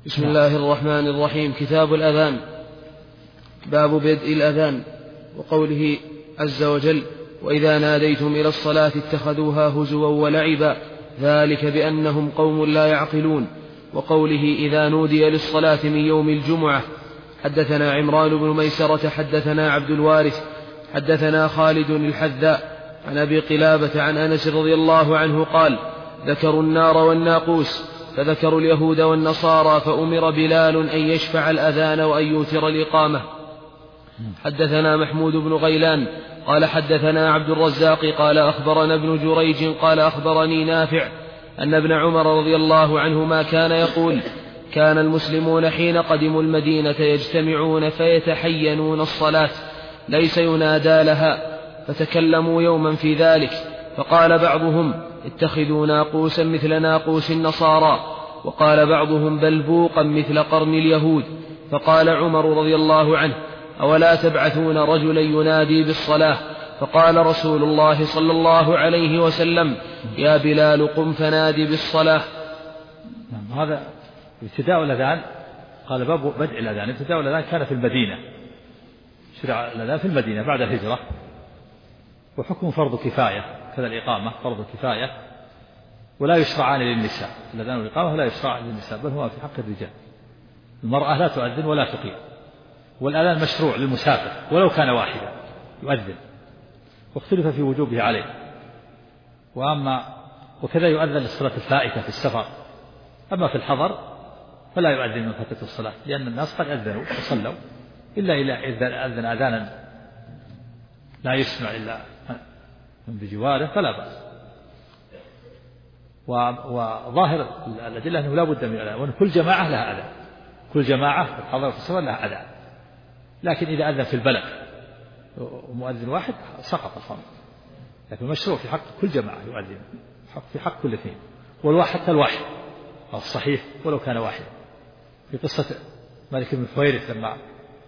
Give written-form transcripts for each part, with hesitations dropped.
بسم الله الرحمن الرحيم. كتاب الأذان. باب بدء الأذان وقوله عز وجل: وإذا ناديتم إلى الصلاة اتخذوها هزوا ولعبا ذلك بأنهم قوم لا يعقلون. وقوله: إذا نودي للصلاة من يوم الجمعة. حدثنا عمران بن ميسرة حدثنا عبد الوارث حدثنا خالد الحذاء عن أبي قلابة عن أنس رضي الله عنه قال: ذكروا النار والناقوس فذكروا اليهود والنصارى فأمر بلال أن يشفع الأذان وأن يوتر الإقامة. حدثنا محمود بن غيلان قال حدثنا عبد الرزاق قال أخبرنا ابن جريج قال أخبرني نافع أن ابن عمر رضي الله عنهما كان يقول: كان المسلمون حين قدموا المدينة يجتمعون فيتحينون الصلاة ليس ينادى لها، فتكلموا يوما في ذلك، فقال بعضهم: اتخذوا ناقوسا مثل ناقوس النصارى، وقال بعضهم: بل بوقا مثل قرن اليهود. فقال عمر رضي الله عنه: أولا تبعثون رجلا ينادي بالصلاة؟ فقال رسول الله صلى الله عليه وسلم: يا بلال قم فنادي بالصلاة. هذا ابتداء الأذان. قال باب بدء الأذان. ابتداء الأذان كان في المدينة، شرع الأذان في المدينة بعد الهجرة، وحكم فرض كفاية كذا الإقامة فرض كفاية، ولا يشرعان للنساء. الأذان والإقامة لا يشرع للنساء بل هو في حق الرجال. المرأة لا تؤذن ولا تقيم، والأذان مشروع للمسافر ولو كان واحدا يؤذن، واختلف في وجوبه عليه. وكذا يؤذن للصلاة الفائتة في السفر، أما في الحضر فلا يؤذن من فاتت الصلاة، لأن الناس قد أذنوا وصلوا، إلا إذا أذن أذانا لا يسمع إلا من بجواره فلا بأس. وظاهر الأدلة أنه لا بد من الأذان، وأن كل جماعة لها أذان، كل جماعة في الحضر في السفر لها أذان. لكن إذا أذن في البلد ومؤذن واحد سقط الفرض، لكن مشروع في حق كل جماعة يؤذن، في حق كل اثنين، والواحد حتى الواحد الصحيح ولو كان واحد. في قصة مالك بن الحويرث لما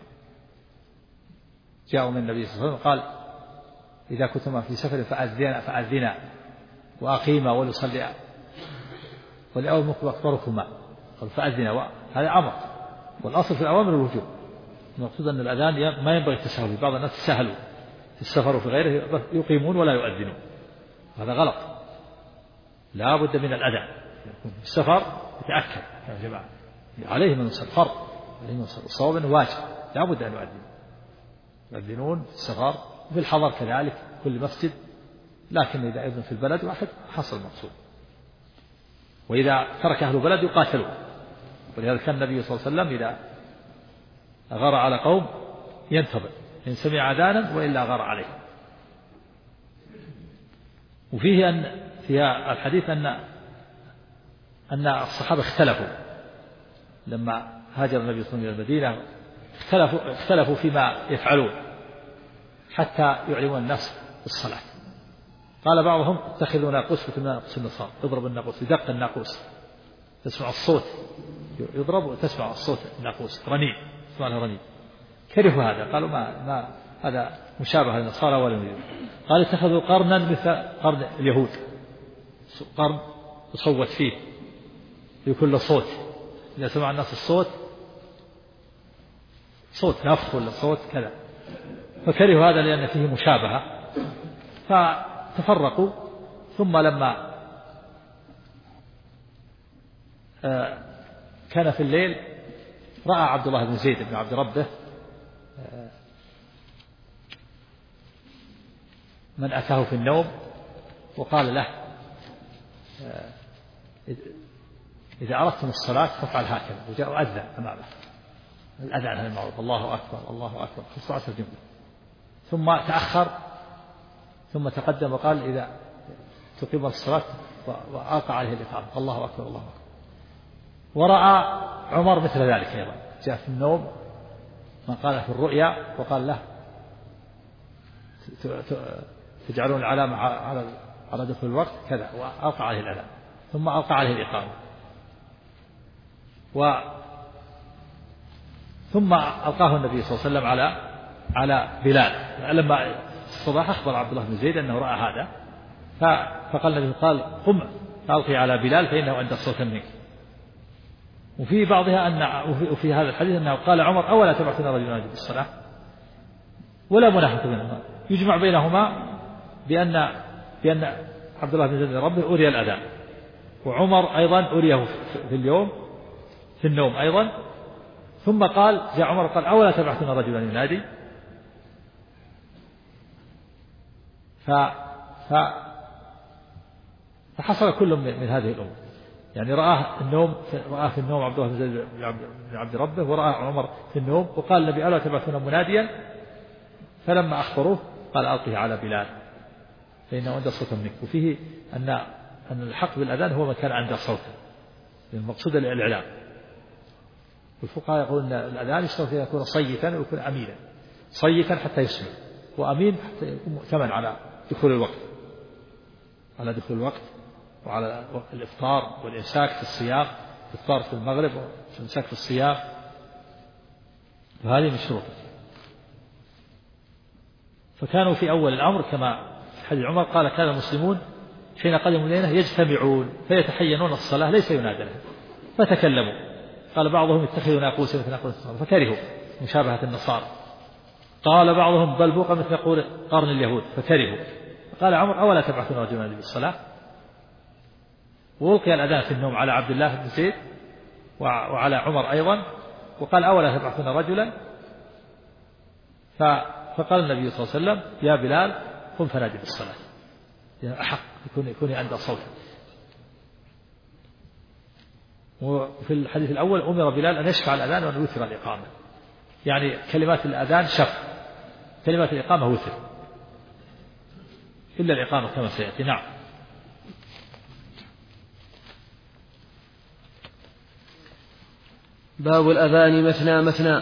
جاءوا من النبي صلى الله عليه وسلم قال: إذا كنتما في سفر فأذنا وأقيما وليصليا ولأولكم أكبركما، قال فأذنا. هذا أمر، والأصل في الأوامر الوجوب. المقصود أن الأذان ما ينبغي التساهل، بعض الناس تساهلوا في السفر وفي غيره يقيمون ولا يؤذنون، هذا غلط. لا بد من الأذان في السفر، يتأكد يا جماعة عليه من يصل فرض، عليه من يصل الصواب أنه واجب، لا بد أن يؤذنون في السفر وفي الحضر كذلك كل مسجد، لكن إذا أذن في البلد واحد حصل المقصود. وإذا ترك أهل البلد يقاتلون، ولهذا كان النبي صلى الله عليه وسلم إذا غار على قوم ينتظر إن سمع أذانا وإلا غار عليه. وفيه في الحديث أن الصحابة اختلفوا لما هاجر النبي صلى الله عليه وسلم إلى المدينة، اختلفوا فيما يفعلون حتى يعلمون الناس بالصلاة. قال بعضهم: اتخذوا ناقوس مثل ناقوس النصارى، اضرب الناقوس بدق الناقوس، تسمع الصوت يضرب وتسمع الصوت الناقوس رنين، اسمع له رنين. كرهوا هذا، قالوا ما هذا مشابه للنصارى ولا اليهود. قال: اتخذوا قرنا مثل قرن اليهود، قرن يصوت فيه لكل صوت، إذا سمع الناس الصوت صوت نفخ ولا صوت كذا، فكرهوا هذا لأن فيه مشابهة، فتفرقوا. ثم لما كان في الليل رأى عبد الله بن زيد بن عبد ربه من أتاه في النوم وقال له: إذا أردتم الصلاة فافعل هكذا، وجاء أذن أمامه الأذان المعروف: الله أكبر الله أكبر 15 جملة، ثم تأخر ثم تقدم وقال: إذا تقيم الصلاة، وألقى عليه الإقامة: الله أكبر الله أكبر. ورأى عمر مثل ذلك أيضا، جاء في النوم من قال في الرؤيا وقال له: تجعلون العلامة على دخول الوقت كذا، وألقى عليه الأذان ثم ألقى عليه الإقامة. ثم ألقاه النبي صلى الله عليه وسلم على بلال. لما الصباح أخبر عبد الله بن زيد أنه رأى هذا، فقال النبي: قال قم فألقي على بلال فإنه أندى صوتا منك. وفي بعضها وفي هذا الحديث أنه قال عمر أولا تبعثون رجل ينادي بالصلاة، ولا منافاة بينهما، يجمع بينهما بأن عبد الله بن زيد ربه أري الأذان، وعمر أيضا أريه في اليوم في النوم أيضا. ثم قال جاء عمر قال أولا تبعثون رجلا ينادي، فحصل كل من هذه الأمور، يعني رآه في النوم عبد الله بن زيد بن عبد ربه، ورآه عمر في النوم، وقال النبي ألا تبعثون مناديا، فلما أخبروه قال ألقه على بلال فإنه عنده صوت منك. وفيه أن الحق بالأذان هو من كان عنده صوتا، المقصود الإعلام. والفقهاء يقولون أن الأذان يشترط أن يكون صيتا ويكون أمينا، صيتا حتى يسمع، وأمين حتى يكون مؤتمن على دخول الوقت، وعلى الإفطار والإمساك في الصيام، الإفطار في المغرب والإمساك في الصيام، وهذه من شروطه. فكانوا في أول الأمر كما في حديث عمر قال كان المسلمون حين قدموا إلينا يجتمعون فيتحينون الصلاة ليس ينادى لها، فتكلموا، قال بعضهم اتخذوا ناقوسا مثل ناقوس النصارى فكرهوا مشابهة النصارى، قال بعضهم بل بوق مثل قرن اليهود فكرهوا، قال عمر أولا تبعثون رجلا ينادي بالصلاة. وألقي الأذان في النوم على عبد الله بن زيد وعلى عمر أيضا، وقال أولا تبعثون رجلا، فقال النبي صلى الله عليه وسلم يا بلال قم فنادي بالصلاة، يعني أحق يكون عند صوته. وفي الحديث الأول أمر بلال أن يشفع الأذان وأن يوتر الإقامة، يعني كلمات الأذان شفع، كلمات الإقامة وتر، إلا الإقامة كما سيأتي. نعم. باب الأذان مثنى مثنى.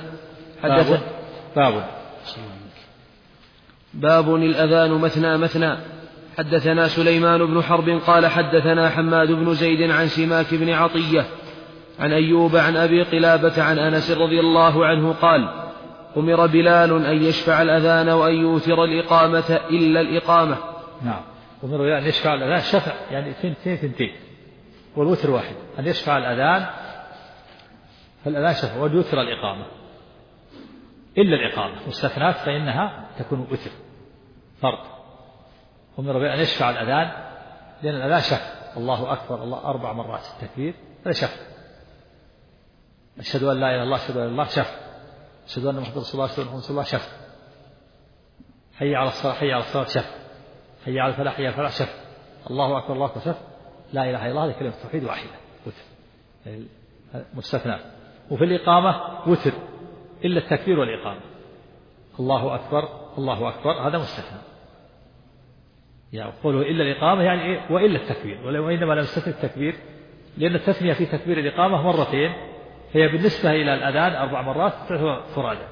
باب الأذان مثنى مثنى. حدثنا سليمان بن حرب قال حدثنا حماد بن زيد عن سماك بن عطية عن أيوب عن أبي قلابة عن أنس رضي الله عنه قال أمر بلال أن يشفع الأذان وأن يوتر الإقامة إلا الإقامة. نعم، أمر بلال أن يشفع الأذان، شفع يعني ثنتين، والوتر واحد، أن يشفع الأذان فالأذان شفع وأن يوتر الإقامة إلا الإقامة مستثنات فإنها تكون وتر فرض. أمر بلال أن يشفع الأذان لأن الأذان شفع، الله أكبر الله 4 مرات التكبير هذا شفع، أشهد أن لا إله إلا الله أشهد أن لا إله إلا الله شفع، أشهد أن محمد رسول الله أشهد أن محمد رسول الله شفع، حي على الصلاة حي على الصلاة شفع، حي على الفلاح حي على الفلاح شفع، الله أكبر الله أكبر شفع، لا إله إلا الله هذه كلمة توحيد واحدة وتر مستثنى. وفي الإقامة وتر إلا التكبير والإقامة، الله أكبر الله أكبر هذا مستثنى، يعني قوله إلا الإقامة يعني إيه؟ وإلا التكبير، وإنما لم يستثنى التكبير لأن التثنية في تكبير الإقامة مرتين، هي بالنسبة إلى الأذان 4 مرات تعتبر فرادى.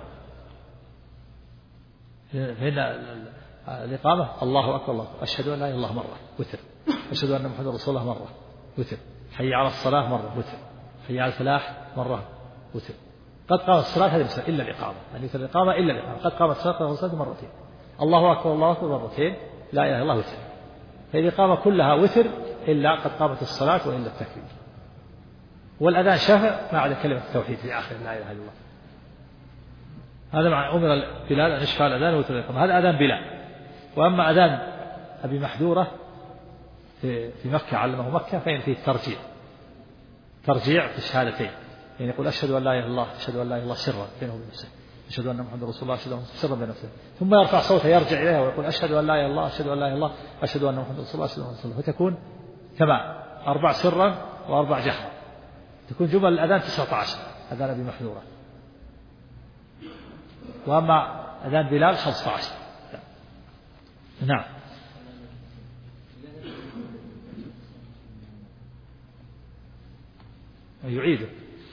هنا الإقامة الله أكبر الله أشهد أن لا إله إلا الله مرة وتر، أشهد أن محمد رسول الله مرة وتر، حي على الصلاة مرة وتر، حي على الفلاح مرة وتر. قد قامت الصلاة هذه مسألة إلا الإقامة، يعني مثل الإقامة إلا الإقامة، قد قامت الصلاة مرتين، الله أكبر الله أكبر مرتين، لا إله إلا الله وتر. فالإقامة كلها وتر إلا قد قامت الصلاة وإلا التكبير. والأذان شفع ما عدا كلمة التوحيد في آخر لا إله إلا الله. هذا مع أمر بلال أن يشفع الأذان ويوتر الإقامة، هذا أذان بلال. وأما أذان أبي محذورة في مكة علمه مكة فإن فيه ترجيع في الشهادتين، يعني يقول أشهد أن لا إله إلا الله أشهد أن لا إله إلا الله سرا بينه وبين نفسه، أشهد أن محمد رسول الله أشهد أن سرا بين نفسه، ثم يرفع صوته يرجع إليها ويقول أشهد أن لا إله إلا الله أشهد أن لا إله إلا الله أشهد أن محمد رسول الله أشهد أن محمد رسول الله، فتكون كما 4 سرا و4 جهرا، تكون جمل الأذان 19 أذان أبي محذورة. وأما أذان بلال 15. نعم. يعيده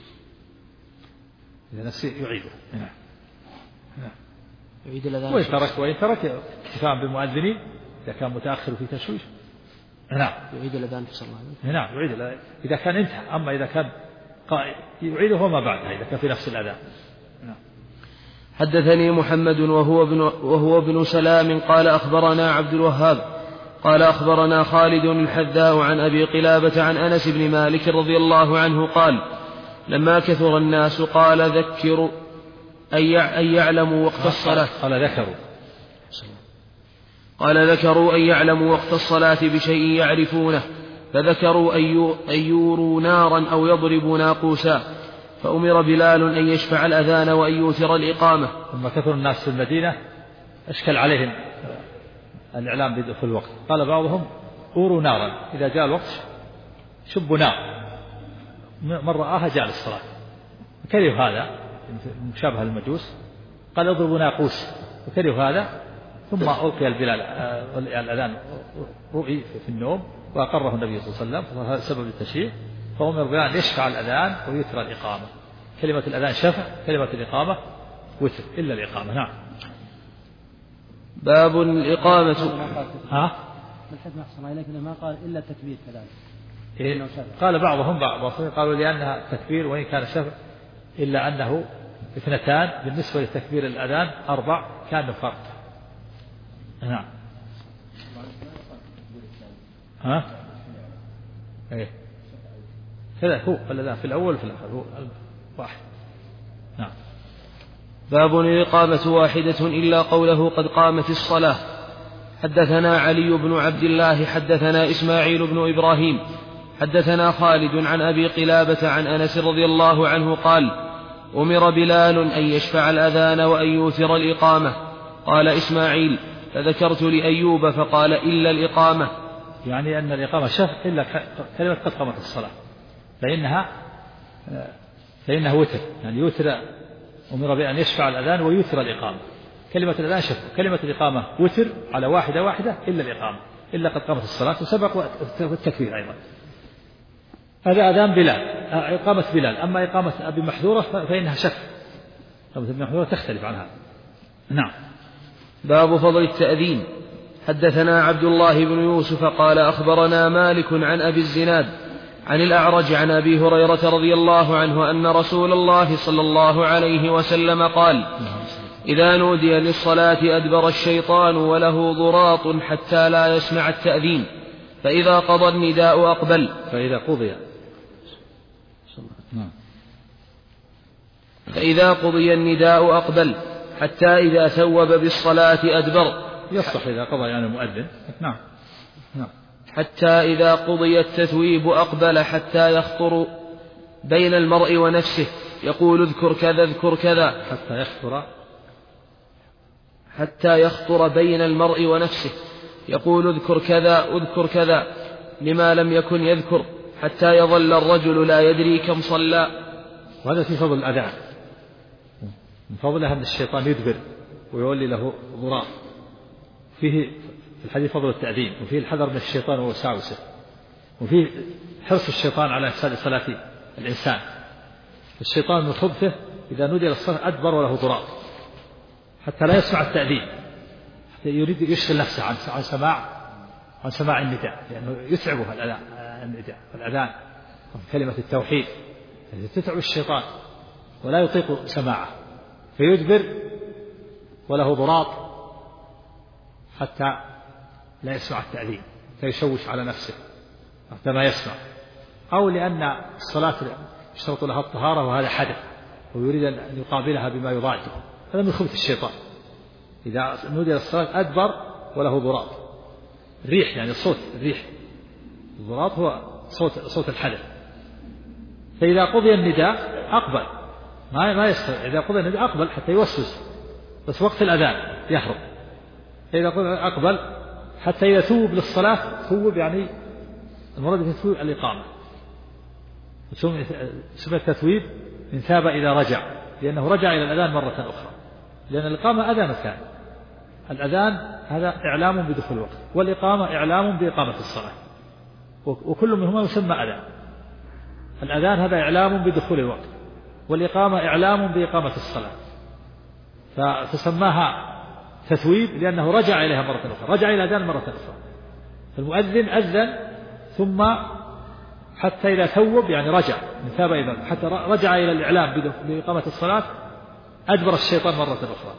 إذا نفسه يعيده. نعم. يعيد الأذان وإن ترك اكتفاء بالمؤذنين إذا كان متأخر في تشويش. نعم. يعيد الأذان في صلى الله عليه وسلم. نعم يعيد إذا كان انتهى، أما إذا كان يعيده وما بعدها إذا كان في نفس الأذان. نعم. حدثني محمد وهو ابن سلام قال أخبرنا عبد الوهاب قال أخبرنا خالد الحذاء عن أبي قلابة عن أنس بن مالك رضي الله عنه قال لما كثر الناس قال ذكروا أن يعلموا وقت الصلاة. قال ذكروا أن يعلموا وقت الصلاة بشيء يعرفونه، فذكروا أن يوروا نارا أو يضربوا ناقوسا، فأمر بلال أن يشفع الأذان وأن يوتر الإقامة. ثم كثر الناس في المدينة أشكل عليهم الإعلام بدخول الوقت، قال بعضهم أوروا نارا، إذا جاء الوقت شبوا نار، من رآها جاء للصلاة، كره هذا مشابه المجوس. قال اضربوا ناقوس، وكره هذا. ثم ألقي الأذان رؤي في النوم وأقره النبي صلى الله عليه وسلم، وهذا سبب التشريع. فأمر بلال يشفع الأذان ويتر الإقامة. كلمة الأذان شفع، كلمة الإقامة وتر، إلا الإقامة. نعم. باب الإقامة. من حيث ما أحسن إليك ما قال إلا التكبير كذلك. قال بعضهم قالوا لأنها تكبير وإن كان شفع، إلا أنه اثنتان بالنسبة لتكبير الأذان 4 كان فرق. نعم. كذا هو الأذان في الأول وفي الآخر هو واحد. نعم. باب الإقامة واحدة إلا قوله قد قامت الصلاة. حدثنا علي بن عبد الله حدثنا إسماعيل بن إبراهيم حدثنا خالد عن أبي قلابة عن أنس رضي الله عنه قال: أمر بلال أن يشفع الأذان وأن يوتر الإقامة. قال إسماعيل: فذكرت لأيوب فقال: إلا الإقامة، يعني أن الإقامة شفع إلا كلمة قد قامت الصلاة، فإنها وتر، يعني يوتر. أمر بأن يشفع الأذان ويوتر الإقامة. كلمة الأذان شفع، كلمة الإقامة وتر على واحدة واحدة إلا الإقامة، إلا قد قامت الصلاة، وسبق والتكبير أيضا. هذا أذان بلال، إقامة بلال. أما إقامة أبي محذورة فإنها شفع، إقامة أبي محذورة تختلف عنها. نعم. باب فضل التأذين. حدثنا عبد الله بن يوسف قال أخبرنا مالك عن أبي الزناد عن الأعرج عن أبي هريرة رضي الله عنه أن رسول الله صلى الله عليه وسلم قال: إذا نودي للصلاة أدبر الشيطان وله ضراط حتى لا يسمع التأذين، فإذا قضى النداء أقبل. فإذا قضي النداء أقبل حتى إذا ثوب بالصلاة أدبر. يصح إذا قضى يعني المؤذن. نعم. حتى إذا قضي التثويب أقبل حتى يخطر بين المرء ونفسه يقول: اذكر كذا اذكر كذا، حتى يخطر بين المرء ونفسه يقول: اذكر كذا اذكر كذا، لما لم يكن يذكر، حتى يظل الرجل لا يدري كم صلى. وهذا في فضل الأذان، من فضلها أن الشيطان يدبر ويولي له ضراط. فيه في الحديث فضل التأذين، وفيه الحذر من الشيطان ووساوسه، وفيه حرص الشيطان على إفساد صلاة الإنسان. الشيطان من خبثه إذا نودي للصلاة أدبر وله ضراط حتى لا يسمع التأذين، حتى يريد يشغل نفسه عن سماع النداء، لأنه يتعبه النداء والأذان، كلمة التوحيد تتعب الشيطان ولا يطيق سماعه، فيدبر وله ضراط حتى لا يسمع التأذين، فيشوش على نفسه حتى ما يسمع. أو لأن الصلاة يشترط لها الطهارة وهذا حدث، ويريد أن يقابلها بما يضاده، هذا من خبث الشيطان. إذا نودي للصلاة أدبر وله ضراط، الريح يعني الصوت، الريح، الضراط هو صوت الحدث. فإذا قضي النداء أقبل، ما يستطيع. إذا قضي النداء أقبل حتى يوسوس، بس وقت الأذان يهرب. فإذا قضي أقبل حتى إذا ثوب للصلاة، ثوب يعني المراد بتثويب الإقامة، سمي التثويب من ثاب إذا رجع، لأنه رجع إلى الأذان مرة أخرى، لأن الإقامة أذان ثاني. الأذان هذا إعلام بدخول الوقت، والإقامة إعلام بإقامة الصلاة، وكل منهما يسمى أذان. الأذان هذا إعلام بدخول الوقت، والإقامة إعلام بإقامة الصلاة، فسماها تثويب لأنه رجع إليها مرة أخرى، رجع إلى الأذان مرة أخرى. فالمؤذن أذن ثم حتى إذا ثوب يعني رجع من ثاب إذا، حتى رجع إلى الإعلام بإقامة الصلاة أدبر الشيطان مرة أخرى.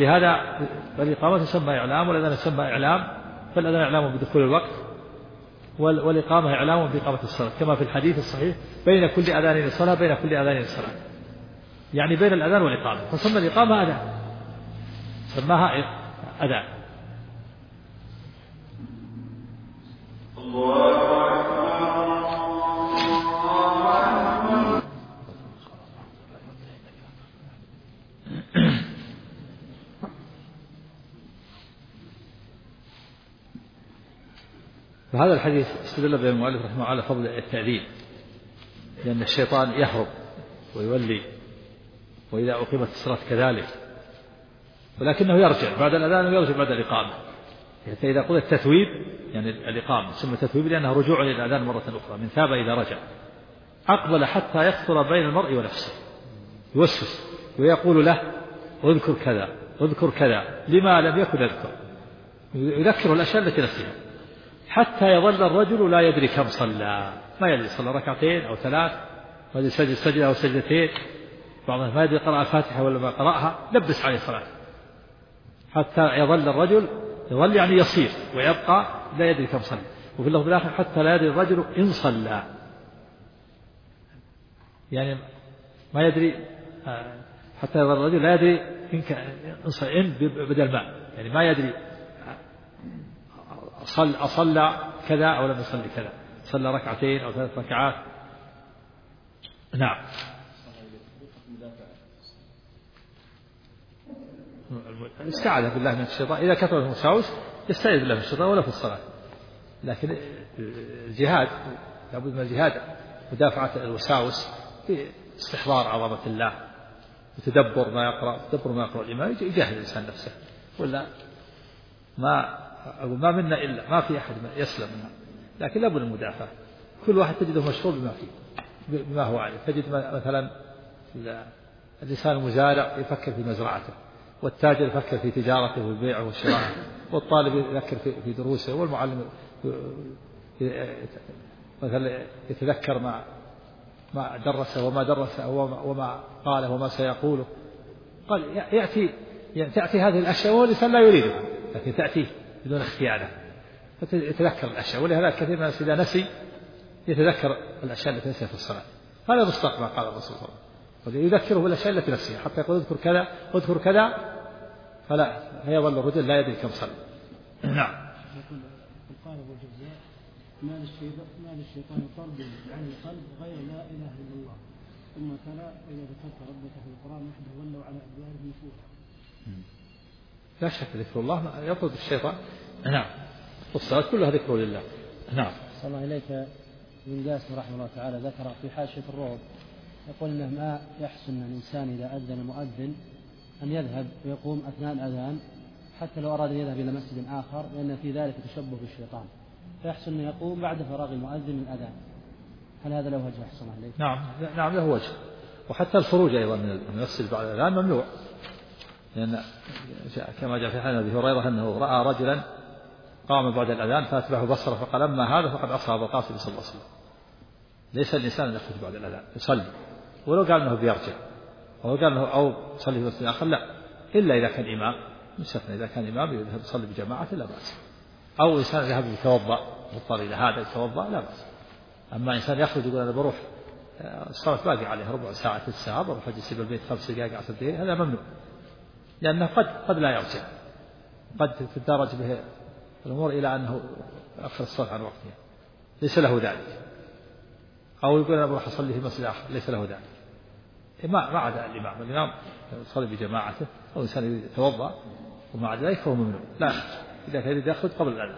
ولهذا الإقامة تسمى إعلام والأذان تسمى إعلام. فالأذان إعلام بدخول الوقت، والإقامة إعلام بإقامة الصلاة كما في الحديث الصحيح بين كل أذان صلاة بين كل أذان صلاة، يعني بين الأذان والإقامة، فسمى الإقامة أذان، سماها أذان. فهذا الحديث استدل به المؤلف رحمه الله على فضل التأذين، لأن الشيطان يهرب ويولي، وإذا أقيمت الصلاة كذلك، ولكنه يرجع بعد الأذان ويرجع بعد الإقامة. فإذا قلت التثويب يعني الإقامة ثم تثويب لأنها رجوع إلى الأذان مرة أخرى، من ثاب إذا رجع أقبل حتى يخطر بين المرء ونفسه، يوسوس ويقول له اذكر كذا اذكر كذا، لما لم يكن يذكر، يذكر الأشياء التي نسيها، حتى يظل الرجل لا يدري كم صلى، ما يدري صلى ركعتين أو ثلاث، ما يدري سجد سجدة أو سجدتين، بعضهم ما يدري قرأ الفاتحة ولا ما قرأها، لبس عليه صلاة، حتى يظل الرجل يظل يعني يصير ويبقى لا يدري كم صلى. وفي اللفظ الآخر حتى لا يدري الرجل إن صلى، يعني ما يدري، حتى يظل الرجل لا يدري إن بدل ما، يعني ما يدري أصلى كذا أو لم يصلي كذا، صلى ركعتين أو 3 ركعات. نعم. استعاذ بالله من الشيطان، إذا كثر المساوس يستعيذ بالله من الشيطان ولا في الصلاة، لكن الجهاد لابد من الجهاد مدافعة الوساوس باستحضار عظمة الله وتدبر ما يقرأ الإمام، يجاهد الإنسان نفسه، ولا ما منا إلا ما في أحد يسلم منها، لكن لابد من المدافعة. كل واحد تجده مشغول بما هو عليه. تجد مثلا الإنسان المزارع يفكر في مزرعته، والتاجر يفكر في تجارته والبيع والشراء، والطالب يفكر في دروسه، والمعلم مثلا يتذكر ما درسه وما درسه وما قاله وما سيقوله. قال تأتي هذه الأشياء والإنسان لا يريدها، لكن تأتيه بدون اختياره، فتتذكر الأشياء. ولهذا كثير من الناس إذا نسي يتذكر الأشياء التي نسيها في الصلاة، هذا مصداق ما قال الرسول صلى الله عليه وسلم، يذكره بالأشياء التي نسيها حتى يقول اذكر كذا واذكر كذا، فيظل الرجل لا يدري كم صلى. نعم. قال أبو الجزاء ما للشيطان طرد عن القلب غير لا إله إلا الله، ثم تلا إذا ذكرت ربك في القرآن وحده ولوا على أدبارهم نفورا. لا شك ذكر الله يطرد الشيطان. نعم. والصلاة كلها ذكر لله. نعم. صلى الله إليك. ابن قاسم رحمه الله تعالى ذكر في حاشية الروض يقول إنه ما يحسن الإنسان إذا أذن المؤذن أن يذهب ويقوم أثناء الأذان حتى لو أراد أن يذهب إلى مسجد آخر، لأن في ذلك تشبه بالشيطان، فيحسن أن يقوم بعد فراغ المؤذن من الأذان. هل هذا له وجه أحسن عليه؟ نعم له وجه. وحتى الخروج أيضا من المسجد بعد الأذان ممنوع، لأن كما جاء في حديث أبي هريرة أنه رأى رجلا قام بعد الأذان فأتبعه بصره فقال أما هذا فقد عصى أبا القاسم صلى الله عليه وسلم. ليس الإنسان أن يخرج بعد الأذان يصلي، ولو قال أنه بيرجع أو قال أنه أو يصلي في مسجد آخر لا، إلا إذا كان إمام مستثنى، إذا كان إمام يذهب يصلي بجماعة لا بأس، أو إنسان يذهب يتوضأ مضطر إلى هذا يتوضأ لا بأس. أما إنسان يخرج يقول أنا بروح الصلاة باقي عليه ربع ساعة 3 ساعات بروح أجلس بالبيت 5 دقائق 10 دقائق، هذا ممنوع، لأنه قد لا يرجع، قد تتدرج به الأمور إلى أنه أخر الصلاة عن وقتها، ليس له ذلك. أو يقول أنا بروح أصلي في مسجد آخر، ليس له ذلك. ما عدا الإمام يصلي بجماعته، أو إنسان يتوضأ وما عدا ذلك فهو ممنوع، لا إذا كان يخرج قبل الأذان.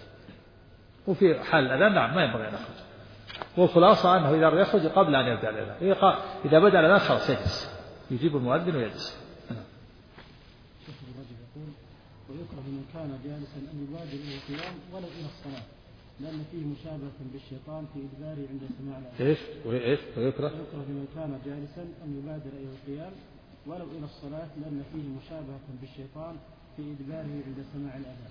وفي حال الأذان نعم ما ينبغي أن يخرج، والخلاصة أنه إذا يخرج قبل أن يبدأ الأذان، إذا بدأ الأذان خلاص يجلس، يجيب المؤذن ويجلس. ويكره من كان جالسا أن يبادر إلى القيام ولو إلى الصلاة، لأن فيه مشابهة بالشيطان في إدباره عند سماع الأذان. ويكره من كان جالسا أن يبادر إلى القيام ولو إلى الصلاة، لأن فيه مشابهة بالشيطان في إدباره عند سماع الأذان.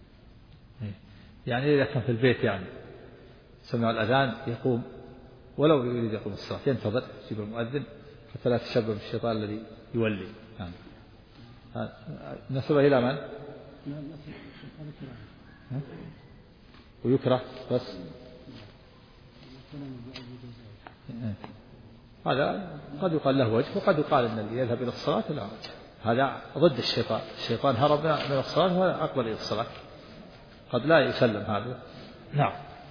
يعني إذا كان في البيت يعني سمع الأذان يقوم ولو يريد يقوم الصلاة، ينتظر يجيب المؤذن حتى لا تشبه بالشيطان الذي يولي. يعني نسبه إلى من؟ ويكره بس هذا قد يقال له وجه وقد يقال أن اللي يذهب إلى الصلاة لا وجه، هذا ضد الشيطان. الشيطان هرب من الصلاة وهذا أقبل إلى الصلاة، قد لا يسلم هذا. نعم.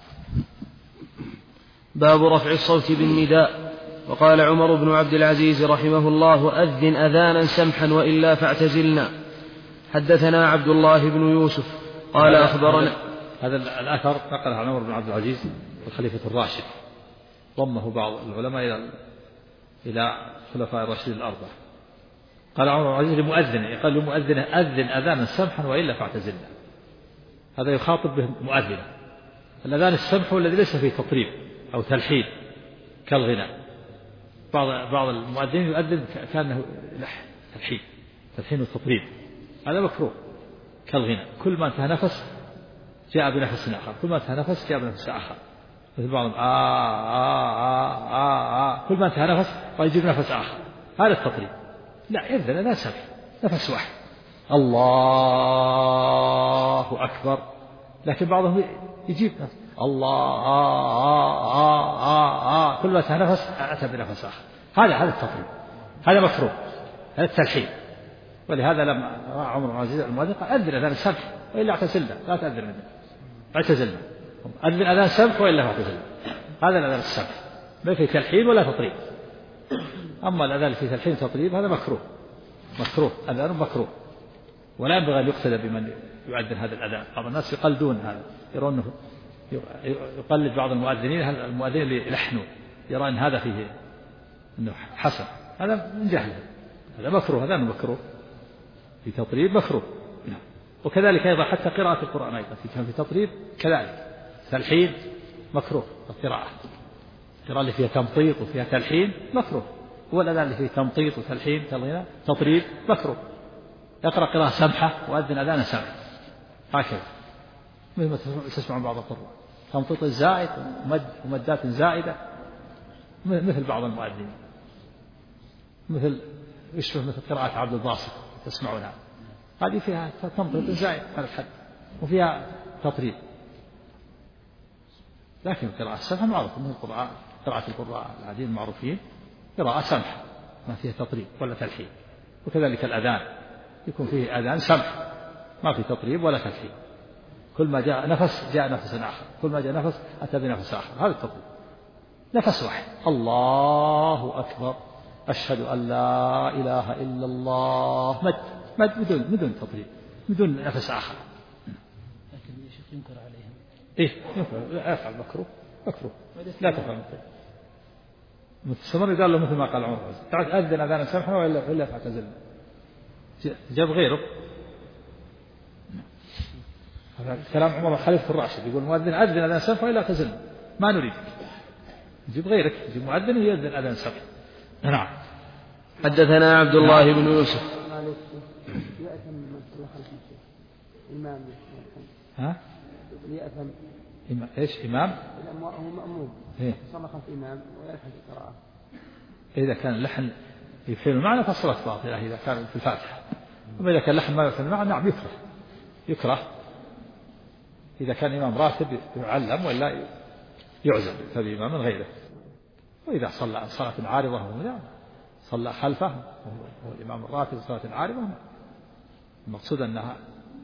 باب رفع الصوت بالنداء. وقال عمر بن عبد العزيز رحمه الله: أذن أذانا سمحا وإلا فاعتزلنا. حدثنا عبد الله بن يوسف قال أخبرنا. هذا الأثر نقله عن عمر بن عبد العزيز الخليفة الراشد، ضمه بعض العلماء إلى خلفاء الراشدين الأربعة. قال عمر بن عبد العزيز لمؤذن، يقال لمؤذن: أذن أذانا سمحا وإلا فاعتزلنا. هذا يخاطب به مؤذنا. الأذان السمح هو الذي ليس فيه تطريب أو تلحين كالغناء. بعض المؤذنين يؤذن كأنه تلحين وتطريب، هذا مكروه كالغناء. كل ما انتهى نفس جاء بنفس آخر، كل ما انتهى نفس جاء بنفس آخر. مثل بعضهم كل ما انتهى نفس ويجيب نفس آخر، هذا التطريب. لا، يأذن لا سمح، نفس واحد، الله أكبر، لكن بعضهم يجيب نفس الله كل ما انتهى نفس أتى بنفس آخر، هذا التطريب، هذا مكروه، هذا التلحين. ولهذا لما رأى عمر بن عزيز المؤذن قال: أذن أذان سمح وإلا اعتزلنا، لا تأذن منه، اعتزلنا. أذن أذان سمح وإلا اعتزلنا. هذا الأذان السمح ما فيه تلحين ولا تطريب. أما الأذان اللي فيه تلحين وتطريب هذا مكروه، أذان مكروه، ولا ينبغي أن يقتدى بمن يؤذن هذا الأذان. بعض الناس يقلدون هذا، يرون أنه يقلد بعض المؤذنين، المؤذنين اللي يلحنوا، يرى أن هذا فيه أنه حسن، هذا من جهله، هذا مكروه، هذا مكروه في تطريب، مكروه. وكذلك أيضا حتى قراءة القرآن أيضا في تطريب كذلك، تلحين مكروه. القراءة اللي فيها تمطيط وفيها تلحين مكروه، هو الأذان اللي فيه تمطيط وتلحين كالغناء تطريب مكروه. يقرأ قراءة سمحة وأذن أذانا سمحة، هكذا مثل ما تسمعون بعض القراء، تمطيط زائد ومدات زائدة، مثل بعض المؤذنين، يشبه مثل قراءة عبد الباسط تسمعونها، هذه فيها تمطيط زائد على الحد وفيها تطريب. لكن القراءة السمحة معروفة، من قراءة القراء العاديين المعروفين قراءة سمحة ما فيها تطريب ولا تلحين. وكذلك الأذان يكون فيه أذان سمح ما فيه تطريب ولا تلحين، كل ما جاء نفس جاء نفس آخر، كل ما جاء نفس أتى بنفس آخر، هذا التطريب. نفس واحد، الله أكبر، أشهد أن لا إله إلا الله، مد بدون تطريب، بدون نفس آخر. لكن يا شيخ ينكر عليهم. ينكر، أفعل مكروه لا تفعل مكروه. مستمر قال له مثل ما قال عمر: تعال أذن أذانا سمحا وإلا فاعتزلنا. جاب غيره. هذا كلام عمر خليفة الراشد، يقول: مؤذن أذن أذان سمحا وإلا اعتزلنا، ما نريد. جيب غيرك، جيب مؤذن ويأذن أذان سمحا. نعم. حدثنا عبد الله بن يوسف. يأثم ايش إمام؟ هو مأموم صلى خلف إمام ويلحن القراءة. إذا كان اللحن يفهم المعنى فالصلاة باطلة إذا كان في الفاتحة. أما إذا كان اللحن ما يفهم المعنى نعم يكره إذا كان إمام راتب يعلم ولا يعزم فبإمام من غيره. وإذا صلى صلاة عارضة صلى خلفه هو الإمام الراتب صلاة عارضة، المقصود أنها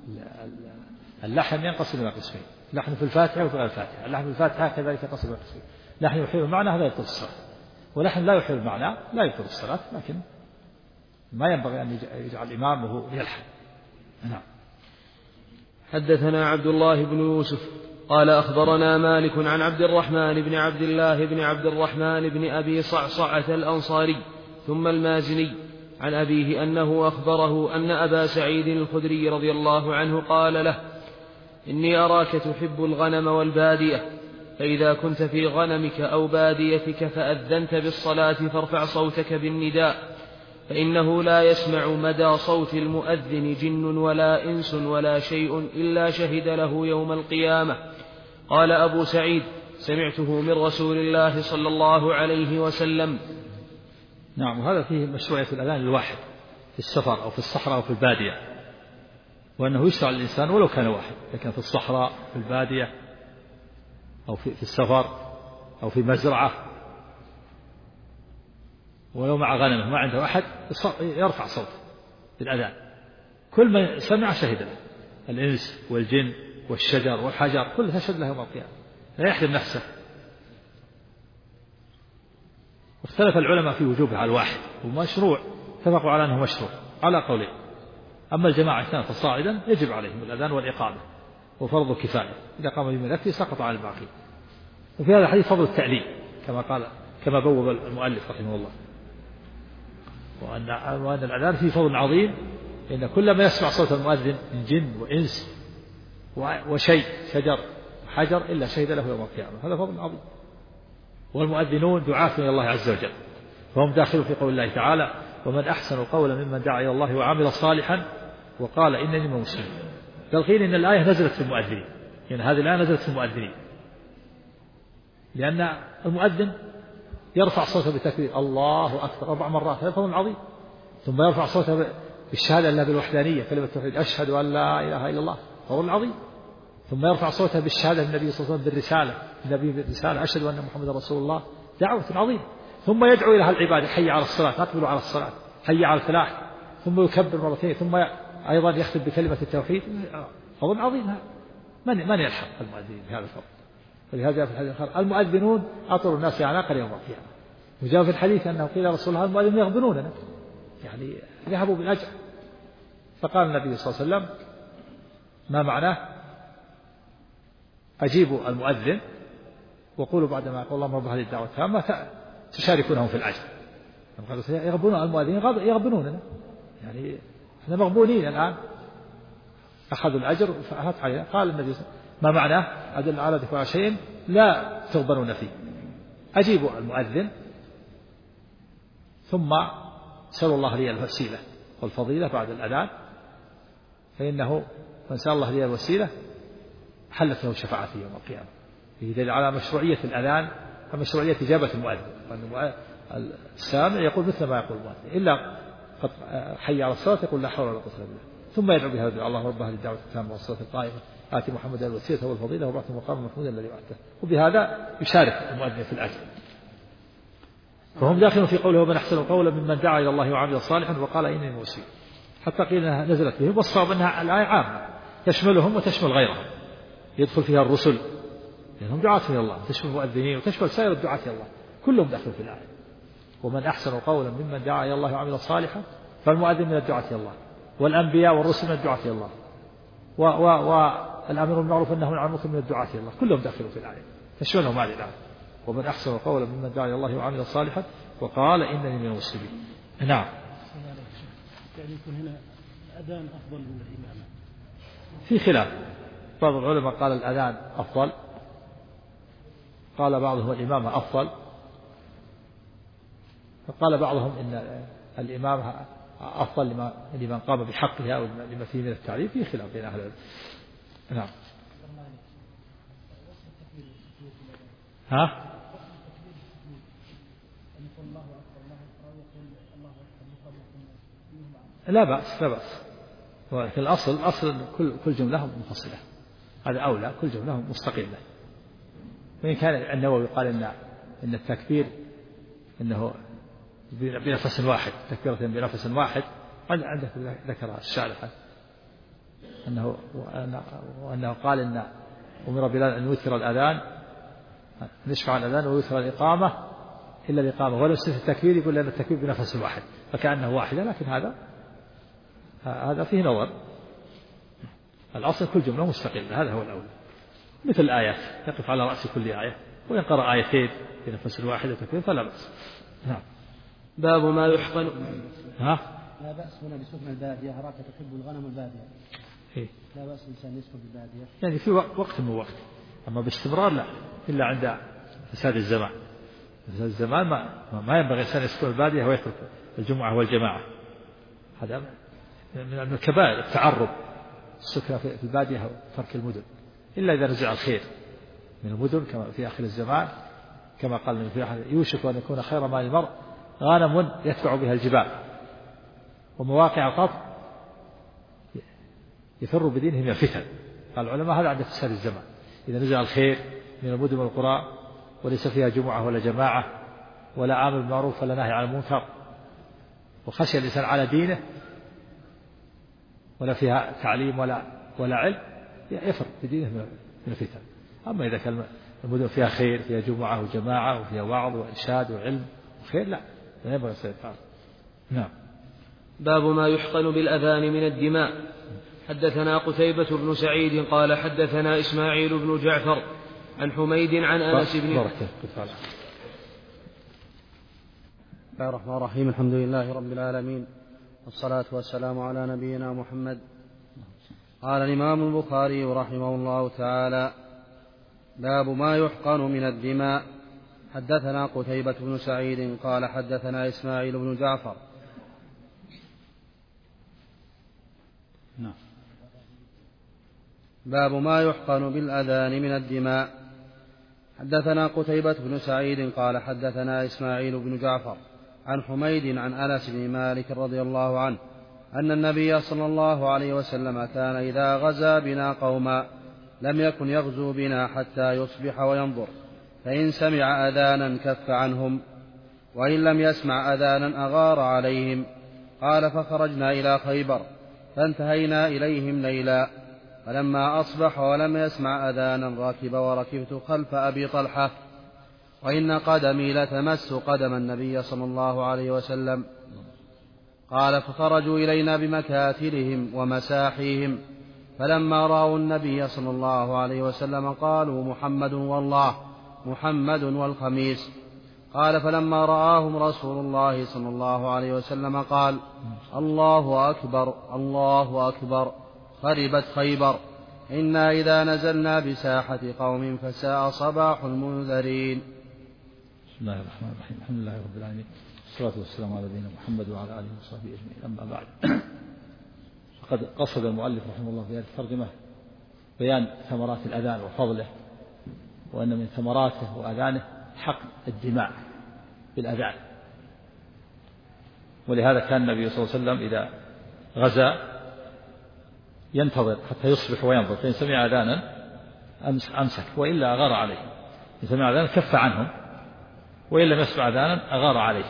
اللحن ينقسم إلى قسمين: لحن في الفاتحة وفي الفاتحة. اللحن في الفاتحة كذلك ينقسم إلى قسمين: لحن يحيل المعنى هذا يبطل الصلاة، ولحن لا يحيل المعنى لا يبطل الصلاة، لكن ما ينبغي أن يجعل الإمام وهو يلحن. نعم. حدثنا عبد الله بن يوسف قال أخبرنا مالك عن عبد الرحمن بن عبد الله بن عبد الرحمن بن أبي صعصعة الأنصاري ثم المازني عن أبيه أنه أخبره أن أبا سعيد الخدري رضي الله عنه قال له: إني أراك تحب الغنم والبادية، فإذا كنت في غنمك أو باديتك فأذنت بالصلاة فارفع صوتك بالنداء، فإنه لا يسمع مدى صوت المؤذن جن ولا إنس ولا شيء إلا شهد له يوم القيامة. قال أبو سعيد: سمعته من رسول الله صلى الله عليه وسلم. نعم. وهذا فيه مشروعية الأذان الواحد في السفر أو في الصحراء أو في البادية، وأنه يشرع الإنسان ولو كان واحد، لكن في الصحراء في البادية أو في السفر أو في مزرعة ولو مع غنمه ما عنده أحد يرفع صوته بالأذان، كل من سمع شهد له، الإنس والجن والشجر والحجر كلها تشهد له يوم القيامة، لا يحرم نفسه. واختلف العلماء في وجوبه على الواحد ومشروع، اتفقوا على أنه مشروع على قولين. أما الجماعة كانت صاعدا يجب عليهم الأذان والإقامة وفرض كفاية، إذا قام بمن يكفي سقط عن الباقي. وفي هذا الحديث فضل التعليم كما بوب المؤلف رحمه الله، وأن الأذان فيه فضل عظيم، إن كل ما يسمع صوت المؤذن من جن وإنس وشيء شجر وحجر إلا شهد له يوم القيامة، هذا فضل عظيم. والمؤذنون دعاة إلى الله عز وجل، فهم داخلون في قول الله تعالى: ومن أحسن قولا ممن دعا إلى الله وعمل صالحا وقال إنني من المسلمين. بل قيل إن الآية نزلت في المؤذنين، يعني هذه الآية نزلت في المؤذنين، لأن المؤذن يرفع صوته بتكبير الله أكبر 4 مرات، هذا فضل عظيم. ثم يرفع صوته بالشهادة لله بالوحدانية، كلمة التوحيد، أشهد أن لا إله إلا الله، فضل عظيم. ثم يرفع صوته بالشهادة للنبي صلى الله عليه وسلم بالرسالة، النبي بالرسالة، أشهد أن محمد رسول الله، دعوة عظيمة. ثم يدعو إلى العباد: حي على الصلاة، أقبلوا على الصلاة، حي على الفلاح. ثم يكبر مرتين، ثم أيضا يختم بكلمة التوحيد، فضل عظيم. هذا من يلحق المؤذنين بهذا الفضل. ولهذا في الحديث الآخر: المؤذنون أطول الناس أعناقا يوم القيامة. وجاء في الحديث أنه قيل رسول الله: المؤذنون يغبنوننا، يعني ذهبوا بالأجر. فقال النبي صلى الله عليه وسلم: ما معناه؟ أجيبوا المؤذن وقولوا بعدما يقول اللهم رب هذه الدعوة التامة تشاركونهم في الأجر. يغبنون المؤذنين، يغبنوننا، يعني احنا مغبونين الآن، أخذوا الأجر فأهت علينا. قال النبي صلى الله عليه وسلم: ما معناه؟ أدل على ذكر شيء لا تغبنون فيه. أجيبوا المؤذن ثم سألوا الله لي الوسيلة والفضيلة بعد الأذان، فإنه من سأل الله لي الوسيلة حلت له شفاعته يوم القيامة. فيه دليل على مشروعية الأذان ومشروعية إجابة المؤذن، وأن السامع يقول مثل ما يقول المؤذن، إلا قد حي على الصلاة يقول لا حول ولا قوة إلا بالله، ثم يدعو بهذا الدعاء: اللهم رب هذه الدعوة التامة والصلاة القائمة آتي محمدا الوسيلة والفضيلة وبعثه مقام محمود الذي وعدته. وبهذا يشارك المؤذن في الأجر. فهم داخلون في قوله: ومن أحسن قولا ممن دعا إلى الله وعمل صالحا وقال إنني مسلم. حتى قيل أنها نزلت بهم، والصواب أنها الآية عامة تشملهم وتشمل غيرهم، يدخل فيها الرسل لأنهم دعاة إلى الله، تشمل المؤذنين وتشمل سائر الدعاة إلى الله، كلهم داخلون في الآية. ومن أحسن قولا ممن دعا إلى الله وعمل صالحا، فالمؤذن من الدعاة إلى الله، والأنبياء والرسل من الدعاة إلى الله، والأمر بالمعروف والنهي عن المنكر من الدعاة إلى الله، كلهم داخلون في الآية، تشملهم هذه الآية. ومن أحسن قولا ممن دعا إلى الله وعمل صالحا وقال إنني من المسلمين. نعم. يعني يكون هنا الأذان أفضل من الإمامة؟ في خلاف، بعض العلماء قال الأذان أفضل، قال بعضهم الإمامة أفضل، فقال بعضهم إن الإمامة أفضل لمن قام بحقها أو لما فيه من التعريف. في خلاف بين أهل العلم. نعم. ها؟ لا بأس، لا بأس. ولكن الأصل كل جملة منفصلة، هذا أولى، كل جملة مستقلة. وإن كان النووي قال إن التكبير إنه بنفس واحد، تكبيرة بنفس واحد. عندك ذكر الشارح أنه قال إن أمر بلال أن يوتر الأذان، نشفع الأذان ويوتر الإقامة إلا الإقامة، ولو في التكبير يقول لأن التكبير بنفس واحد فكأنه واحدة، لكن هذا فيه نظر. الأصل كل جملة مستقلة، هذا هو الأول. مثل الآيات يقف على رأس كل آية، وإن قرأ آيتين بنفس واحد تكبير فلا بأس. نعم. باب ما يحقن. لا بأس هنا بسكن البادية، أراك تحب الغنم البادية. إيه؟ لا بأس الإنسان يسكن في البادية، يعني في وقت من وقت، أما باستمرار لا، إلا عند فساد الزمان. فساد الزمان ما ينبغي الإنسان يسكن البادية ويترك الجمعة والجماعة. هذا من الكبائر التعرض السكنة في البادية وترك المدن، إلا إذا نزع الخير من المدن كما في آخر الزمان، كما قال من في أحد: يوشك أن يكون خير مال المرء غانم يتبع بها الجبال ومواقع القطر يفر بدينهم من الفتن. قال العلماء هذا عند فساد الزمان، إذا نزع الخير من المدن والقرى وليس فيها جمعة ولا جماعة ولا آمر بالمعروف ولا نهي عن المنكر، وخشي الإنسان على دينه ولا فيها تعليم ولا علم، يفر بدينه من الفتن. أما إذا كان المدن فيها خير، فيها جمعة وجماعة وفيها وعظ وإرشاد وعلم وخير، لا ينبغي السيطرة. نعم. باب ما يحقن بالأذان من الدماء. حدثنا قتيبة بن سعيد قال حدثنا إسماعيل بن جعفر عن حميد عن أنس بن الله الرحمن الرحيم. الحمد لله رب العالمين، والصلاة والسلام على نبينا محمد. قال الإمام البخاري رحمه الله تعالى: باب ما يحقن من الدماء. حدثنا قتيبة بن سعيد قال حدثنا إسماعيل بن جعفر. باب ما يحقن بالأذان من الدماء. حدثنا قتيبة بن سعيد قال حدثنا إسماعيل بن جعفر عن حميد عن أنس بن مالك رضي الله عنه أن النبي صلى الله عليه وسلم كان إذا غزا بنا قوما لم يكن يغزو بنا حتى يصبح وينظر، فإن سمع أذانا كف عنهم، وإن لم يسمع أذانا أغار عليهم. قال: فخرجنا إلى خيبر فانتهينا إليهم ليلا، فلما أصبح ولم يسمع أذانا ركب وركبت خلف أبي طلحة، وإن قدمي لتمس قدم النبي صلى الله عليه وسلم. قال: فخرجوا إلينا بمكاتلهم ومساحيهم، فلما رأوا النبي صلى الله عليه وسلم قالوا: محمد والله، محمد والخميس. قال: فلما رآهم رسول الله صلى الله عليه وسلم قال: الله أكبر، الله أكبر، خربت خيبر، إنا إذا نزلنا بساحة قوم فساء صباح المنذرين. بسم الله الرحمن الرحيم. الحمد لله رب العالمين، والصلاة والسلام على نبينا محمد وعلى آله وصحبه أجمعين. أما بعد، فقد قصد المؤلف رحمه الله في هذه الترجمة بيان ثمرات الأذان وفضله، وأن من ثمراته وأذانه حقن الدماء بالأذان. ولهذا كان النبي صلى الله عليه وسلم إذا غزا ينتظر حتى يصبح وينظر، فإن سمع أذانا أمسك وإلا أغار عليه، إن سمع أذانا كف عنهم، وإن لم يسمع أذانا أغار عليه.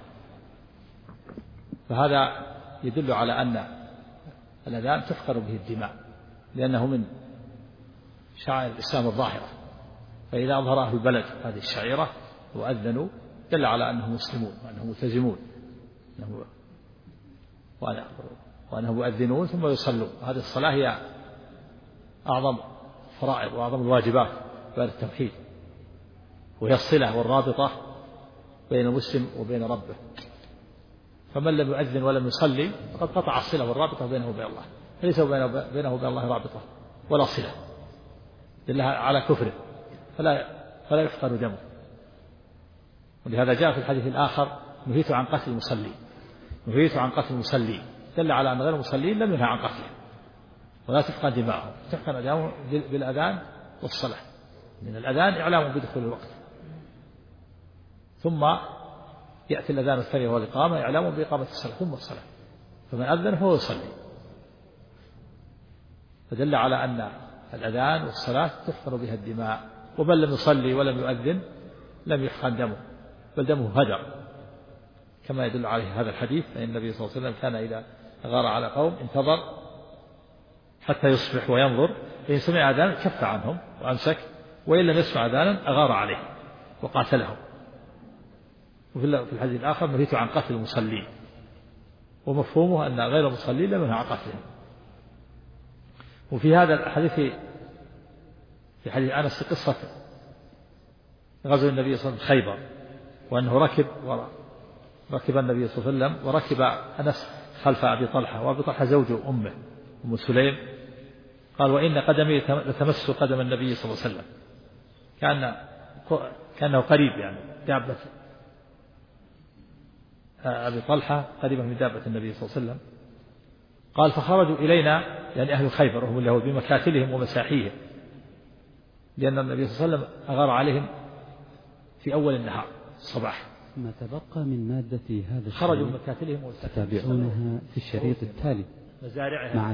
فهذا يدل على أن الأذان تحقن به الدماء، لأنه من شعائر الإسلام الظاهرة، فإذا أظهر أهل البلد هذه الشعيرة وأذنوا دل على أنهم مسلمون وأنهم ملتزمون وأنهم يؤذنون ثم يصلون. هذه الصلاة هي أعظم فرائض وأعظم الواجبات بعد التوحيد، وهي الصلة والرابطة بين المسلم وبين ربه، فمن لم يؤذن ولم يصلي فقد قطع الصلة والرابطة بينه وبين الله، فليس بينه وبين الله رابطة ولا صلة، دل على كفره، فلا يحقن دمه. ولهذا جاء في الحديث الآخر: نهيت عن قتل المصلين، نهيت عن قتل المصلين، دل على أن غير المصلين لم ينهى عن قتلهم، ولا تحقن دماءهم، تحقن دماءهم بالأذان والصلاة. من الأذان إعلام بدخول الوقت، ثم يأتي الأذان الثاني وهو الإقامة، إعلام بإقامة الصلاة، ثم الصلاة، فمن أذن فهو يصلي. فدل على أن الأذان والصلاة تحقن بها الدماء، ومن لم يصلي ولم يؤذن لم يحقن دمه، بل دمه هدر، كما يدل عليه هذا الحديث. فإن النبي صلى الله عليه وسلم كان إذا غار على قوم انتظر حتى يصبح وينظر، فإن سمع أذانا كف عنهم وأمسك، وإن لم يسمع أذانا أغار عليه وقاتلهم. وفي الحديث الآخر: نهيت عن قتل المصلين، ومفهومه أن غير المصلين لم ينهى عن قتلهم. وفي هذا الحديث في حديث أنس قصة غزو النبي صلى الله عليه وسلم خيبر، وأنه ركب النبي صلى الله عليه وسلم وركب أنس خلف أبي طلحة، وأبي طلحة زوج أمه أم سليم. قال: وإن قدمي لتمس قدم النبي صلى الله عليه وسلم، كأنه قريب، يعني دابة أبي طلحة قريبة من دابة النبي صلى الله عليه وسلم. قال: فخرجوا إلينا، يعني أهل خيبر وهم اليهود، بمكاتلهم ومساحيهم، لأن النبي صلى الله عليه وسلم أغار عليهم في أول النهار الصباح. ما تبقى من مادة هذا خرجوا من مكاتلهم تتابعونها في الشريط التالي. مزارعها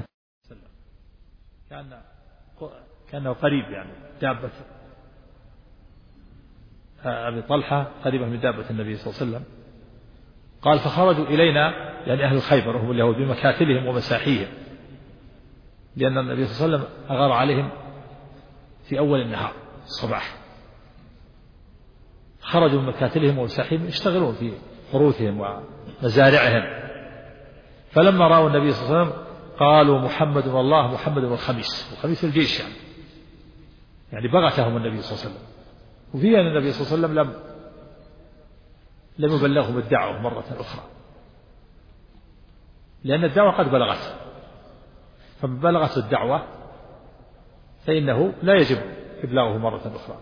كأنه قريب، يعني دابة أبي طلحة قريبة من دابة النبي صلى الله عليه وسلم. قال فخرجوا إلينا يعني أهل خيبر هم اليهود بمكاتلهم ومساحيهم، لأن النبي صلى الله عليه وسلم أغار عليهم في أول النهار الصباح، خرجوا من مكاتلهم ومساحيهم يشتغلون في حروثهم ومزارعهم. فلما رأوا النبي صلى الله عليه وسلم قالوا محمد والله محمد والخميس، والخميس الجيش يعني بغتهم النبي صلى الله عليه وسلم. وفي أن النبي صلى الله عليه وسلم لم يبلغهم الدعوة مرة أخرى، لأن الدعوة قد بلغت، فمن بلغت الدعوة فإنه لا يجب إبلاغه مرة أخرى.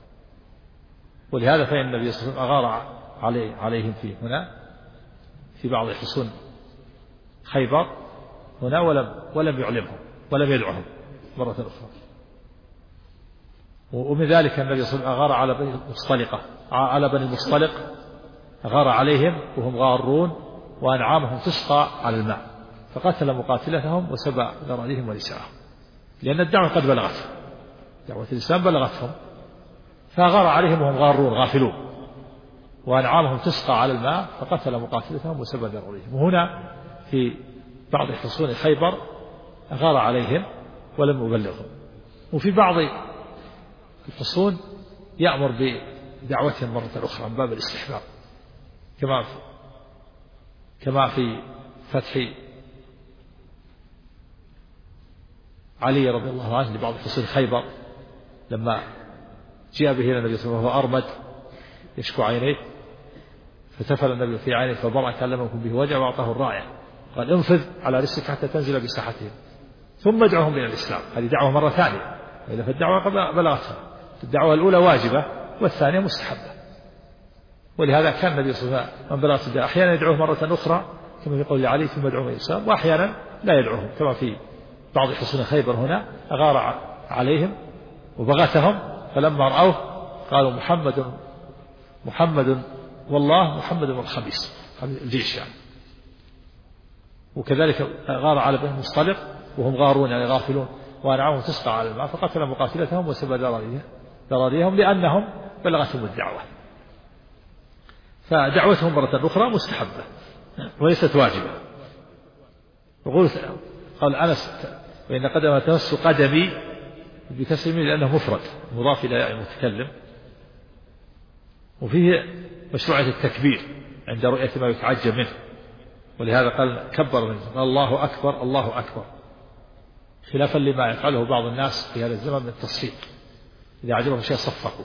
ولهذا فإن النبي صلى الله عليه وسلم أغار عليهم في هنا في بعض حصون خيبر هنا ولم يعلمهم ولم يدعهم مرة أخرى. ومن ذلك النبي صلى الله عليه وسلم أغار على بني المصطلق أغار عليهم وهم غارون وأنعامهم تسقى على الماء، فقتل مقاتلتهم وسبى ذراريهم ونساءهم، لأن الدعوة قد بلغت، دعوة الإسلام بلغتهم، فأغار عليهم وهم غارون غافلون وأنعامهم تسقى على الماء، فقتل مقاتلتهم وسبى ذراريهم. وهنا في بعض حصون خيبر أغار عليهم ولم يبلغهم. وفي بعض الحصون يأمر بدعوتهم مرة أخرى من باب الاستحباب، كما في فتح علي رضي الله عنه لبعض حصون خيبر لما جاء به إلى النبي صلى الله عليه وسلم وهو أرمد يشكو عينيه، فتفل النبي في عينيه فبرأ كلمكم به وجع وأعطاه الراية، قال انفذ على رسلك حتى تنزل بساحتهم ثم ادعوهم إلى الإسلام. هذه دعوة مرة ثانية، وإلا فالدعوة قد بلغتهم، الدعوة الأولى واجبة والثانية مستحبة. ولهذا كان النبي صلى الله عليه وسلم من بلغت الدعوة أحيانا يدعوه مرة أخرى كما في قول علي ثم ادعوهم إلى الإسلام، وأحيانا لا يدعوهم كما في بعض حصون خيبر هنا أغار عليهم وبغتهم، فلما رأوه قالوا محمد والله محمد والخميس الجيش يعني. وكذلك غار على بني المصطلق وهم غارون يعني غافلون وأنعامهم تسقى على الماء، فقتل مقاتلتهم وسبى ذراريهم لأنهم بلغتهم الدعوة. فدعوتهم مرة أخرى مستحبة وليست واجبة. قال أنس وإن قدم تمس قدمي بكسر الميم لأنه مفرد مضاف إلى ياء المتكلم. وفيه مشروعية التكبير عند رؤية ما يتعجب منه، ولهذا قال كبر منه الله أكبر الله أكبر، خلافا لما يفعله بعض الناس في هذا الزمن من التصفيق، إذا عجبهم شيء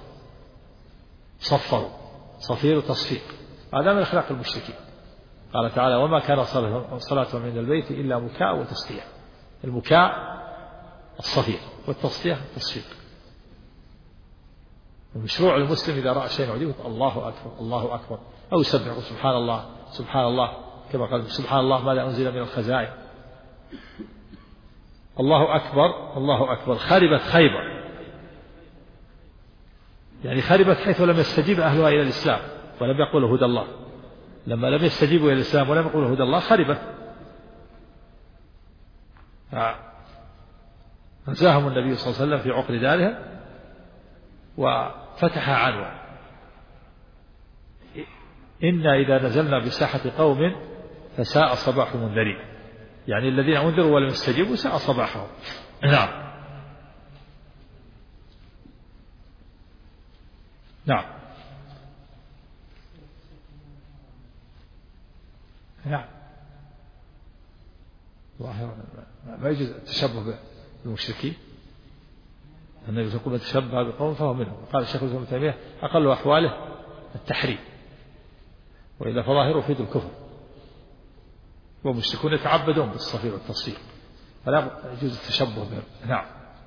صفروا صفير تصفيق، هذا من أخلاق المشركين. قال تعالى وما كان صلاتهم من البيت إلا مكاء وتصفيق، المكاء الصفير والتصفيق التصفيق. المشروع المسلم إذا رأى شيء عجيب الله أكبر الله أكبر، أو يسبح سبحان الله سبحان الله، كما قال سبحان الله ماذا أنزل من الخزائن. الله أكبر الله أكبر. خربت خيبر، يعني خربت حيث لم يستجيب أهلها إلى الإسلام ولم يقولوا هدى الله، لما لم يستجيبوا إلى الإسلام ولم يقولوا هدى الله خربت. نزاهم النبي صلى الله عليه وسلم في عقر دارها وفتح عنوة إنا إذا نزلنا بساحة قوم فساء صباح منذرين، يعني الذين أنذروا ولم يستجيبوا ساء صباحهم. نعم نعم نعم. ما يجوز التشبه بالمشركين، النبي صلى الله عليه وسلم تشبه بقوم فهو منهم. قال الشيخ الإسلام ابن تيمية أقل أحواله التحريم، وإلا فظاهره يفيد الكفر، والمشركون يتعبدون بالصفير والتصفيق فلا يجوز التشبه بهم. نعم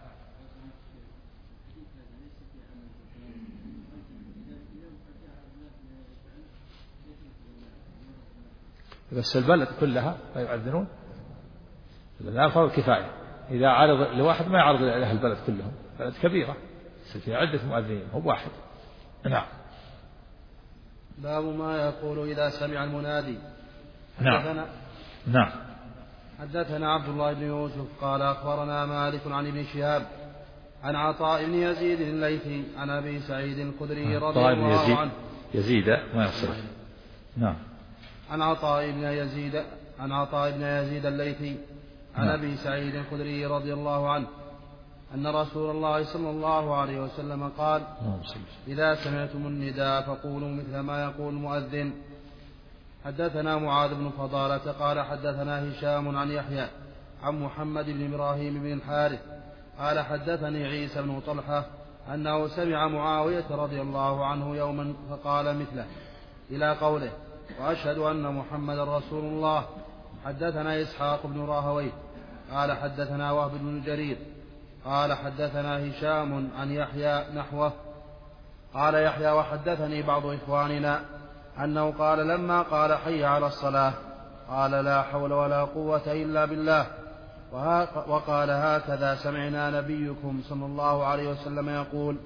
بس البلد كلها لا يؤذنون، لا فرض كفاية، إذا عرض لواحد ما يعرض إلى أهل البلد كلهم، بلد كبيرة فيها عدة مؤذنين هو واحد. نعم. باب ما يقول إذا سمع المنادي. نعم نعم. حدثنا عبد الله بن يوسف قال أخبرنا مالك عن ابن شهاب عن عطاء بن يزيد الليثي عن أبي سعيد الخدري رضي الله عنه. يزيد ما يصرف. نعم. عن عطاء بن يزيد الليثي عن أبي سعيد الخدري رضي الله عنه أن رسول الله صلى الله عليه وسلم قال: إذا سمعتم النداء فقولوا مثل ما يقول المؤذن. حدثنا معاذ بن فضالة قال حدثنا هشام عن يحيى عن محمد بن إبراهيم بن الحارث قال حدثني عيسى بن طلحة أنه سمع معاوية رضي الله عنه يوما فقال مثله إلى قوله: وأشهد أن محمد رسول الله. حدثنا إسحاق بن راهويه قال حدثنا وهب بن جرير قال حدثنا هشام عن يحيى نحوه. قال يحيى: وحدثني بعض إخواننا أنه قال لما قال حي على الصلاة قال: لا حول ولا قوة إلا بالله. وقال: هكذا سمعنا نبيكم صلى الله عليه وسلم يقول.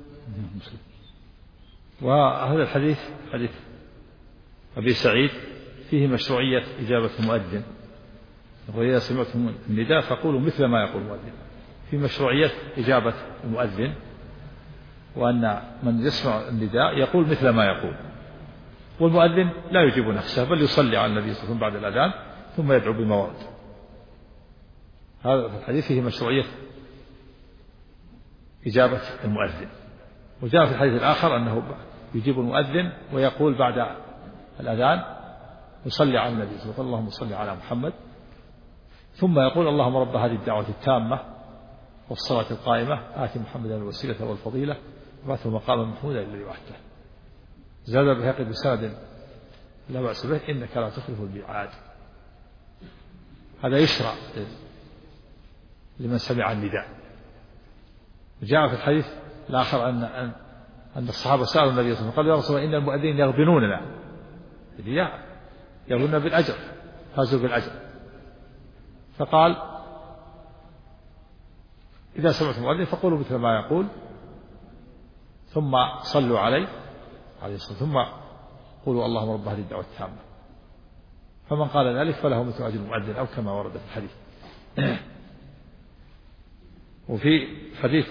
وهذا الحديث حديث أبي سعيد فيه مشروعية إجابة المؤذن، وإذا سمعتم النداء فقولوا مثل ما يقول المؤذن، في مشروعية إجابة المؤذن، وأن من يسمع النداء يقول مثل ما يقول، والمؤذن لا يجيب نفسه بل يصلي على النبي صلى الله عليه وسلم بعد الأذان ثم يدعو بما ورد. هذا الحديث فيه مشروعية إجابة المؤذن. وجاء في الحديث الآخر أنه يجيب المؤذن ويقول بعد الأذان يصلي على النبي صلى الله عليه وسلم: اللهم صل على محمد، ثم يقول: اللهم رب هذه الدعوة التامة والصلاة القائمة آت محمدا الوسيلة والفضيلة وبعثه مقاما محمودا الذي وحده. زاد البيهقي بسند لا بأس به: إنك لا تخلف الميعاد. هذا يشرع لمن سمع النداء. وجاء في الحديث الآخر أن الصحابة سألوا النبي صلى الله عليه وسلم قالوا: يا رسول الله إن المؤذنين يغبنوننا، يغبنون بالأجر، فازوا بالأجر. فقال: إذا سمعتم المؤذن فقولوا مثل ما يقول ثم صلوا عليه ثم قولوا: اللهم رب هذه الدعوة التامة. فمن قال ذلك فله مثل أجر المؤذن أو كما ورد في الحديث. وفي حديث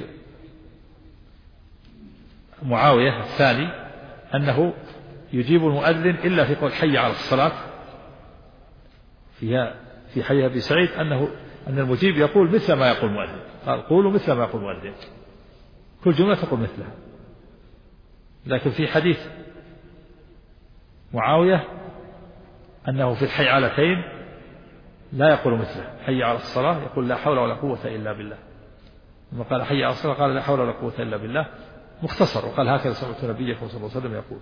معاوية الثاني أنه يجيب المؤذن إلا في قول حي على الصلاة. في حديث أبي سعيد أن المجيب يقول مثل ما يقول المؤذن، قال: قولوا مثل ما يقول المؤذن، كل جملة تقول مثلها. لكن في حديث معاوية أنه في الحي علتين لا يقول مثله، حي على الصلاة يقول: لا حول ولا قوة إلا بالله. ثم قال حي على الصلاة قال: لا حول ولا قوة إلا بالله، مختصر، وقال: هكذا سمعت نبيكم صلى الله عليه وسلم يقول.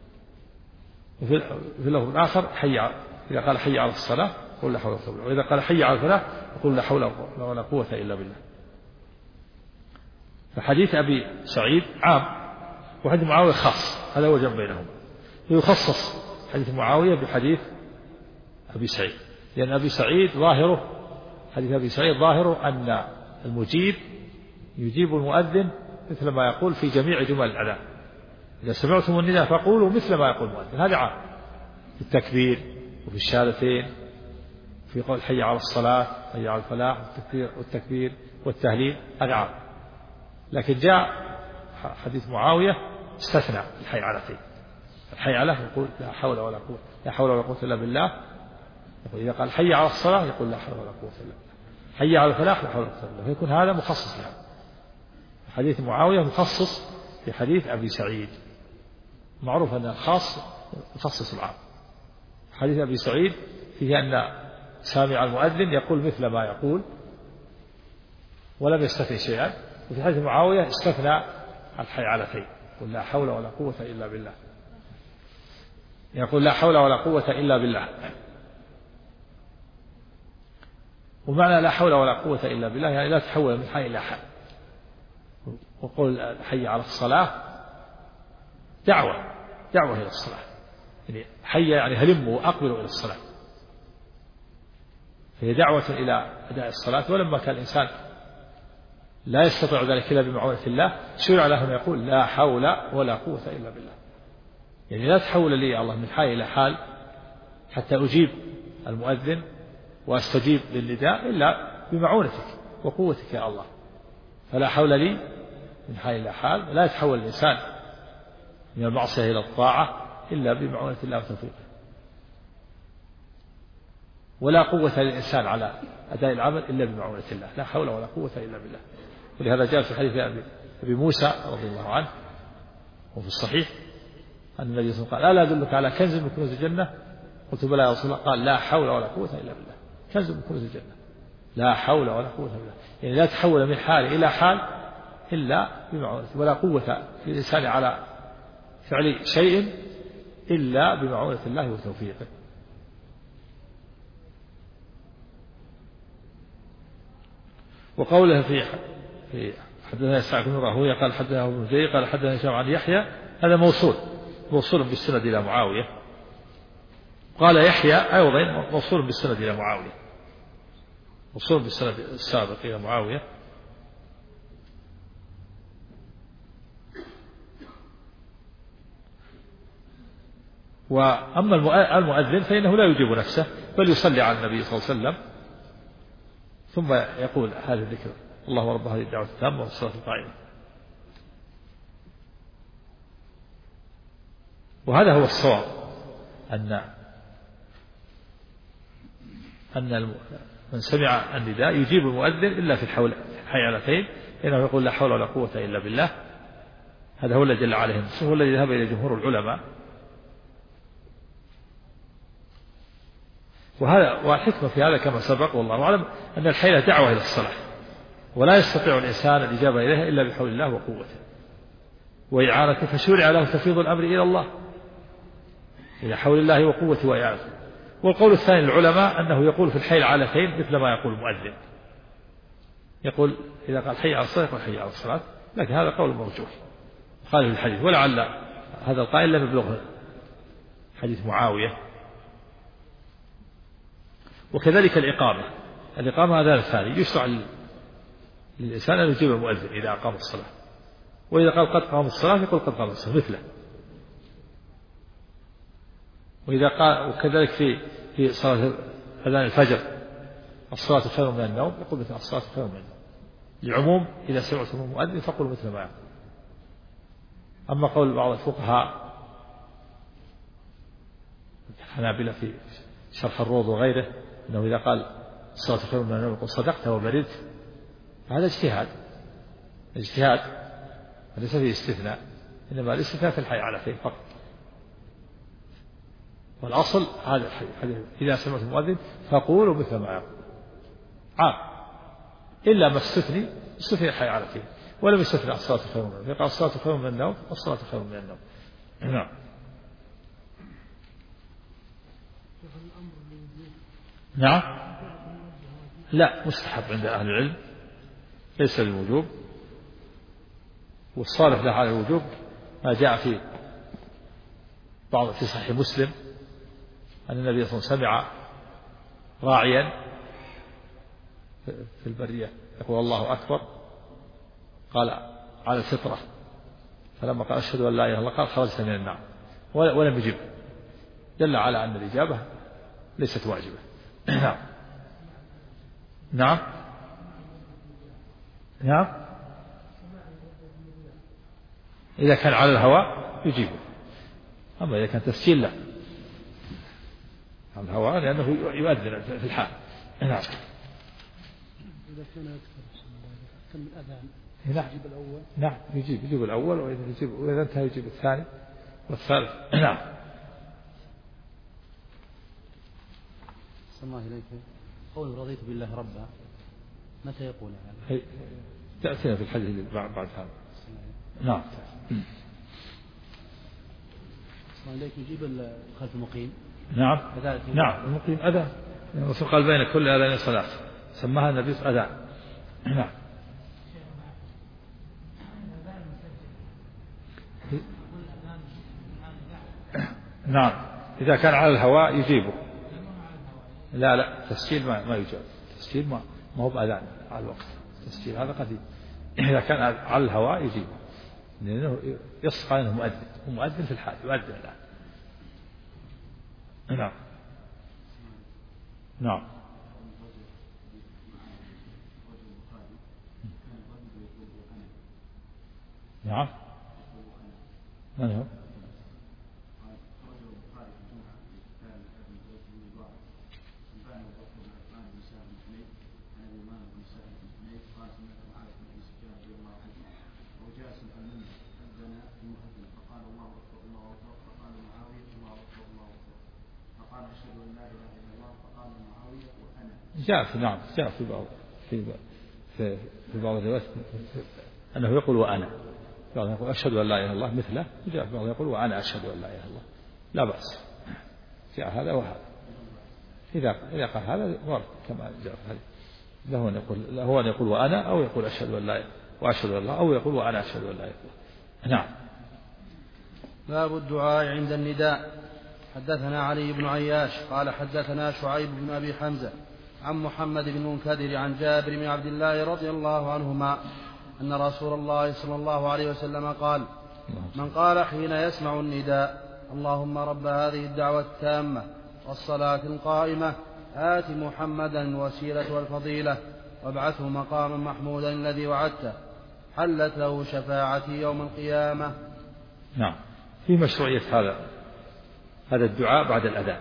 وفي اللفظ الآخر إذا قال حي على الصلاة يقول: لا حول ولا قوة إلا بالله، وإذا قال حي على الفلاح يقول: لا حول ولا قوة إلا بالله. فحديث أبي سعيد عام وحديث معاوية خاص، هذا هو جمع بينهما. يخصص حديث معاوية بحديث أبي سعيد، لأن أبي سعيد حديث أبي سعيد ظاهره أن المجيب يجيب المؤذن مثل ما يقول في جميع جمل الأذان. إذا سمعتم النداء فقولوا مثل ما يقول المؤذن، هذا عام في التكبير وفي الشهادتين، في قول حي على الصلاة، حي على الفلاح، والتكبير والتهليل، هذا عام. لكن جاء حديث معاوية استثنى الحي علتين. الحي على يقول: لا حول ولا قوة إلا بالله. إذا قال حي على الصلاة يقول: لا حول ولا قوة إلا بالله. حي على الفلاح: لا حول ولا قوة إلا بالله. فيكون هذا مخصص له. حديث معاوية مخصص في حديث أبي سعيد. معروف أن الخاص يخصص العام. حديث أبي سعيد فيه أن سامع المؤذن يقول مثل ما يقول ولم يستثني شيئا. وفي حديث معاوية استثنى الحي علتين، يقول: لا حول ولا قوة إلا بالله، يقول: لا حول ولا قوة إلا بالله. ومعنى لا حول ولا قوة إلا بالله يعني لا تحول من حي إلى حي. وقول حي على الصلاة دعوة إلى الصلاة، يعني حي يعني هلموا وأقبلوا إلى الصلاة، فهي دعوة إلى أداء الصلاة. ولما كان الإنسان لا يستطيع ذلك إلا بمعونة الله شرع له أن يقول: لا حول ولا قوة إلا بالله، يعني لا تحول لي يا الله من حال إلى حال حتى أجيب المؤذن وأستجيب للنداء إلا بمعونتك وقوتك يا الله، فلا حول لي من حال إلى حال، ولا يتحول الإنسان من المعصية إلى الطاعة إلا بمعونة الله وتوفيقه. ولا قوة للإنسان على أداء العمل إلا بمعونة الله، لا حول ولا قوة إلا بالله. ولهذا جاء في حديث أبي موسى رضي الله عنه وفي الصحيح أن النبي صلى الله عليه وسلم قال: ألا أدلك على كنز من كنوز الجنة؟ قلت: بلى يا رسول الله. قال: لا حول ولا قوة إلا بالله. كنز من كنوز الجنة، لا حول ولا قوة إلا بالله. يعني لا تحول من حال إلى حال إلا بمعونة، ولا قوة للإنسان على فعل شيء إلا بمعونة الله وتوفيقه. وقوله في حدثنا إسحاق بن راهويه قال حدثنا ابن جرير قال حدثنا هشام عن يحيى، هذا موصول بالسند إلى معاوية. قال يحيى أيضا موصول بالسند إلى معاوية، موصول بالسند السابق إلى معاوية. وأما المؤذن فإنه لا يجيب نفسه، بل يصلي على النبي صلى الله عليه وسلم ثم يقول هذا الذكر: اللهم رب هذه الدعوة التامة والصلاة القائمة. وهذا هو الصواب، أن من سمع النداء يجيب المؤذن إلا في الحيالتين، إنه يقول: لا حول ولا قوة إلا بالله. هذا هو الذي جل عليه النص، هو الذي ذهب إلى جمهور العلماء. والحكمة في هذا كما سبق والله أعلم أن الحيلة دعوة إلى الصلاة، ولا يستطيع الإنسان الإجابة إليها إلا بحول الله وقوته وإعانته، فشرع له تفيض الأمر إلى الله، إلى حول الله وقوته وإعانته. والقول الثاني للعلماء أنه يقول في الحي العالتين مثل ما يقول المؤذن، يقول إذا قال حي على الصلاة يقول حي على الصلاة، لكن هذا قول مرجوح خالف الحديث، ولعل هذا القائل لم يبلغه حديث معاوية. وكذلك الإقامة هذا الثاني، يشرع للإنسان أن يجيب المؤذن إذا أقام الصلاة، وإذا قال قد قام الصلاة يقول قد قام الصلاة مثله. وإذا قال وكذلك في صلاة أذان الفجر: الصلاة خير من النوم، يقول مثل الصلاة خير من النوم، لعموم إذا سمعتم المؤذن فقولوا مثل ما يقول. أما قول بعض الفقهاء الحنابلة في شرح الروض وغيره أنه إذا قال الصلاة خير من النوم يقول صدقت وبردت، هذا اجتهاد وليس فيه استثناء، إنما الاستثناء في الحيالتين فقط. والأصل هذا الحديث: إذا سمعت المؤذن فقولوا مثل ما يقول، عام، إلا ما استثني الحيالتين، ولم يستثنى الصلاة خير من النوم، يقال الصلاة خير من النوم والصلاة خير من النوم. نعم. نعم. لا، مستحب عند أهل العلم، ليس بالوجوب. والصالح له على الوجوب ما جاء في صحيح مسلم أن النبي صلى الله عليه وسلم سمع راعيا في البرية يقول الله أكبر، قال على الفطرة، فلما قال أشهد أن لا إله إلا الله قال خرجت من النار، ولم يجب، دل على أن الإجابة ليست واجبة. نعم. نعم. نعم. إذا كان على الهواء يجيبه، أما إذا كان تسجيل لا، على الهواء لأنه يؤذن في الحال. نعم. إذا كان أكثر من الأذان يجيب الأول. نعم، يجيب الأول، وإذا انتهى يجيب الثاني والثالث. نعم. صلى الله إليك. قول رضيت بالله ربا متى يقول هذا؟ تأتينا في الحديث اللي بعد هذا. نعم. صلى الله إليك. يجيب خلف المقيم. نعم. نعم، المقيم أذان، الرسول قال بين كل أذان صلاة، سماها النبي أذان. نعم. نعم، إذا كان على الهواء يجيبه. لا تسجيل ما يجاب، تسجيل ما هو بأذان على الوقت، تسجيل هذا قديم. إذا كان على الهواء يجيبه، لأنه يصفى أنه مؤذن، ومؤذن في الحال يؤذن الآن. نعم. نعم. نعم. من هو؟ جاء في بعض الروايات أنه يقول وأنا، بعضهم يقول أشهد أن لا إله إلا الله مثله، وجاء في بعضهم يقول وأنا أشهد أن لا إله إلا الله. لا بأس، جاء هذا وهذا. إذا قال هذا ورد كما جاء في هذا، له أن يقول وأنا، أو يقول أشهد أن لا وأشهد أن الله، أو يقول وأنا أشهد أن لا إله إلا الله. نعم. باب الدعاء عند النداء. حدثنا علي بن عياش قال حدثنا شعيب بن أبي حمزة عن محمد بن منكدر عن جابر بن عبد الله رضي الله عنهما أن رسول الله صلى الله عليه وسلم قال: من قال حين يسمع النداء: اللهم رب هذه الدعوة التامة والصلاة القائمة آت محمدا الوسيلة والفضيلة وابعثه مقاما محمودا الذي وعدته، حلت له شفاعتي يوم القيامة. نعم. في مشروعية هذا الدعاء بعد الأذان،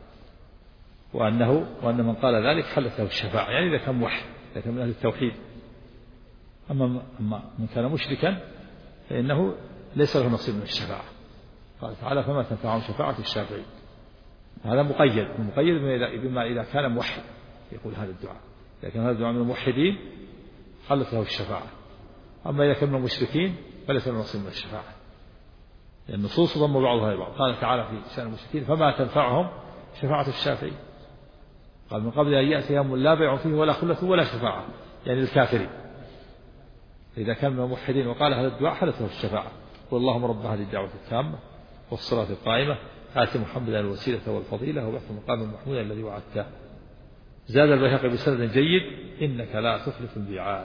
وأن من قال ذلك حلت له الشفاعة، يعني إذا كان موحد، إذا كان من أهل التوحيد. أما من كان مشركا فإنه ليس له نصيب من الشفاعة. قال تعالى: فما تنفعهم شفاعة الشافعين. هذا مقيد بما إذا كان موحد يقول هذا الدعاء. إذا كان هذا الدعاء من الموحدين حلت له الشفاعة. أما إذا كان من المشركين فليس له نصيب من الشفاعة. النصوص ضم بعضها إلى بعض. قال تعالى في شأن المشركين: فما تنفعهم شفاعة الشافعين. قال: من قبل أن يأتي يوم لا بيع فيه ولا خلة ولا شفاعة، يعني الكافرين. إذا كان من الموحدين وقال هذا الدعاء حلت له الشفاعة. قل: اللهم رب هذه الدعوة التامة والصلاة القائمة آت محمدا الوسيلة والفضيلة وابعثه مقاما محمودا الذي وعدته. زاد البيهقي بسند جيد: إنك لا تخلف الميعاد.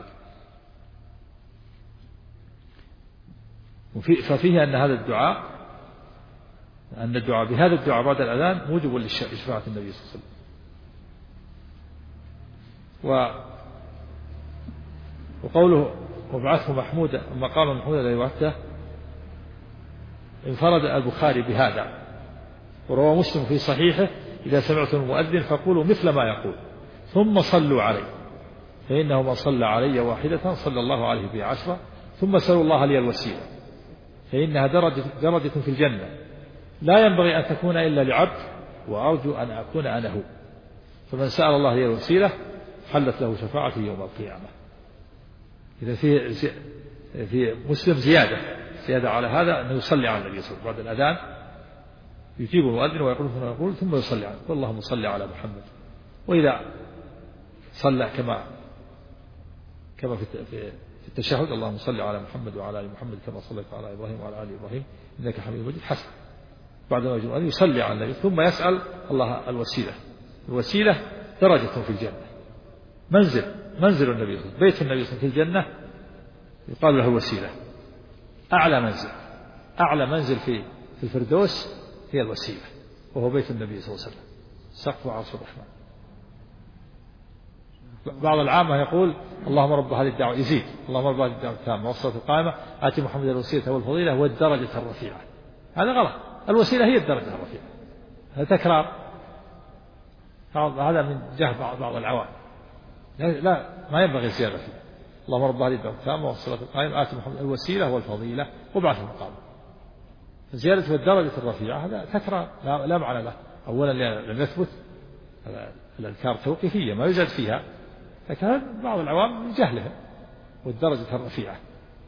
ففيه أن الدعاء بهذا الدعاء بعد الأذان موجب لشفاعة النبي صلى الله عليه وسلم. وقوله: وابعثه مقاما محمودا الذي وعدته، انفرد البخاري بهذا، وروى مسلم في صحيحه: إذا سمعتم المؤذن فقولوا مثل ما يقول ثم صلوا عليه، فإنه من صلى علي واحدة صلى الله عليه بها 10، ثم سألوا الله لي الوسيلة فإنها درجة في الجنة لا ينبغي أن تكون إلا لعبد، وأرجو أن أكون أنا هو. فمن سأل الله لي الوسيلة حلت له شفاعتي يوم القيامة. إذا في مسلم زيادة على هذا، أنه يصلي على النبي صلى الله عليه وسلم بعد الأذان، يجيب المؤذن ويقول ثم يصلي عليه: اللهم صل على محمد. وإذا صلى كما في التشهد: اللهم صل على محمد وعلى آل محمد كما صليت على إبراهيم وعلى آل إبراهيم إنك حميد مجيد، حسن. بعد ما يجب أن يصلي على النبي ثم يسأل الله الوسيلة درجة في الجنة، منزل النبي، بيت النبي في الجنة يقال له الوسيلة. أعلى منزل في الفردوس هي الوسيلة، وهو بيت النبي صلى الله عليه وسلم، سقف عرش الرحمن. بعض العامة يقول: اللهم رب هذه الدعوة، يزيد: اللهم رب هذه الدعوة التامة والصلاة القائمة آت محمد الوسيلة والفضيلة والدرجة الرفيعة. هذا غلط، الوسيلة هي الدرجة الرفيعة، هذا تكرار، هذا من جهل بعض العوام. لا، ما ينبغي الزيادة فيه. اللهم رب هذه الدعوة التامة والصلاة القائمة آت محمد الوسيلة والفضيلة وابعثه مقاما. زيادة في الدرجة الرفيعة هذا تكرار لا معنى له. أولا لم يثبت الأذكار توقيفية ما يزاد فيها، لكن بعض العوام من جهلهم. والدرجة الرفيعة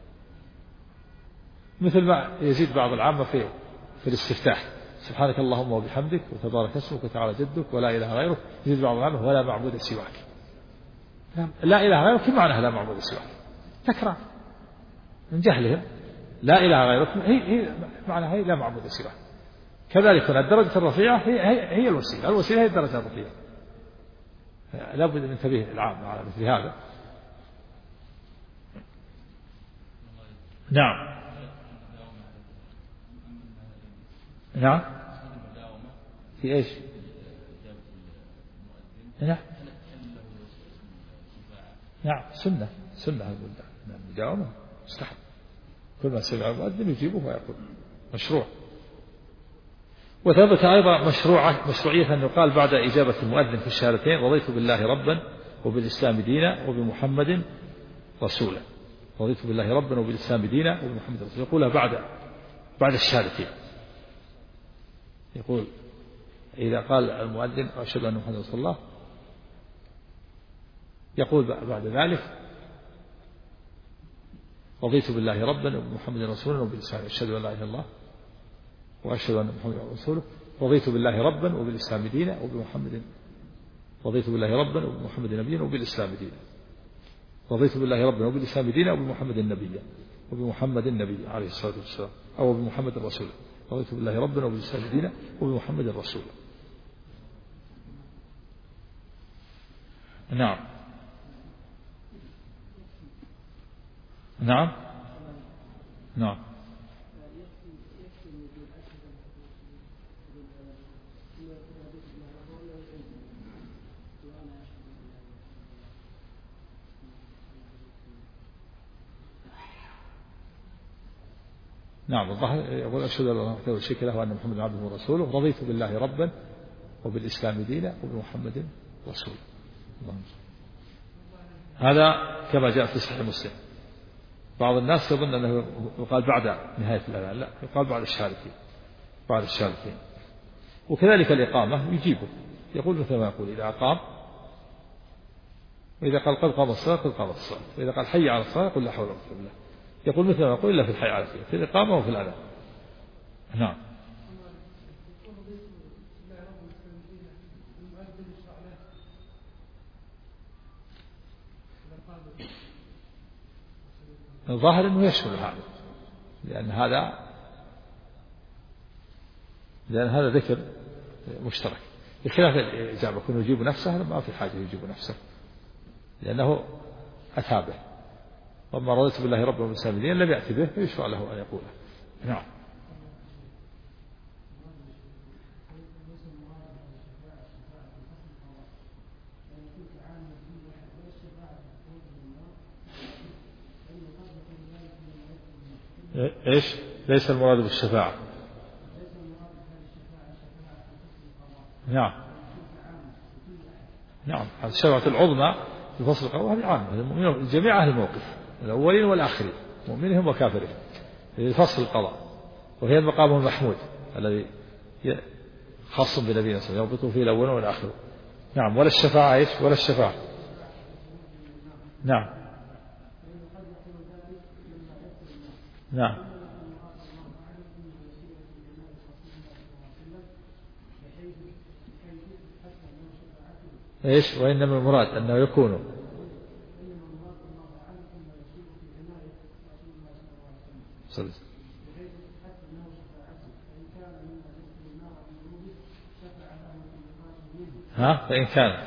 مثل ما يزيد بعض العامة في الاستفتاح: سبحانك اللهم وبحمدك وتبارك اسمك وتعالى جدك ولا إله غيرك. يزيد بعض العامة: ولا معبود سواك. لا إله غيرك كم معناها لا معبود سواك؟ تكرار من جهلهم. لا إله غيرك هي معناها لا معبود سواك. كذلك الدرجة الرفيعة هي الوسيلة هي الدرجة الرفيعة. لا بد من تنبيه العام على مثل هذا. نعم. في ايش؟ نعم سنة المداومة مستحب. كل ما سمع المؤذن يجيبه ويقول مشروع. وثبت أيضا مشروعية أن يقال بعد إجابة المؤذن في الشهادتين رضيت بالله ربا وبالإسلام دينا وبمحمد رسولا. رضيت بالله ربا وبالإسلام دينا وبمحمد رسولا، يقولها بعد الشهادتين. يقول إذا قال المؤذن أشهد أن محمد رسول الله يقول بعد ذلك رضيت بالله ربا وبمحمد رسولا وبالإسلام، أشهد أن لا إله إلا الله وأشهد أن محمدا رسوله. رضيت بالله ربا وبالإسلام دينا وبمحمد، رضيت بالله ربا وبمحمد نبيا وبالإسلام دينا. رضيت بالله ربا وبالإسلام دينا وبمحمد النبي عليه الصلاة والسلام، أو بمحمد الرسول. رضيت بالله ربا وبالإسلام دينا وبمحمد الرسول. نعم نعم نعم. نعم الظاهر يقول أشهد أن لا إله إلا الله شريك له وأن محمدا عبده ورسوله. رضيت بالله ربا وبالإسلام دينا وبمحمد رسولا. هذا كما جاء في صحيح مسلم. بعض الناس يظن أنه يقال بعد نهاية الأذان، لا، يقال بعد الشهادتين. وكذلك الإقامة يجيبه، يقول مثل ما يقول إذا أقام، وإذا قال قد قام الصلاة قد قامت الصلاة، وإذا قال حي على الصلاة يقول لا حول ولا قوة إلا بالله. يقول مثل ما يقول إلا في الحي على الصلاة، في الإقامة وفي الأذان. نعم. الظاهر أنه يشمل هذا، لأن هذا ذكر مشترك، بخلاف الإجابة كونه يجيب نفسه ما في حاجة يجيب نفسه لأنه أتى به. وما رضيت بالله ربا وبالإسلام دينا لم يأتي به فيشرع له أن يقوله. نعم. إيش؟ ليس المراد بالشفاعة. نعم نعم. الشفاعة العظمى في فصل القضاء هذه عامة جميع أهل الموقف الأولين والآخرين مؤمنهم وكافرهم في فصل القضاء، وهي المقام المحمود الذي خاص بنبينا صلى الله عليه وسلم يربط فيه الأولون والآخرون. نعم. ولا الشفاعة إيش؟ ولا الشفاعة. نعم نعم. إيش؟ وإنما المراد أنه يكون فإن كان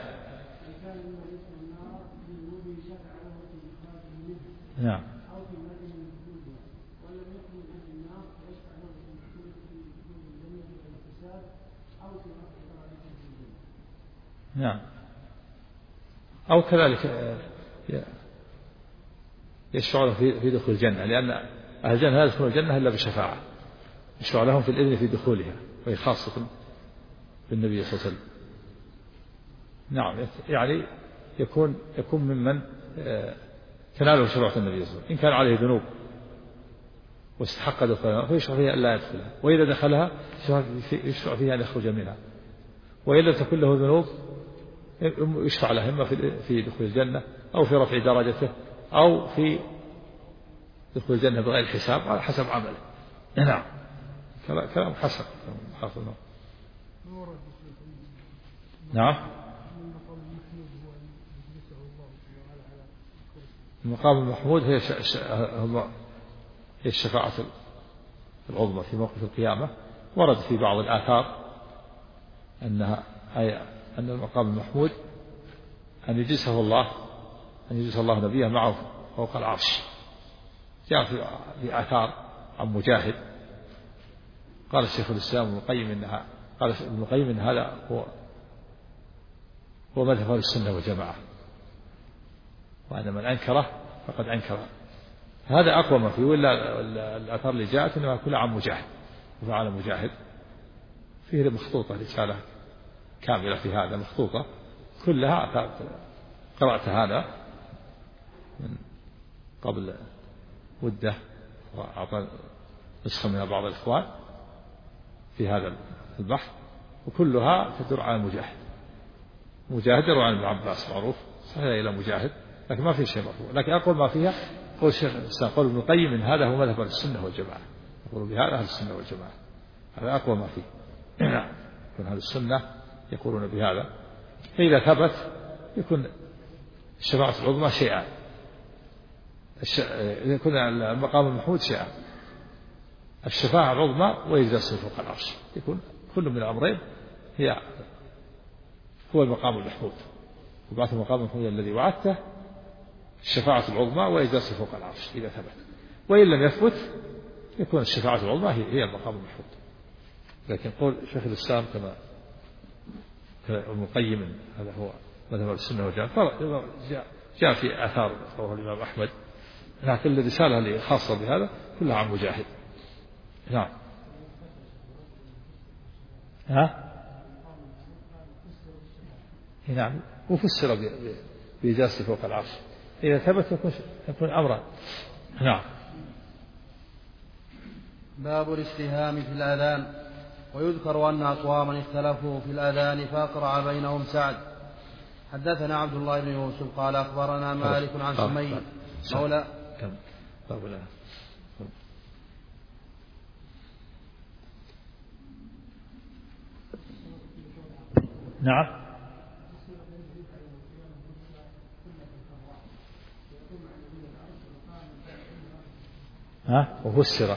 نعم نعم. أو كذلك يشفع له في دخول الجنة، لأن أهل الجنة لا يدخلون الجنة إلا بشفاعة، يشفع لهم في الإذن في دخولها، وهي خاصة بالنبي صلى الله عليه وسلم. نعم. يعني يكون ممن تناله شفاعة النبي صلى الله عليه وسلم. إن كان عليه ذنوب واستحق دخولها فيشفع فيها أن لا يدخلها، وإذا دخلها يشفع فيها أن يخرج منها، وإن لم تكن له ذنوب يشفع له إما في دخول الجنة أو في رفع درجته أو في دخول الجنة بغير حساب على حسب عمله. نعم. كلام حسن. نعم. المقام المحمود هي الشفاعة العظمى في موقف القيامة. ورد في بعض الآثار أن المقام المحمود أن يجلسه الله نبيه معه فوق العرش. جاء في آثار عن مجاهد قال الشيخ الإسلام ابن القيم إن هذا هو مذهب السنة والجماعة، وأن من أنكره فقد أنكر هذا أقوى ما فيه. ولا الآثار اللي جاءت إنما كلها عن مجاهد وفعل مجاهد فيه مخطوطة رسالة كاملة في هذا مخطوطة كلها. قرأت هذا من قبل مدة وأعطى نسخة من بعض الإخوان في هذا البحث وكلها تدور على مجاهد يروى عن ابن عباس معروف صحيح إلى مجاهد لكن ما في شيء مرفوع. لكن أقول ما فيها قول شيخ الإسلام قول ابن القيم إن هذا هو مذهب السنة والجماعة. يقول بهذا أهل السنة والجماعة هذا أقوى ما فيه. يكون أهل السنة يقولون بهذا. فإذا ثبت يكون الشفاعة العظمى شيئان يكون المقام المحمود شيئان الشفاعة العظمى ويجلس فوق العرش يكون كل من الأمرين هو المقام المحمود. وبعث المقام المحمود الذي وعدته الشفاعة العظمى ويجلس فوق العرش إذا ثبت. وإن لم يثبت يكون الشفاعة العظمى هي المقام المحمود. لكن قول شيخ الإسلام كما ابن القيم هذا هو مذهب السنة والجماعة جاء في آثار رواه الإمام أحمد لكن الرسالة اللي خاصة بهذا كلها عن مجاهد. نعم. نعم وفسر بإجازة فوق العرش إذا ثبت يكون أمرا. نعم. باب الاستهام في الأذان. ويذكر أن أقواما اختلفوا في الأذان فأقرع بينهم سعد. حدثنا عبد الله بن يوسف قال أخبرنا مالك عن سمي مولى نعم. وفسر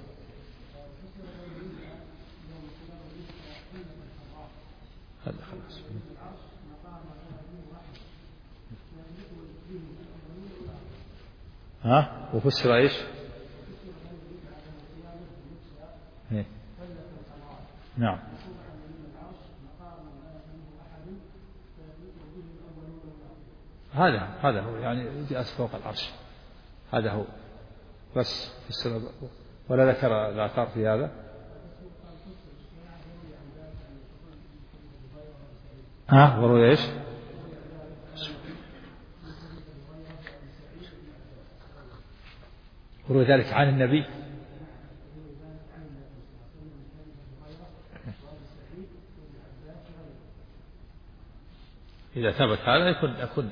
وفسر ايش؟ نعم. هذا هو يعني جالس فوق العرش هذا هو بس فسر ولا ذكر الآثار في هذا. وروي ايش؟ وروي ذلك عن النبي. إذا ثبت هذا يكون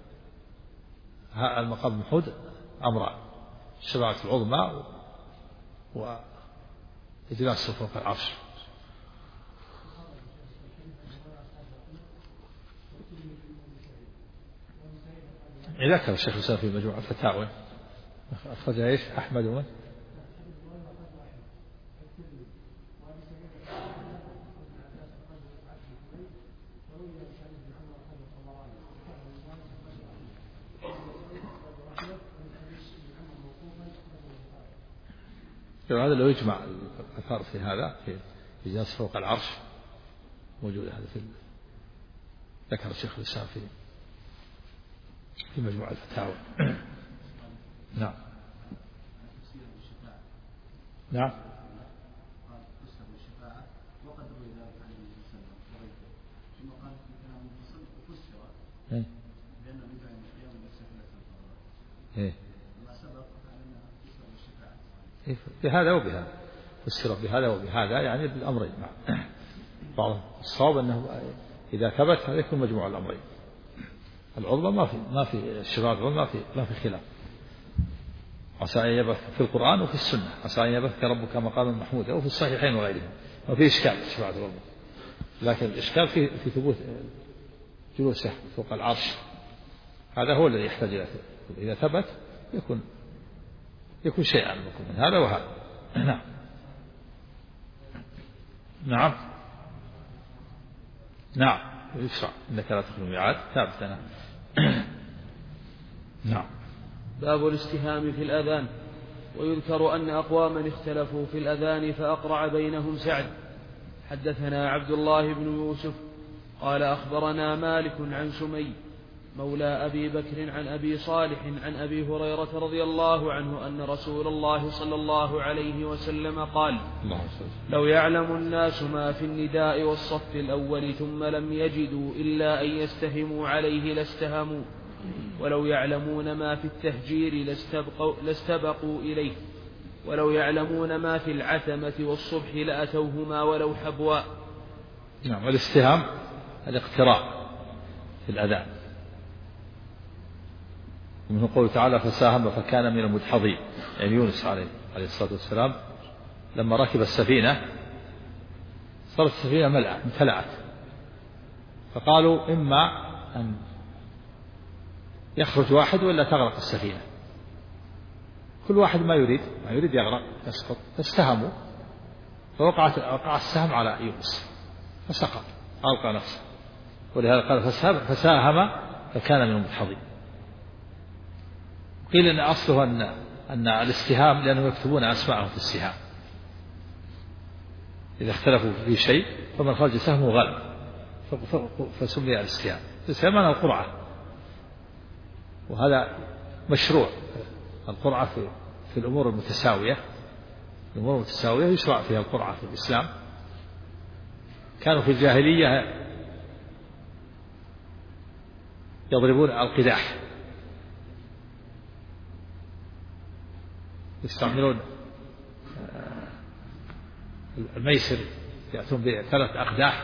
المقام المحمود أمران الشفاعة العظمى وإجلاس فوق العرش. ذكر الشيخ الإسلام في مجموع الفتاوى أخرج ايش؟ أحمد ومن هذا لو يجمع الأثار في هذا في إجلاس فوق العرش موجود هذا ذكر الشيخ الإسلام في مجموع الفتاوى. نعم. نعم. بهذا وبهذا فسر بهذا وبهذا يعني بالأمرين. بعض الصواب أنه إذا ثبت هذا يكون مجموع الأمرين. العظمى ما في الشفاعة العظمى ما في خلاف. عسى أن يبث في القرآن وفي السنة عسى أن يبثك ربك مقاما محمودا وفي الصحيحين وغيرهم. وفي إشكال الشفاعة العظمى لكن الإشكال في ثبوت جلوسه فوق العرش هذا هو الذي يحتاج إلى إذا ثبت يكون شيئا من هذا وهذا. نعم. نعم. نعم يشرع إنك لا تخلو الميعاد ثابت لنا. نعم. باب الاستهام في الأذان. ويذكر أن أقواما اختلفوا في الأذان فأقرع بينهم سعد. حدثنا عبد الله بن يوسف قال أخبرنا مالك عن سمي مولى أبي بكر عن أبي صالح عن أبي هريرة رضي الله عنه أن رسول الله صلى الله عليه وسلم قال: لو يعلم الناس ما في النداء والصف الأول ثم لم يجدوا إلا أن يستهموا عليه لاستهموا، ولو يعلمون ما في التهجير لاستبقوا إليه، ولو يعلمون ما في العتمة والصبح لأتوهما ولو حبوا. نعم. والاستهام الاقتراء في الأذان، ومنه قوله تعالى: فساهم فكان من المدحضين، يعني يونس عليه الصلاة والسلام لما ركب السفينة صارت السفينة امتلأت، فقالوا إما أن يخرج واحد ولا تغرق السفينة، كل واحد ما يريد يغرق يسقط، فاستهموا فوقع السهم على يونس فسقط ألقى نفسه، ولهذا قال فساهم فكان من المدحضين. قيل إن أصله أن الاستهام لأنهم يكتبون أسماءهم في السهام، إذا اختلفوا في شيء فمن خرج سهمه غلب فسمي الاستهام. الاستهام معنى القرعة، وهذا مشروع. القرعة في الأمور المتساوية، الأمور المتساوية يشرع فيها القرعة في الإسلام. كانوا في الجاهلية يضربون القداح، يستعملون الميسر، يأتون ب3 أقداح،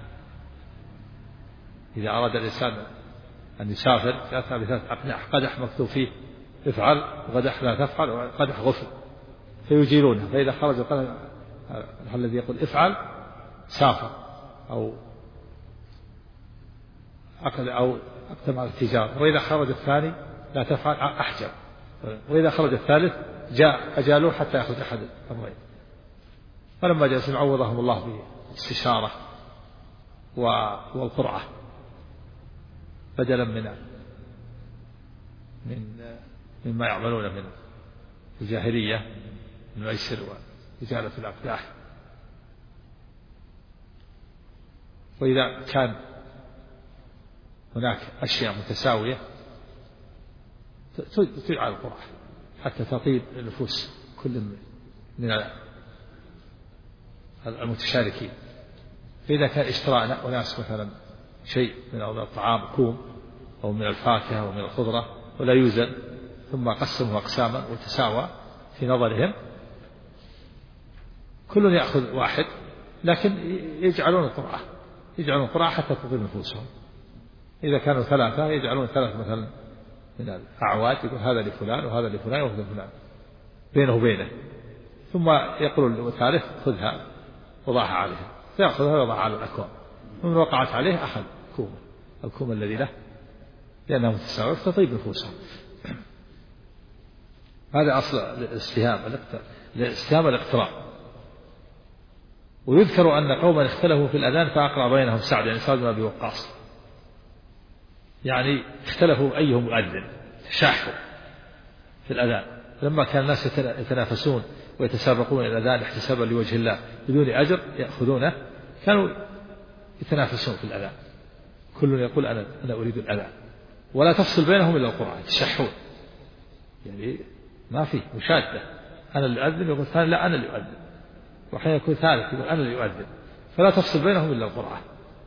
إذا أراد الإنسان أن يسافر يأتي ب3 أقداح، قدح مكتوب فيه افعل، وقدح لا تفعل، وقدح غفل، فيجيلونه، فإذا خرج القدح الذي يقول افعل سافر أو أقدم على التجارة، وإذا خرج الثاني لا تفعل أحجب، وإذا خرج الثالث أجالوه حتى يأخذ أحد الأمرين. فلما جاء عوضهم الله بالاستشارة والقرعة بدلا مما يعملون من الجاهلية من الميسر وإجالة الأقداح. وإذا كان هناك أشياء متساوية تجعل القرعة حتى تطيب النفوس كل من المتشاركين. فإذا كان اشتراء وناس مثلا شيء من الطعام كوم أو من الفاكهة أو من الخضرة ولا يوزن، ثم قسموا أقساما وتساوى في نظرهم، كل يأخذ واحد، لكن يجعلون القرعة حتى تطيب نفوسهم. إذا كانوا 3 يجعلون 3 مثلا من الأعواد، يقول هذا لفلان وهذا لفلان وهذا لفلان بينه وبينه، ثم يقول الثالث خذها وضعها عليها، فيأخذها ويضعها على الأكوام، ومن وقعت عليه أخذ الكوم الذي له، لأنها متساوية فتطيب نفوسهم. هذا أصل الاستهام الاقتراء. ويذكر أن قوما اختلفوا في الأذان فأقرأ بينهم سعد، يعني سعد بن أبي وقاص، يعني اختلفوا أيهم يؤذن، تشاحوا في الأذان. لما كان الناس يتنافسون ويتسابقون إلى الأذان احتسابا لوجه الله بدون أجر يأخذونه، كانوا يتنافسون في الأذان، كل يقول أنا أريد الأذان، ولا تفصل بينهم إلا القرآن، يتشحون، يعني ما فيه مشادة، أنا اللي أؤذن يقول ثاني لا أنا اللي أؤذن، وحين يكون ثالث يقول أنا اللي أؤذن، فلا تفصل بينهم إلا القرآن.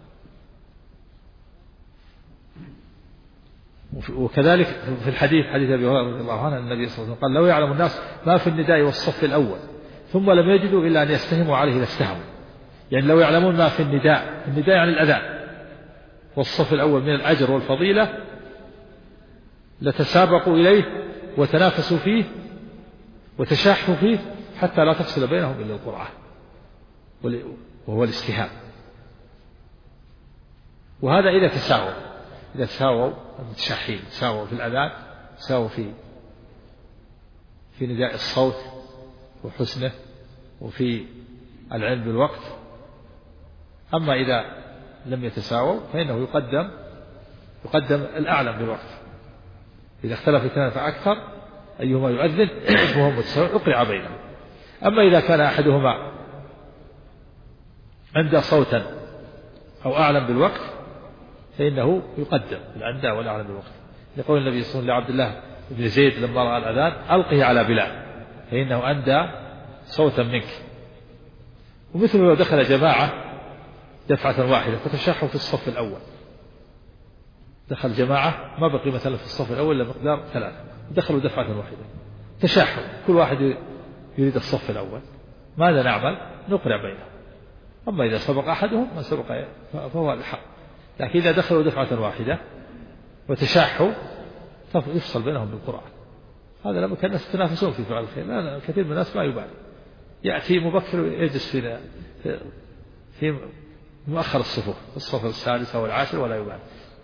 وكذلك في الحديث حديث أبي هريرة رضي الله عنه النبي صلى الله عليه وسلم قال: لو يعلم الناس ما في النداء والصف الأول ثم لم يجدوا إلا أن يستهموا عليه لاستهموا، يعني لو يعلمون ما في النداء يعني الأذان والصف الأول من الأجر والفضيلة لتسابقوا إليه وتنافسوا فيه وتشاحوا فيه حتى لا تفصل بينهم إلا القرعة، وهو الاستهام. وهذا إذا تساووا المتشاحين، تساووا في الأذان، تساووا في نداء الصوت وحسنه وفي العلم بالوقت. أما إذا لم يتساووا فإنه يقدم الأعلم بالوقت، إذا اختلف اثنان فأكثر أيهما يؤذن وهو متساوي أقرع بينهم. أما إذا كان أحدهما عنده صوتا أو أعلم بالوقت فإنه يقدم الأندى ولا أعلم بالوقت. يقول النبي صلى الله عليه وسلم لعبد الله بن زيد لما رأى الأذان ألقه على بلال فإنه أندى صوتا منك. ومثل لو دخل جماعة دفعة واحدة فتشاحوا في الصف الأول، دخل جماعة ما بقي مثلا في الصف الأول إلا مقدار 3 دخلوا دفعة واحدة تشاحوا كل واحد يريد الصف الأول، ماذا نعمل؟ نقرع بينهم. أما إذا سبق أحدهم من سبق فهو الحق، لكن إذا دخلوا دفعة واحدة وتشاحوا يفصل بينهم بالقرآن. هذا لما كان الناس يتنافسون في فعل الخير. لا كثير من الناس ما يبالي، يأتي مبكر ويجلس في مؤخر الصفوف في الصف السادس أو العاشر ولا يبالي.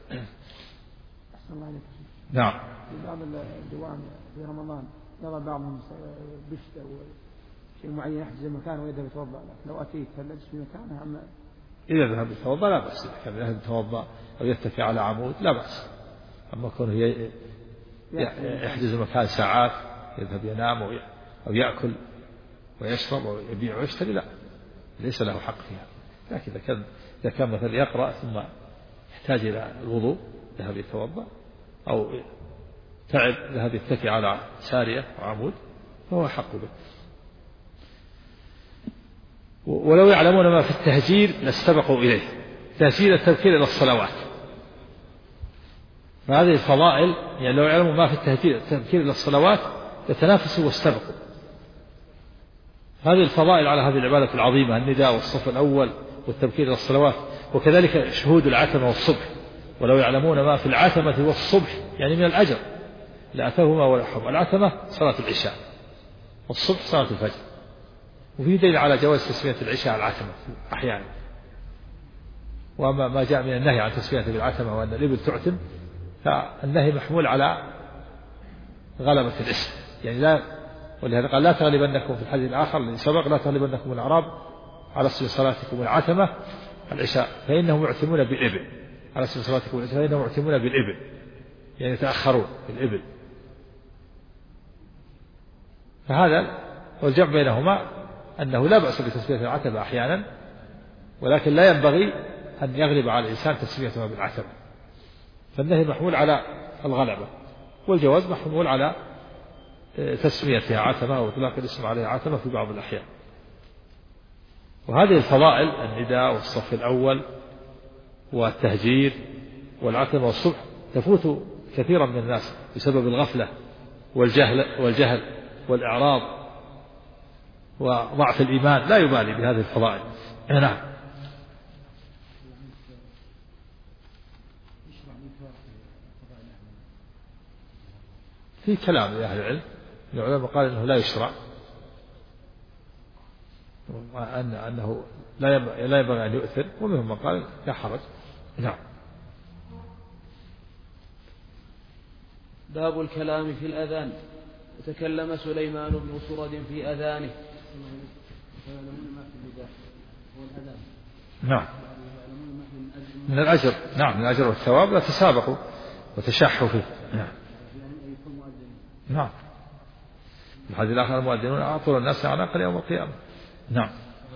نعم. في بعض الدوام في رمضان يرى بعضهم بشت أو شيء معين يحجز المكان ويذهب يتوضأ، لو أتيت هل أجلس في مكانه أم إذا ذهب يتوضأ لا بأس، إذا كان يذهب يتوضأ أو يتكي على عمود لا بأس. أما كونه يحجز المكان ساعات يذهب ينام أو يأكل ويشرب أو يبيع ويشتري لا، ليس له حق فيها. لكن إذا كان مثلا يقرأ ثم يحتاج إلى الوضوء ذهب يتوضأ، أو تعب ذهب يتكي على سارية وعمود فهو حق به. ولو يعلمون ما في التهجير لاستبقوا إليه. تهجير التذكير إلى الصلوات، فهذه الفضائل يعني لو يعلموا ما في التذكير إلى الصلوات يتنافسوا واستبقوا. هذه الفضائل على هذه العبادة العظيمة، النداء والصف الأول والتبكير إلى الصلوات، وكذلك شهود العتمة والصبح. ولو يعلمون ما في العتمة والصبح يعني من الأجر لأتوهما ولحهم. العتمة صلاة العشاء والصبح صلاة الفجر، وفي دليل على جواز تسمية العشاء العتمة أحيانا. وأما ما جاء من النهي عن تسمية بالعتمة وأن الإبل تعتم فالنهي محمول على غلبة الاسم، يعني لا، ولهذا قال لا تغلبنكم في الحديث الآخر الذي سبق لا تغلبنكم الأعراب على اسم صلاتكم العتمة العشاء فإنهم يعتمون بالإبل، على اسم صلاتكم العشاء فإنهم يعتمون بالإبل يعني يتأخرون بالإبل. فهذا والجمع بينهما أنه لا بأس بتسمية العتمة أحيانا، ولكن لا ينبغي أن يغلب على الإنسان تسميتها بالعتمة. فالنهي محمول على الغلبة، والجواز محمول على تسميتها عتمة وإطلاق الاسم عليها عتمة في بعض الأحيان. وهذه الفضائل النداء والصف الأول والتهجير والعتمة والصبح تفوت كثيرا من الناس بسبب الغفلة والجهل والإعراض وضعف الإيمان، لا يبالي بهذه الفضائل. نعم. في كلام لأهل العلم، العلماء قال أنه لا يشرع، أنه لا ينبغي أن يؤثر، ومنهم من قال لا حرج. نعم. باب الكلام في الأذان. وتكلم سليمان بن سرد في أذانه. نعم. من الأجر، نعم، من الأجر والثواب لا تسابقوا وتشحوا فيه. نعم. نعم. الحديث الآخر المؤذنون أعطوا الناس أعناقا يوم القيامة. نعم.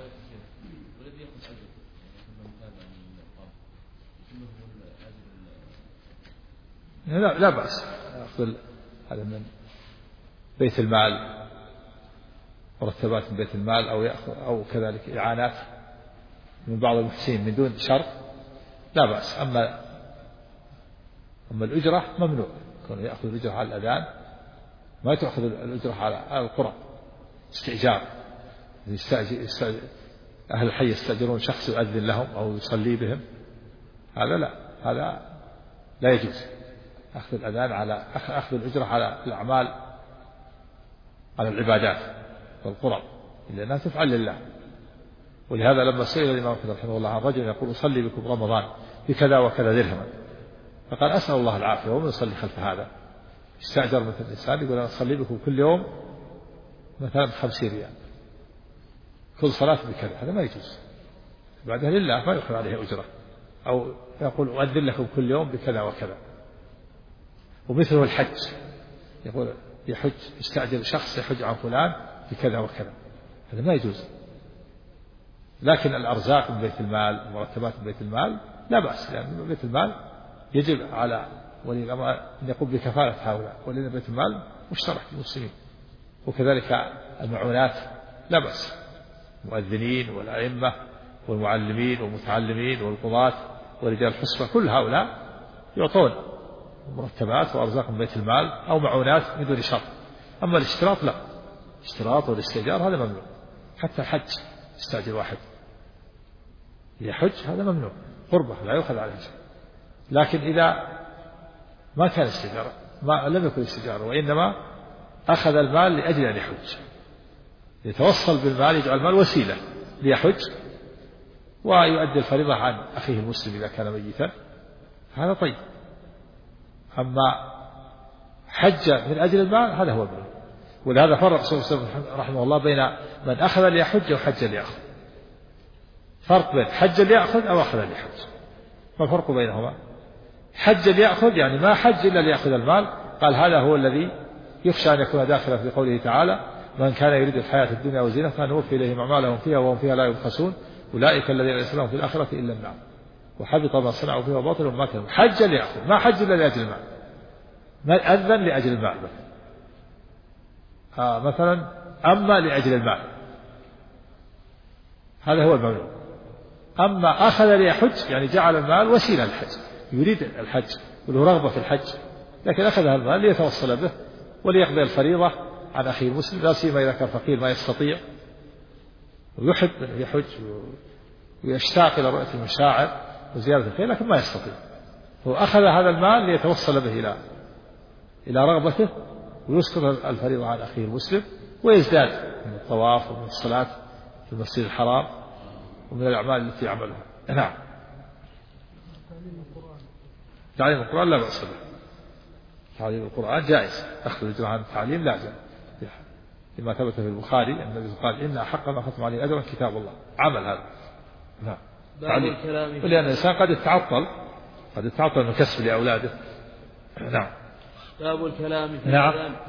لا بأس يأخذ هذا من بيت المال، مرتبات من بيت المال، أو يأخذ أو كذلك إعانات من بعض المحسنين من دون شرط، لا بأس. أما الأجرة ممنوع، يكون يأخذ الأجرة على الأذان، ما تأخذ الأجرة على القرى استئجار. أهل الحي يستأجرون شخص يؤذن لهم أو يصلي بهم، هذا لا يجوز. أخذ الأذان على أخذ الأجرة على الأعمال، على العبادات والقرب، لأنها تفعل لله. ولهذا لما سئل الإمام أحمد رحمه الله عن رجل يقول أصلي بكم رمضان بكذا وكذا درهما، فقال أسأل الله العافية، ومن يصلي خلف هذا؟ استأجر مثل الإنسان يقول أنا أصلي بكم كل يوم مثلا 50 ريال كل صلاة بكذا، هذا ما يجوز. بعدها لله ما يأخذ عليه أجرة. أو يقول أؤذن لكم كل يوم بكذا وكذا. ومثله الحج، يقول يحج، يستأجر شخص يحج عن فلان بكذا وكذا، هذا ما يجوز. لكن الأرزاق من بيت المال، مرتبات من بيت المال لا بأس، لأن بيت المال يجب على ولي الأمر أن يقوم بكفالة هؤلاء، ولأن بيت المال مشترك للمسلمين. وكذلك المعونات لا بأس، المؤذنين والأئمة والمعلمين والمتعلمين والقضاة ورجال الحصبة كل هؤلاء يعطون مرتبات وأرزاق من بيت المال أو معونات من دون شرط. أما الاشتراط لا، الاشتراط والاستئجار هذا ممنوع. حتى الحج يستأجر واحد يحج هذا ممنوع، قربة لا يؤخذ عليه شيء. لكن إذا ما كان استئجار، ما لم يكن استئجار، وإنما أخذ المال لأجل أن يحج، يتوصل بالمال، يجعل المال وسيلة ليحج ويؤدي الفريضة عن أخيه المسلم إذا كان ميتا، هذا طيب. أما حج من أجل المال هذا هو المال. ولهذا فرق صلى الله عليه وسلم رحمه الله بين من أخذ ليحج وحج ليأخذ. فرق بين حج ليأخذ أو أخذ ليحج. ما الفرق بينهما؟ حج ليأخذ يعني ما حج إلا ليأخذ المال، قال هذا هو الذي يخشى أن يكون داخلا في قوله تعالى من كان يريد الحياة الدنيا وزينتها نوفي إليهم أعمالهم فيها وهم فيها لا يبخسون أولئك الذين ليس لهم في الآخرة إلا النار وحبط ما صنعوا فيها وباطل وما كانوا. حج ليأخذ، ما حج إلا لأجل المال، ما أذن لأجل المال مثلا أما لأجل المال هذا هو الممنوع. أما أخذ ليحج يعني جعل المال وسيلة للحج، يريد الحج وله رغبة في الحج، لكن أخذ المال ليتوصل به وليقضي الفريضة عن أخيه المسلم، لا سيما إذا كان فقير ما يستطيع ويحب أن يحج ويشتاق إلى رؤية المشاعر وزيارة الخير لكن ما يستطيع، هو أخذ هذا المال ليتوصل به إلى رغبته ويسقط الفريضة عن أخيه المسلم ويزداد من الطواف ومن الصلاة في المسجد الحرام ومن الأعمال التي يعملها. نعم. تعليم القرآن لا بأس به، تعليم القرآن جائز، أخذ الأجر عن التعليم لازم، لما ثبت في البخاري أن النبي قال إن أحق ما أخذتم عليه أجرا كتاب الله، عمل هذا. نعم. ولأن الإنسان قد يتعطل من كسب لأولاده. نعم. باب الكلام في نعم. الأذان.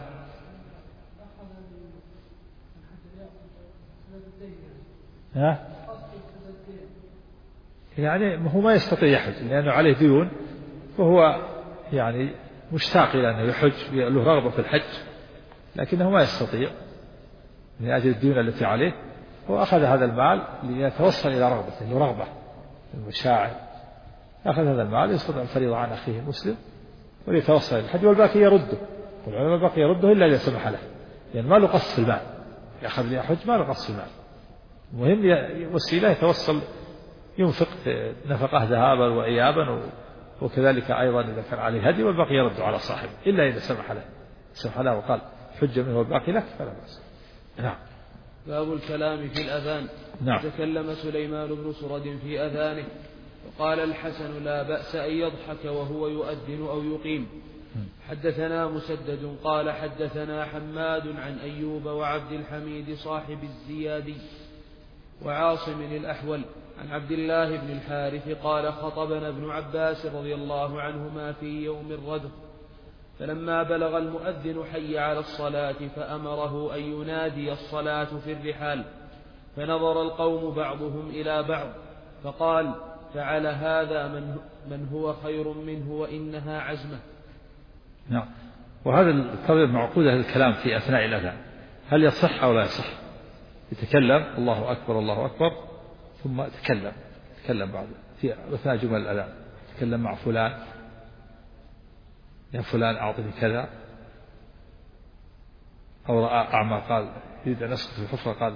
يعني هو ما يستطيع يحج لأنه عليه ديون، وهو يعني مشتاق إلى أنه يحج، له رغبة في الحج لكنه ما يستطيع من أجل الديون التي عليه، هو أخذ هذا المال ليتوصل إلى رغبته، له رغبة المشاعر، أخذ هذا المال يسقط الفريضة عن أخيه المسلم وليتوصل إلى الحج والباقي يرده، والعلماء الباقي يرده إلا إذا سمح له، يعني ما له قصد في المال، يأخذ ليحج ما له قصد في المال، المهم وسيلة يتوصل ينفق نفقه ذهابا وإيابا، وكذلك أيضا إذا كان عليه هدي والباقي يرد على صاحبه إلا إذا سمح له وقال حج منه والباقي لك فلا بأس. نعم. باب الكلام في الأذان. نعم. تكلم سليمان بن سرد في أذانه وقال الحسن لا بأس أن يضحك وهو يؤذن أو يقيم. حدثنا مسدد قال حدثنا حماد عن أيوب وعبد الحميد صاحب الزيادي وعاصم الأحول عن عبد الله بن الحارث قال خطبنا ابن عباس رضي الله عنهما في يوم الردف، فلما بلغ المؤذن حي على الصلاة فأمره أن ينادي الصلاة في الرحال، فنظر القوم بعضهم إلى بعض فقال فعل هذا من هو خير منه وإنها عزمة. نعم. وهذا الطريق معقودة الكلام في أثناء الأذان، هل يصح أو لا يصح؟ يتكلم الله أكبر الله أكبر ثم تكلم بعد في أثناء جمل الأذان، تكلم مع فلان يا فلان أعطني كذا، أو رأى أعمى قال يريد أن يسقط في الحفرة قال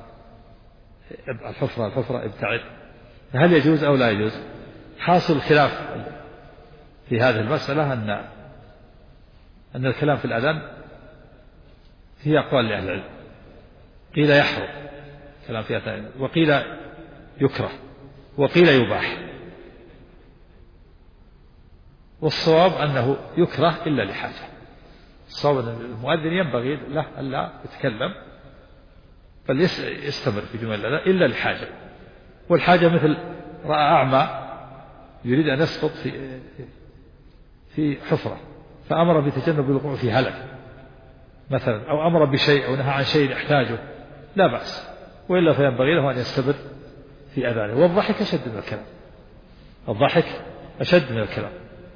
الحفرة ابتعد، هل يجوز أو لا يجوز؟ حاصل الخلاف في هذه المسألة أن الكلام في الأذان فيه أقوال لأهل العلم، قيل يحرم كلام في أذان، وقيل يكره، وقيل يباح، والصواب أنه يكره إلا لحاجة. الصواب أن المؤذن ينبغي له ألا يتكلم بل يستمر في جمل الأذان إلا لحاجة، والحاجة مثل رأى أعمى يريد أن يسقط في حفرة فأمر بتجنب الوقوع في هلك مثلا، أو أمر بشيء أو نهى عن شيء يحتاجه لا بأس، وإلا فينبغي له أن يستمر في أذانه. والضحك أشد من الكلام، الضحك أشد من الكلام.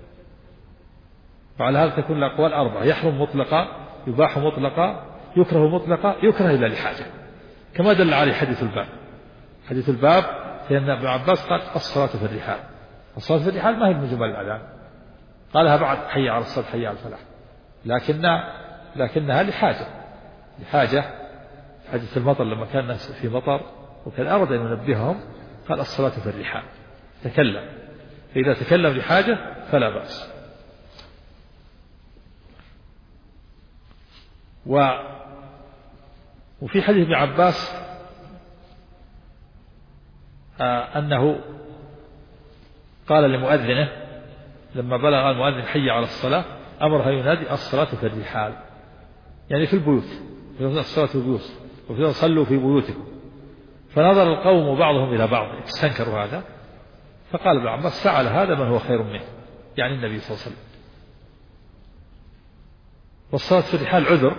وعلى هذا تكون الأقوال أربعة: يحرم مطلقا، يباح مطلقا، يكره مطلقا، يكره إلا لحاجة، كما دل عليه حديث الباب. حديث الباب لأن ابن عباس قال الصلاة في الرحال. الصلاة في الرحال ما هي من جمل الأذان، قالها بعد حي على الصلاة حي على الفلاح، لكنها لحاجة حديث المطر لما كان الناس في مطر وكان أراد أن ينبههم قال الصلاة في الرحال، تكلم. فإذا تكلم لحاجة فلا بأس. وفي حديث ابن عباس أنه قال لمؤذنه لما بلغ المؤذن حي على الصلاة أمره ينادي الصلاة في الرحال، يعني في البيوت، الصلاة في البيوت، وفي صلوا في بيوتكم. فنظر القوم بعضهم إلى بعض استنكروا هذا، فقال ابن عباس فعل هذا من هو خير منه، يعني النبي صلى الله عليه وسلم. والصلاة في الرحال عذر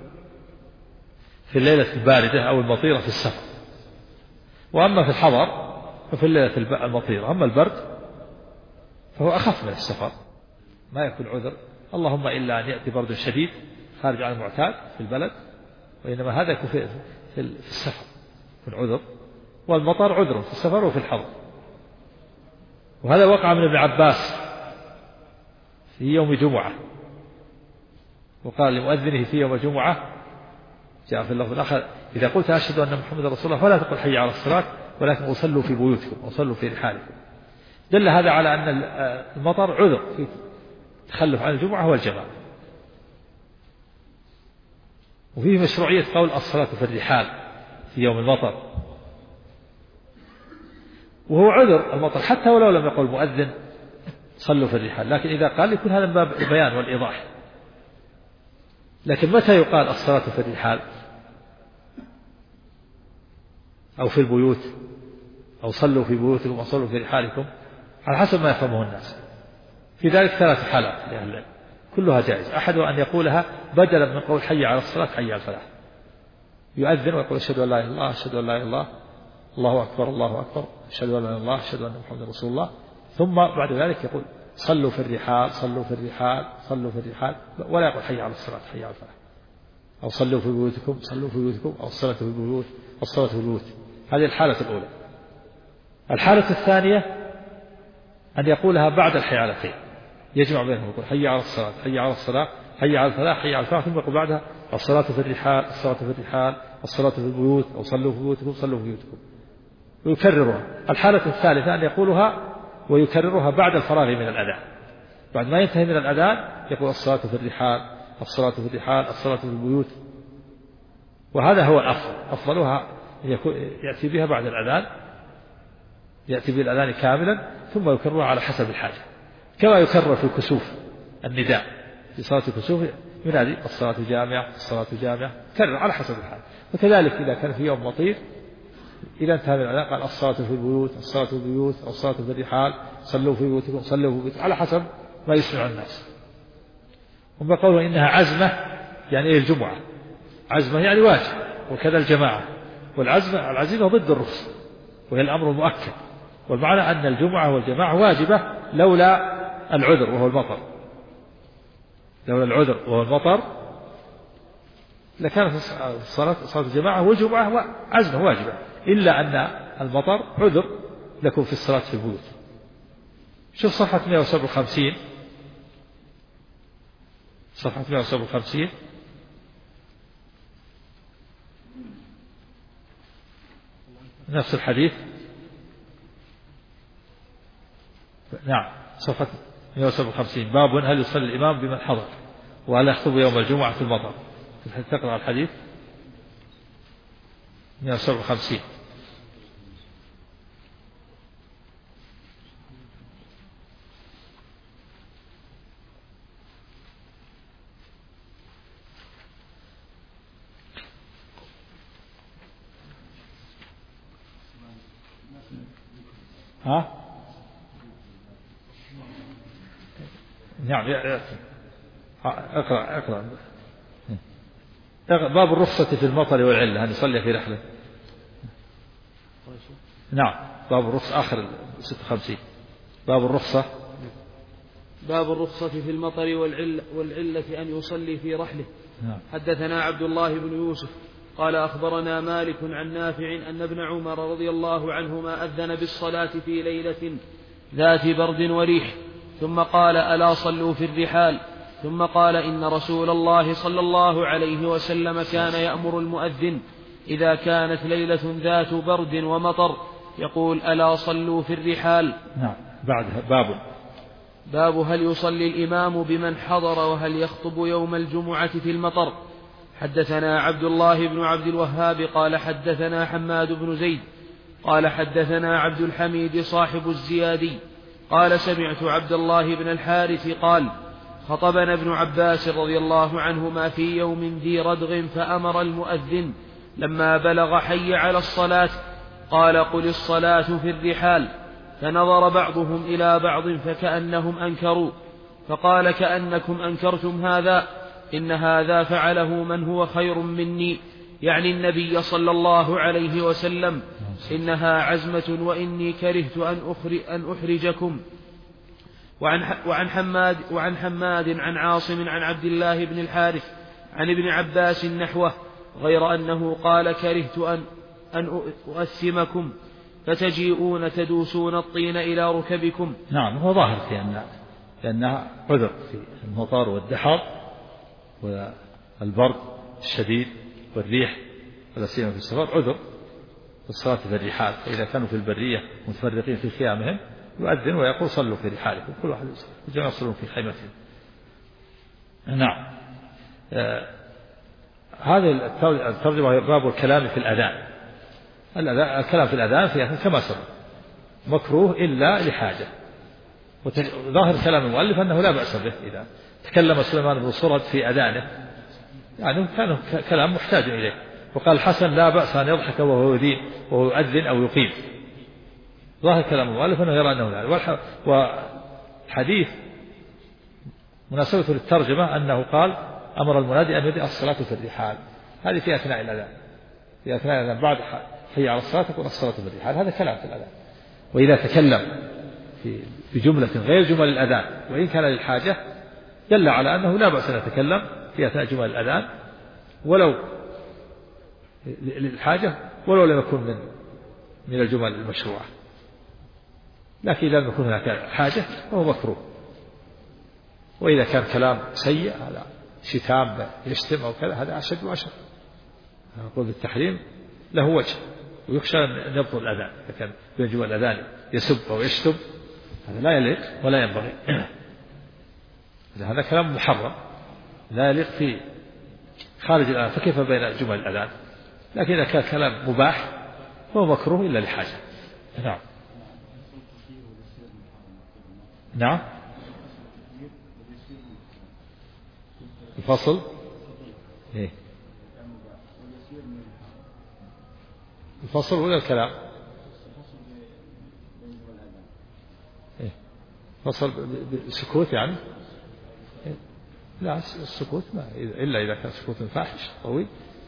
في الليلة الباردة أو المطيرة في السفر، وأما في الحضر ففي الليلة المطيرة. أما البرد فهو أخف من السفر، ما يكون عذر، اللهم إلا أن يأتي برد شديد خارج عن المعتاد في البلد، وإنما هذا يكون في السفر في العذر. والمطر عذر في السفر وفي الحضر. وهذا وقع من ابن عباس في يوم جمعة، وقال لمؤذنه في يوم جمعة جاء في اللفظ الآخر: إذا قلت أشهد أن محمد رسول الله فلا تقل حي على الصلاة ولكن أصلوا في بيوتكم أصلوا في رحالكم. دل هذا على أن المطر عذر في تخلف عن الجمعة والجماعة. وفيه مشروعية قول الصلاة في الرحال في يوم المطر، وهو عذر المطر حتى ولو لم يقل المؤذن صلوا في الرحال، لكن إذا قال يكون هذا من باب البيان والإيضاح. لكن متى يقال الصلاة في الرحال أو في البيوت أو صلوا في بيوتكم أو صلوا في رحالكم على حسب ما يفهمه الناس. في ذلك 3 حالات لأهل العلم كلها جائز. أحدها أن يقولها بدلا من قول حي على الصلاة حي على الفلاح، يؤذن ويقول أشهد أن لا إله إلا الله أشهد أن لا إله إلا الله الله أكبر الله أكبر أشهد أن لا إله إلا الله أشهد أن محمدا رسول الله، ثم بعد ذلك يقول صلوا في الرحال صلوا في الرحال صلوا في الرحال، ولا يقول حي على الصلاة حي على الفلاح، أو صلوا في بيوتكم صلوا في بيوتكم، أو الصلاة في البيوت الصلاة في البيوت. هذه الحالة الأولى. الحالة الثانية أن يقولها بعد الحيالتين، يجمع بينهم، يقول حي على الصلاة حي على الصلاة حي على الفلاح حي على الفلاح، ثم يقول بعدها الصلاة في الرحال الصلاة في الرحال الصلاة في البيوت، أو صلوا في بيوتكم صلوا في بيوتكم، ويكررها. الحالة الثالثة أن يقولها ويكررها بعد الفراغ من الأذان، بعد ما ينتهي من الأذان يقول الصلاة في الرحال الصلاة في الرحال الصلاة في البيوت. وهذا هو الأفضل، أفضلها يأتي بها بعد الأذان، يأتي بالأذان كاملا ثم يكررها على حسب الحاجة، كما يكرر في الكسوف النداء في صلاة الكسوف ينادي الصلاة جامعة الصلاة جامعة، كرر على حسب الحاجة. وكذلك إذا كان في يوم مطير إذا انتهى من الأذان قال الصلاة في البيوت الصلاة في البيوت أو الصلاة في الرحال صلوا في بيوتكم صلوا في بيوتكم، على حسب ما يسمع الناس. هم قالوا إنها عزمة، يعني إيه الجمعة عزمة يعني واجب، وكذا الجماعة، والعزيمة ضد الرخصة وهي الأمر المؤكد. والمعنى أن الجمعة والجماعة واجبة لولا العذر وهو المطر، لولا العذر وهو المطر لكانت صلاة الجماعة والجمعة عزمة واجبة، إلا أن المطر عذر لكم في الصلاة في البيوت. شوف صفحة 157 صفحة 157 نفس الحديث، نعم صفحة 157 باب هل يصلي الإمام بمن حضر وهل يخطب يوم الجمعة في المطر. تقرأ الحديث 157. ها؟ نعم اقرأ باب الرخصة في المطر والعلة أن يصلي في رحلة. نعم باب الرخصة آخر 56 باب الرخصة باب الرخصة في المطر والعلة أن يصلي في رحله. حدثنا عبد الله بن يوسف قال أخبرنا مالك عن نافع أن ابن عمر رضي الله عنهما أذن بالصلاة في ليلة ذات برد وريح ثم قال ألا صلوا في الرحال، ثم قال إن رسول الله صلى الله عليه وسلم كان يأمر المؤذن إذا كانت ليلة ذات برد ومطر يقول ألا صلوا في الرحال. نعم. بعدها باب هل يصلي الإمام بمن حضر وهل يخطب يوم الجمعة في المطر. حدثنا عبد الله بن عبد الوهاب قال حدثنا حماد بن زيد قال حدثنا عبد الحميد صاحب الزيادي قال سمعت عبد الله بن الحارث قال خطبنا ابن عباس رضي الله عنهما في يوم ذي ردغ فأمر المؤذن لما بلغ حي على الصلاة قال قل الصلاة في الرحال، فنظر بعضهم إلى بعض فكأنهم أنكروا، فقال كأنكم أنكرتم هذا، إن هذا فعله من هو خير مني، يعني النبي صلى الله عليه وسلم، إنها عزمة وإني كرهت أن أحرجكم. وعن حماد عن عاصم عن عبد الله بن الحارث عن ابن عباس نحوه، غير أنه قال كرهت أن أؤثمكم فتجيئون تدوسون الطين إلى ركبكم. نعم. هو ظاهر في لأنها عذر في المطر والدحر والبرد الشديد والريح، ولا سيما في السفر عذر في الصلاة في الرحال. فإذا كانوا في البرية متفرقين في خيامهم يؤذن ويقول صلوا في رحالكم، كل واحد الجميع يصلون في خيمتهم. نعم. هذه الترجمة هي باب الكلام في الأذان. الكلام في الأذان فيها كما سبق مكروه إلا لحاجة، وظاهر كلام المؤلف أنه لا بأس به إذا تكلم سليمان بن صرد في أذانه، يعني كان كلام محتاج إليه. وقال الحسن لا بأس أن يضحك وهو يؤذن أو يقيم. ظاهر كلام المؤلف أنه يرى أنه لا. والحديث مناسبة للترجمة أنه قال أمر المنادي أن يدعي الصلاة في الرحال، هذه في أثناء الأذان. في أثناء الأذان بعد حي على الصلاة تكون الصلاة في الرحال، هذا كلام في الأذان. وإذا تكلم في جملة غير جمل الأذان وإن كان للحاجة دل على أنه لا بأس أن يتكلم في أثناء جمل الأذان ولو للحاجة ولو لم يكن من الجمل المشروعة، لكن إذا لم يكن هناك حاجة فهو مكروه. وإذا كان كلام سيء هذا شتام يشتم أو كذا هذا أشد وأشد. نقول بالتحريم له وجه ويخشى أن يبطل الأذان. إذا كان بين جمل الأذان يسب أو يشتم هذا لا يليق ولا ينبغي. هذا كلام محرم لا يليق في خارج الأذان، فكيف بين جمل الأذان؟ لكن إذا كان كلام مباح فهو مكروه إلا لحاجة. نعم. نعم. الفصل إيه؟ الفصل ولا الكلام؟ إيه؟ فصل بالسكوت يعني؟ إيه؟ لا السكوت ما إلا إذا كان سكوت فاحش طويل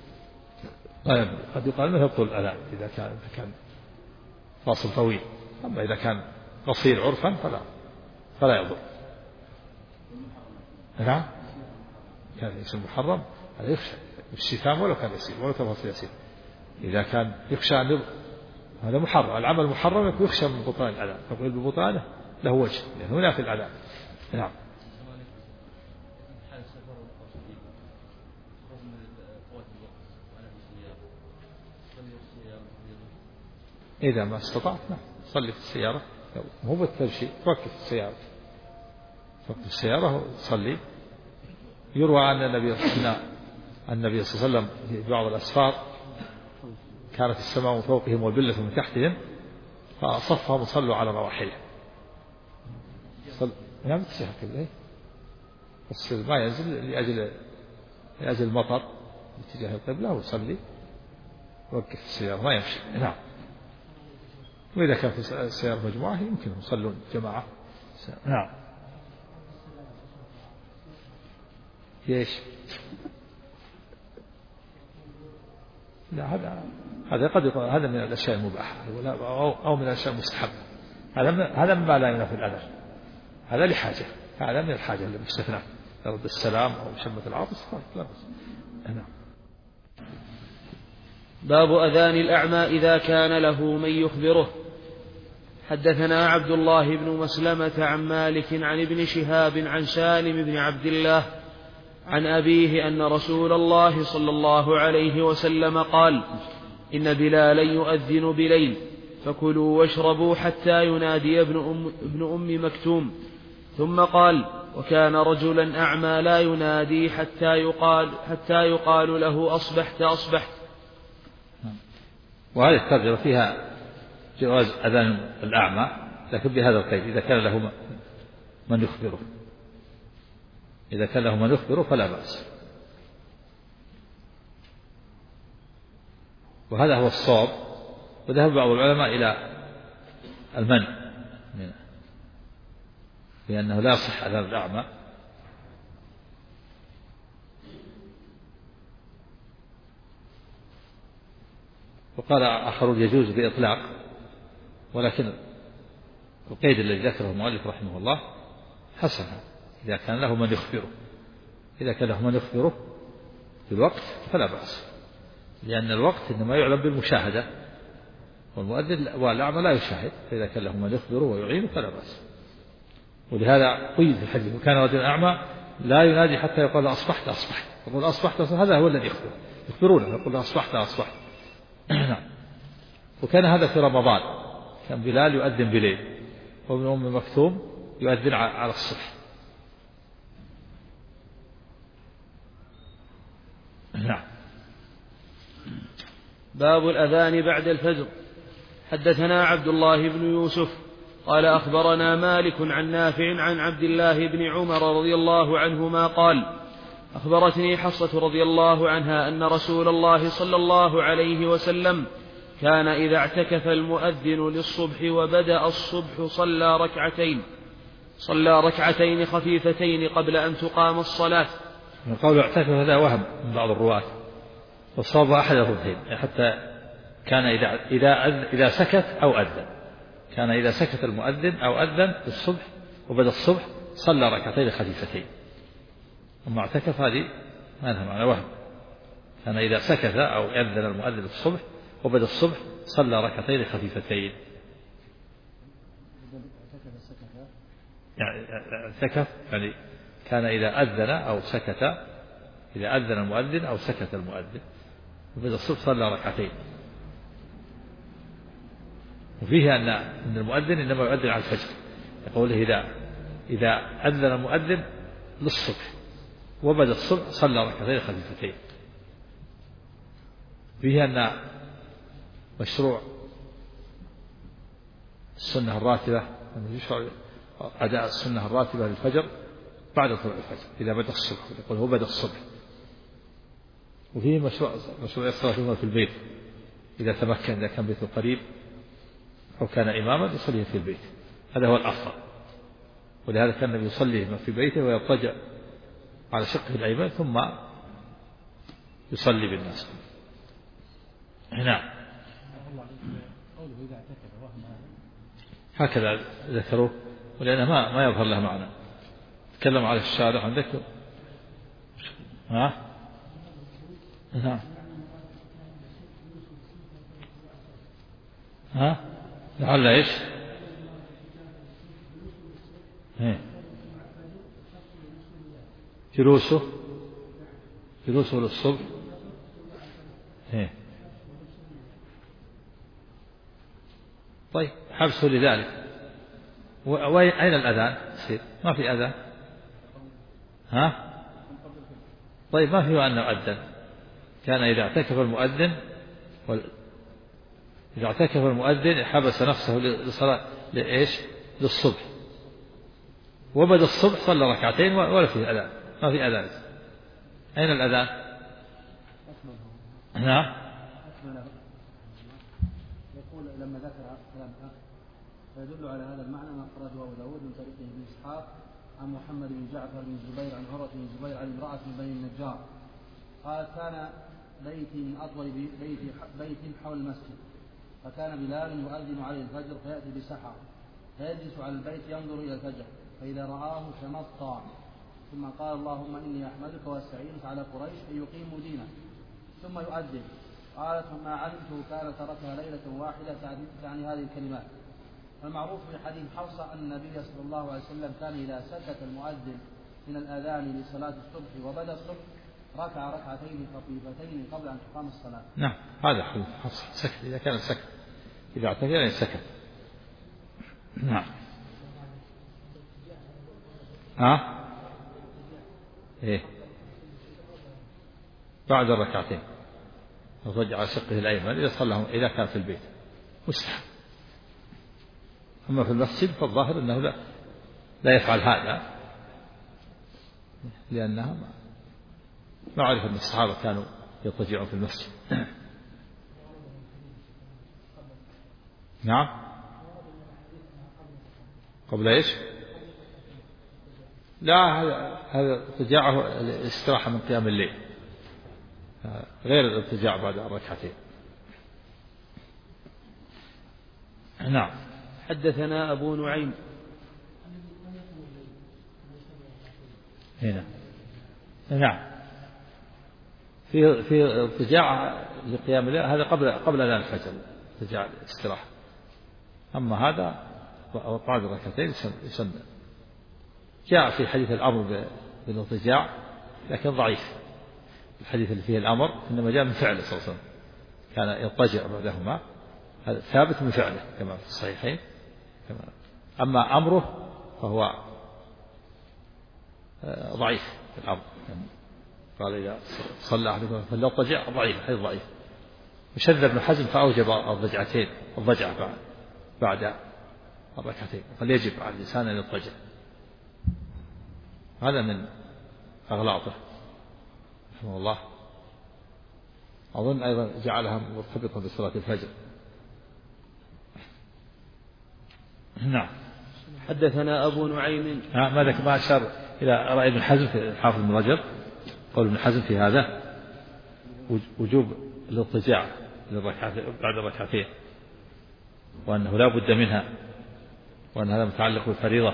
قد يقال أنه يبطل الأذان إذا كان فاصل طويل. أما إذا كان قصير عرفا فلا يضر. نعم. كان يصير محرم هذا يخشى الشتام ولو كان يسير ولو كان فاصل يسير. إذا كان يخشى أن هذا محرم، العمل محرم يخشى من بطلان الأذان، فقل ببطلانه له وجه لأن هنا في الأذان. نعم. إذا ما استطعت نعم صلي في السيارة، مو بالتمشي توقف السيارة، توقف السيارة وصلي. يروى عن النبي صلى الله عليه وسلم في بعض الأسفار كانت السماء من فوقهم والبلة من تحتهم فصفهم وصلوا على رواحلهم. نعم تسيح كله بس ما ينزل لأجل المطر باتجاه القبلة وصلي وقف السيارة ما يمشي. نعم. وإذا كان في السيارة مجموعة يمكنهم يصلون جماعة. نعم. ايش؟ لا هذا قد يكون هذا من الأشياء المباحة أو من الأشياء المستحبة. هذا مما لا ينافي الأذى، هذا لحاجة هذا من الحاجة المستثنى، رد السلام أو شمة العاطس لا بأس. باب أذان الأعمى إذا كان له من يخبره. حدثنا عبد الله بن مسلمة عن مالك عن ابن شهاب عن سالم بن عبد الله عن أبيه أن رسول الله صلى الله عليه وسلم قال: إن بلالا يؤذن بليل فكلوا واشربوا حتى ينادي ابن أم مكتوم. ثم قال: وكان رجلا أعمى لا ينادي حتى يقال له أصبحت أصبحت. وهذه الترجمة فيها جواز أذان الأعمى، لكن بهذا القيد: إذا كان له من يخبره، إذا كان له من يخبره فلا بأس. وهذا هو الصواب، وذهب بعض العلماء إلى المنع لأنه لا يصح أذان الأعمى، وقال آخرون يجوز بإطلاق، ولكن القيد الذي ذكره المؤلف رحمه الله حسن: إذا كان له من يخبره، إذا كان له من يخبره في الوقت فلا بأس، لأن الوقت إنما يعلم بالمشاهدة، والمؤذن والأعمى لا يشاهد، فإذا كان له من يخبره ويعينه فلا بأس. ولهذا قيد في الحديث: وكان رجل أعمى لا ينادي حتى يقول أصبحت أصبحت، يقول أصبحت أصبحت، هذا هو الذي يخبرونه، يقول أصبحت أصبحت. وكان هذا في رمضان، كان بلال يؤذن بليل، وابن أم مكتوم يؤذن على الصبح. نعم. باب الأذان بعد الفجر. حدثنا عبد الله بن يوسف قال أخبرنا مالك عن نافع عن عبد الله بن عمر رضي الله عنهما قال: أخبرتني حفصة رضي الله عنها أن رسول الله صلى الله عليه وسلم كان إذا اعتكف المؤذن للصبح وبدأ الصبح صلى ركعتين خفيفتين قبل أن تقام الصلاة. من قول اعتكف هذا وهم من بعض الرواة، وصاب أحد الركعتين، حتى كان إذا سكت أو أذن، كان إذا سكت المؤذن أو أذن للصبح وبدأ الصبح صلى ركعتين خفيفتين. أما اعتكف هذه ما لها معنى، وهم. كان إذا سكت أو أذن المؤذن للصبح وبدأ الصبح صلى ركعتين خفيفتين. يعني اعتكف يعني كان إذا أذن أو سكت، إذا أذن المؤذن أو سكت المؤذن وبدأ الصبح صلى ركعتين. وفيه أن المؤذن إنما يؤذن على الفجر، يقوله إذا أذن المؤذن للصبح وبدأ الصبح صلى ركعتين خفيفتين. فيه أن مشروع السنة الراتبة، يشرع أداء السنة الراتبة للفجر بعد طلوع الفجر إذا بدأ الصبح، يقول هو بدأ الصبح. وفيه مشروع الصلاة في البيت إذا تمكن، إذا كان بيته قريب أو كان إماما يصلي في البيت، هذا هو الأفضل. ولهذا كان النبي يصلي في بيته ويضطجع على شقه الأيمن ثم يصلي بالناس. نعم. هكذا ذكروه، ولأنه ما يظهر له معنى. تكلم على الشارع عندك. نعم. لعل ايش؟ جلوسه للصبح. طيب حبسه لذلك. أين الأذان؟ ما في أذان. طيب ما فيه أنه أذن. كان إذا اعتكف المؤذن حبس نفسه لصلاة لإيش؟ للصبح، وبدأ الصبح صلى ركعتين ولا فيه أذان، ما في أذان. أين الأذان؟ يقول لما ذكر كلام فيدل على هذا المعنى ما أخرجه أبو داود من طريق ابن إسحاق عن محمد بن جعفر بن الزبير عن عروة بن الزبير عن امرأة من بني النجار قال: كان بيتي من أطول بيت حول المسجد، فكان بلال يؤذن عليه الفجر فيأتي بسحر فيجلس على البيت ينظر إلى الفجر فإذا رآه تمطى ثم قال اللهم إني أحمدك واستعينك على قريش أن يقيموا دينك ثم يؤذن. قالت ما علمته كان تركها ليلة واحدة تعني هذه الكلمات. المعروف في حديث حفصة أن النبي صلى الله عليه وسلم كان إذا سكت المؤذن من الأذان لصلاة الصبح وبدأ الصبح ركع ركعتين خفيفتين قبل أن تقام الصلاة. نعم هذا حديث حفصة سكت إذا كان سكت إذا اعتذر يعني سكت. نعم إيه بعد الركعتين رجع على شقه الأيمن إذا صلى إذا كان في البيت مستحب. أما في المسجد فالظاهر أنه لا يفعل هذا لأنها ما عرف أن الصحابة كانوا يضطجعون في المسجد. نعم قبل إيش؟ لا هذا اضطجاعه الاستراحة من قيام الليل غير الاضطجاع بعد الركعتين. نعم. حدثنا أبو نعيم هنا نعم في اضطجاع لقيام الليل هذا قبل أذان الفجر اضطجاع الاستراحة. أما هذا بعد الركعتين يسن. جاء في حديث الأمر بالاضطجاع لكن ضعيف. الحديث اللي فيه الأمر إنما جاء من فعله صلى الله عليه وسلم كان يضطجع بعدهما هذا ثابت من فعله كما في الصحيحين. أما أمره فهو ضعيف في الأمر. قال إذا صلى أحدكم فليضطجع ضعيف حديث ضعيف. وشذ ابن حزم فأوجب الضجعة بعد الركعتين فليجب على الإنسان أن يضطجع. هذا من أغلاطه رحمه الله. أظن أيضا جعلها مرتبطة بصلاة الفجر. نعم. حدثنا أبو نعيم ماذا ما أشار إلى رأي ابن حزم في حافظ بن رجب قول ابن حزم في هذا وجوب الاضطجاع بعد الركعتين وأنه لا بد منها وأن هذا متعلق بالفريضة.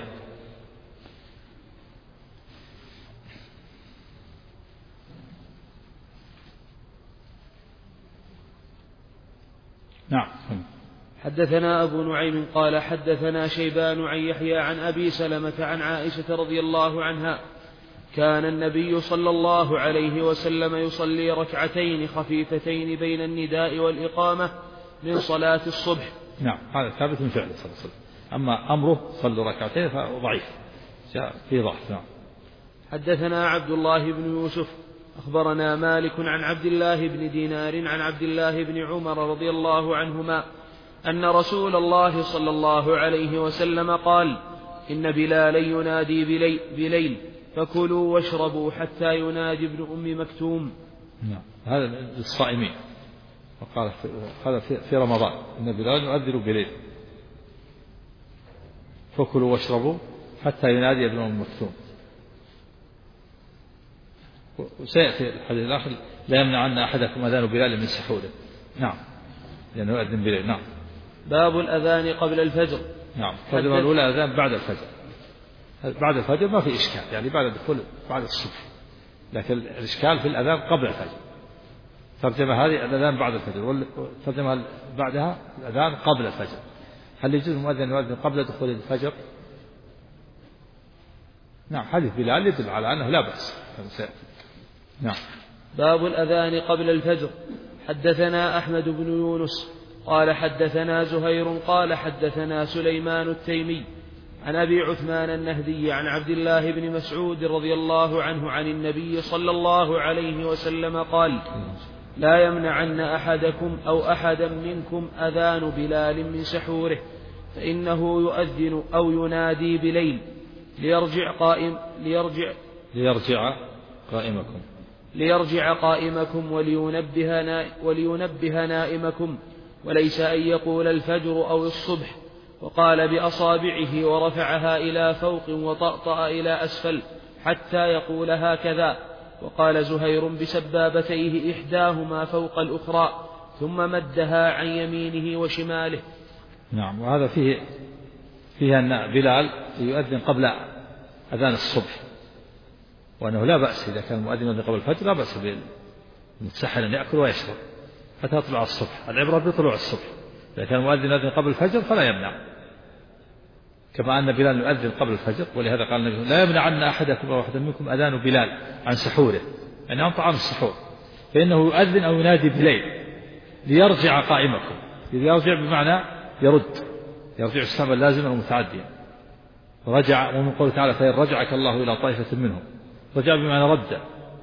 نعم. حدثنا أبو نعيم قال حدثنا شيبان عن يحيى عن أبي سلمة عن عائشة رضي الله عنها كان النبي صلى الله عليه وسلم يصلي ركعتين خفيفتين بين النداء والإقامة من صلاة الصبح. نعم هذا ثابت من فعله صلى الله عليه وسلم. أما أمره صلوا ركعتين فضعيف جاء في ضعف. نعم. حدثنا عبد الله بن يوسف أخبرنا مالك عن عبد الله بن دينار عن عبد الله بن عمر رضي الله عنهما أن رسول الله صلى الله عليه وسلم قال إن بلالا ينادي بليل فكلوا واشربوا حتى ينادي ابن أم مكتوم. نعم هذا للصائمين. وقال هذا في رمضان إن بلال يؤذن بليل فكلوا واشربوا حتى ينادي ابن أم مكتوم. وسيأتي الحديث الآخر لا يمنعن أحدكم أذان بلال من سحوره. نعم لأنه يؤذن بليل. نعم. باب الأذان قبل الفجر. نعم الترجمة الأولى أذان بعد الفجر. بعد الفجر ما في إشكال يعني بعد الدخول بعد الصبح لكن الإشكال في الأذان قبل الفجر. ترجمة هذه الأذان بعد الفجر والترجمة بعدها الأذان قبل الفجر. هل يجوز المؤذن يؤذن قبل دخول الفجر؟ نعم حديث بلال يدل على أنه لا بأس. نعم. باب الأذان قبل الفجر. حدثنا أحمد بن يونس قال حدثنا زهير قال حدثنا سليمان التيمي عن أبي عثمان النهدي عن عبد الله بن مسعود رضي الله عنه عن النبي صلى الله عليه وسلم قال لا يمنعن أحدكم أو أحدا منكم أذان بلال من سحوره فإنه يؤذن أو ينادي بليل ليرجع قائمكم ولينبه نائمكم وليس أن يقول الفجر أو الصبح. وقال بأصابعه ورفعها إلى فوق وطأطأ إلى أسفل حتى يقول هكذا. وقال زهير بسبابتيه إحداهما فوق الأخرى ثم مدها عن يمينه وشماله. نعم. وهذا فيه أن بلال يؤذن أذان الصبح، وأنه لا بأس إذا كان المؤذن يؤذن قبل الفجر لا بأس بالمتسحر أن يأكل ويشرب حتى يطلع الصبح. العبرة بطلوع الصبح. إذا كان المؤذن يؤذن قبل الفجر فلا يمنع، كما أن بلال يؤذن قبل الفجر، ولهذا قال النبي لا يمنعن أحدكم أو أحد منكم أذان بلال عن سحوره، يعني عن طعام السحور، فإنه يؤذن أو ينادي بليل ليرجع قائمكم. يرجع بمعنى يرجع السلام اللازم والمتعديا. رجع، ومن قوله تعالى فإن رجعك الله إلى طائفة منهم، رجع بمعنى رد.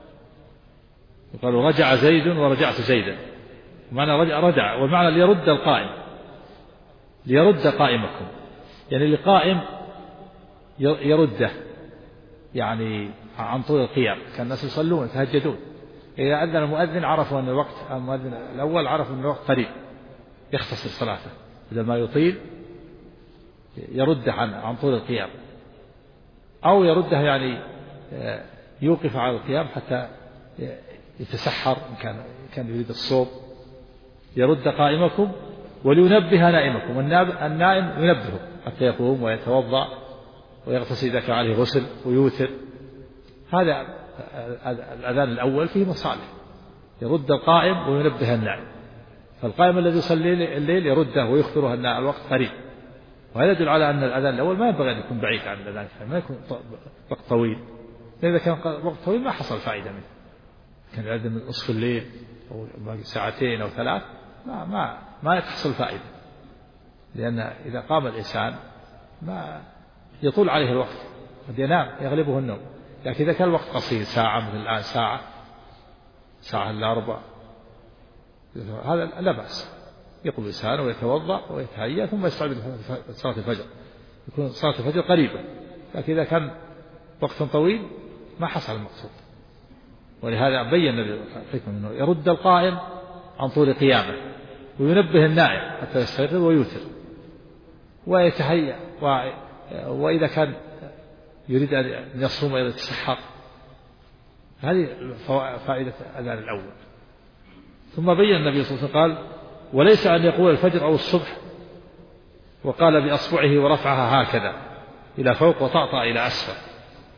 يقال رجع زيد ورجعت زيدا، معنى رجع والمعنى ليرد القائم، ليرد قائمكم، يعني القائم يرده، يعني عن طول القيام. كان الناس يصلون يتهجدون، إذا أذن المؤذن عرفوا أن الوقت، المؤذن الأول عرفوا أن الوقت قريب يختصر صلاته، إذا ما يطيل يرده عن طول القيام، أو يرده يعني يوقف على القيام حتى يتسحر إن كان يريد الصوم. يرد قائمكم ولينبه نائمكم، النائم ينبهه حتى يقوم ويتوضأ ويغتسل إذا كان عليه غسل ويوتر. هذا الأذان الأول فيه مصالح، يرد القائم وينبه النائم. فالقائم الذي يصلي الليل يرده ويخبره أن الوقت قريب، وهذا يدل على أن الأذان الأول ما ينبغي أن يكون بعيد عن الأذان الثاني، ما يكون وقت طويل، إذا كان وقت طويل ما حصل فائدة منه. كان يؤذن من نصف الليل أو ساعتين أو ثلاث ما تحصل فائدة، لأن إذا قام الإنسان ما يطول عليه الوقت، قد ينام يغلبه النوم. لكن إذا كان الوقت قصير، ساعة مثل الآن، ساعة إلا ربع، هذا لا بأس. يقوم الإنسان ويتوضأ ويتهيأ ثم يستعد لصلاة الفجر، يكون صلاة الفجر قريبة. لكن إذا كان وقت طويل ما حصل المقصود. ولهذا بين الحكمة منه يرد القائم عن طول قيامه، وينبه النائم حتى يستيقظ ويوتر ويتهيأ، وإذا كان يريد أن يصوم وإذا يتسحر. هذه فائدة الأذان الأول. ثم بين النبي صلى الله عليه وسلم قال وليس أن يقول الفجر أو الصبح وقال بأصبعه ورفعها هكذا إلى فوق وطأطأ إلى أسفل.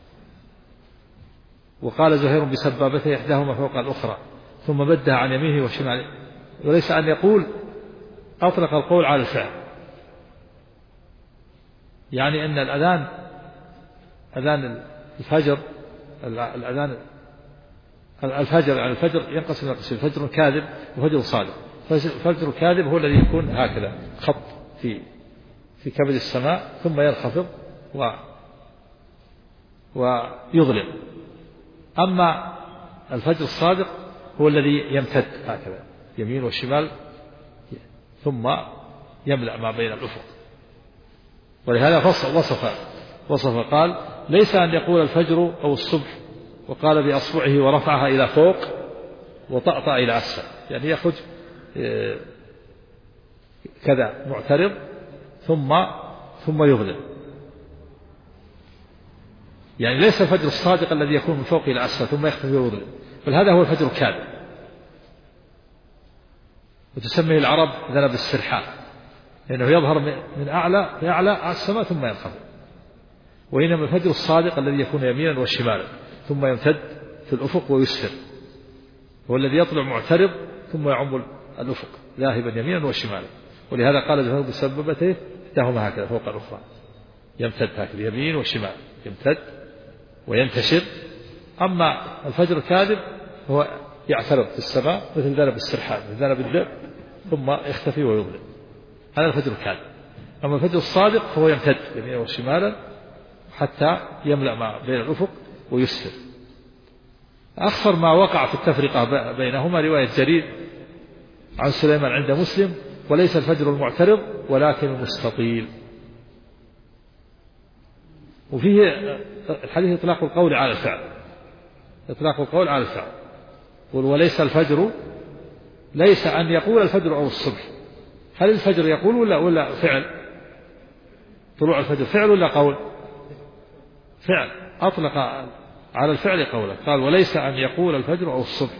وقال زهير بسبابته إحداهما فوق الأخرى ثم بدها عن يمينه وشماله. وليس أن يقول أطلق القول على الفعل، يعني أن أذان الفجر، الأذان الفجر يعني الفجر ينقسم إلى قسمين: فجر كاذب وفجر صادق. الفجر الكاذب هو الذي يكون هكذا خط في كبد السماء ثم ينخفض ويظلم. أما الفجر الصادق هو الذي يمتد هكذا يمين وشمال ثم يملأ ما بين الأفق. ولهذا وصف قال ليس أن يقول الفجر أو الصبح وقال بأصبعه ورفعها إلى فوق وطأطأ إلى أسفل، يعني يخرج كذا معترض ثم يظلم. يعني ليس الفجر الصادق الذي يكون من فوق إلى أسفل ثم يختفي ويظلم، بل هذا هو الفجر الكاذب، وتسميه العرب ذنب السرحان، لأنه يظهر من أعلى السماء ثم ينخفض. وإنما الفجر الصادق الذي يكون يمينا وشمالا ثم يمتد في الأفق ويسفر، هو الذي يطلع معترض ثم يعم الأفق ذاهبا يمينا وشمالا. ولهذا قال زهير بسببته إحداهما هكذا فوق الأخرى، يمتد هكذا يمين وشمال، يمتد وينتشر. أما الفجر الكاذب هو يعترض في السماء مثل ذنب السرحان، مثل ذنب الذئب ثم يختفي ويظلم، هذا الفجر الكاذب. أما الفجر الصادق فهو يمتد يمينا وشمالا حتى يملأ ما بين الأفق ويسفر. أخطر ما وقع في التفرقة بينهما رواية جرير عن سليمان عند مسلم: وليس الفجر المعترض ولكن المستطيل. وفيه الحديث إطلاق القول على الفعل، وليس الفجر، ليس أن يقول الفجر أو الصبح. هل الفجر يقول ولا فعل؟ طلوع الفجر فعل ولا قول؟ فعل. أطلق على الفعل قوله، قال وليس أن يقول الفجر أو الصبح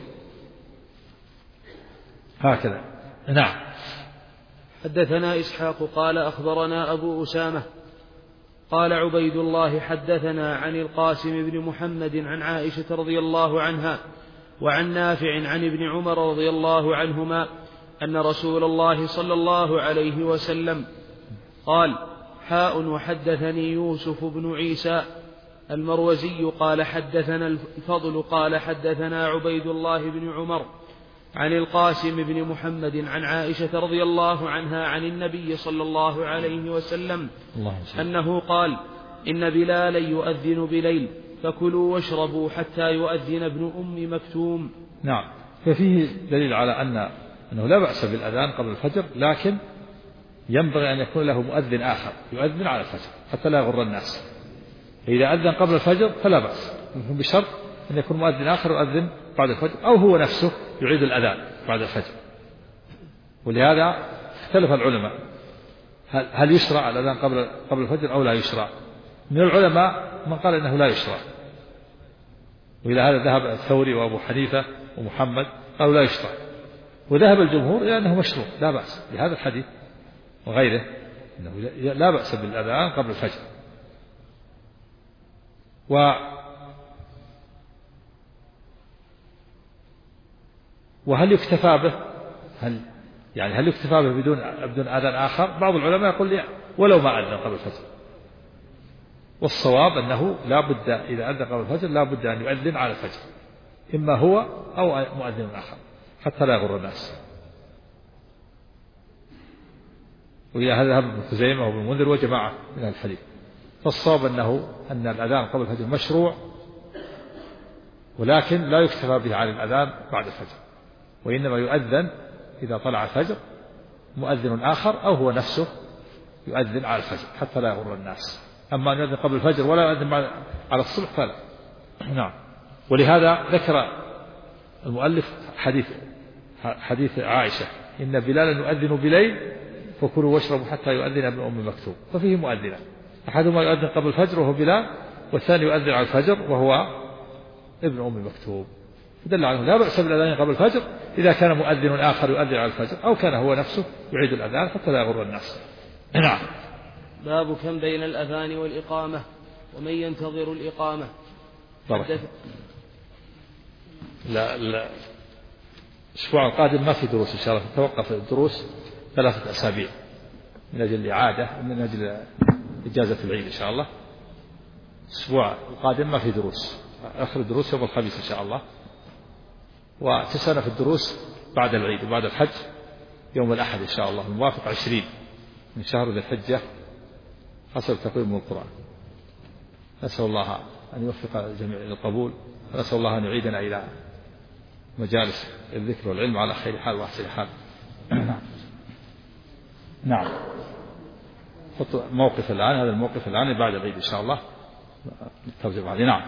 هكذا. نعم. حدثنا إسحاق قال أخبرنا أبو أسامة قال عبيد الله حدثنا عن القاسم بن محمد عن عائشة رضي الله عنها وعن نافع عن ابن عمر رضي الله عنهما أن رسول الله صلى الله عليه وسلم قال: وحدثني يوسف بن عيسى المروزي قال حدثنا الفضل قال حدثنا عبيد الله بن عمر عن القاسم بن محمد عن عائشة رضي الله عنها عن النبي صلى الله عليه وسلم أنه قال: إن بلالا يؤذن بليل فكلوا واشربوا حتى يؤذن ابن أم مكتوم. نعم. ففيه دليل على أنه لا بأس بالأذان قبل الفجر، لكن ينبغي أن يكون له مؤذن آخر يؤذن على الفجر حتى لا يغر الناس. إذا أذن قبل الفجر فلا بأس، بشرط أن يكون مؤذن آخر يؤذن بعد الفجر، أو هو نفسه يعيد الأذان بعد الفجر. ولهذا اختلف العلماء هل يشرع الأذان قبل الفجر أو لا يشرع. من العلماء من قال إنه لا يشرع، وإلى هذا ذهب الثوري وأبو حنيفة ومحمد قالوا لا يشرع، وذهب الجمهور إلى أنه مشروع لا بأس بهذا الحديث وغيره، أنه لا بأس بالأذان قبل الفجر. وهل يكتفى به؟ هل يكتفى به بدون أذان آخر؟ بعض العلماء يقول ولو ما أذن قبل الفجر، والصواب أنه لا بد إذا أذن قبل الفجر لا بد أن يؤذن على الفجر، إما هو أو مؤذن آخر حتى لا يغر الناس. وإلى هذا ذهب ابن خزيمة وابن المنذر وجماعة من الحديث. فالصواب أن الأذان قبل الفجر مشروع، ولكن لا يكتفى به على الأذان بعد الفجر، وإنما يؤذن إذا طلع الفجر مؤذن آخر أو هو نفسه يؤذن على الفجر حتى لا يغر الناس. أما أن يؤذن قبل الفجر ولا يؤذن على الصبح فلا. نعم. ولهذا ذكر المؤلف حديث عائشة: إن بلالا يؤذن بليل فكلوا واشربوا حتى يؤذن ابن أم مكتوم. ففيه مؤذنان، أحدهما يؤذن قبل الفجر وهو بلال، والثاني يؤذن على الفجر وهو ابن أم مكتوم. دل على لا بأس بالأذان قبل الفجر إذا كان مؤذن آخر يؤذن على الفجر، أو كان هو نفسه يعيد الأذان حتى لا يغر الناس. نعم. باب كم بين الأذان والإقامة ومن ينتظر الإقامة. لا الأسبوع القادم ما في دروس إن شاء الله، توقف الدروس 3 أسابيع من أجل الإعادة، من أجل إجازة العيد إن شاء الله. الأسبوع القادم ما في دروس، آخر الدروس يوم الخميس إن شاء الله، وتسنى في الدروس بعد العيد وبعد الحج يوم الأحد إن شاء الله الموافق 20 من شهر ذي الحجة حسب تقويم القرآن. نسأل الله أن يوفق الجميع للقبول، ونسأل الله أن يعيدنا إلى مجالس الذكر والعلم على خير حال وأحسن حال. نعم. موقف الآن، هذا الموقف الآن بعد العيد إن شاء الله نترجم عليه. نعم.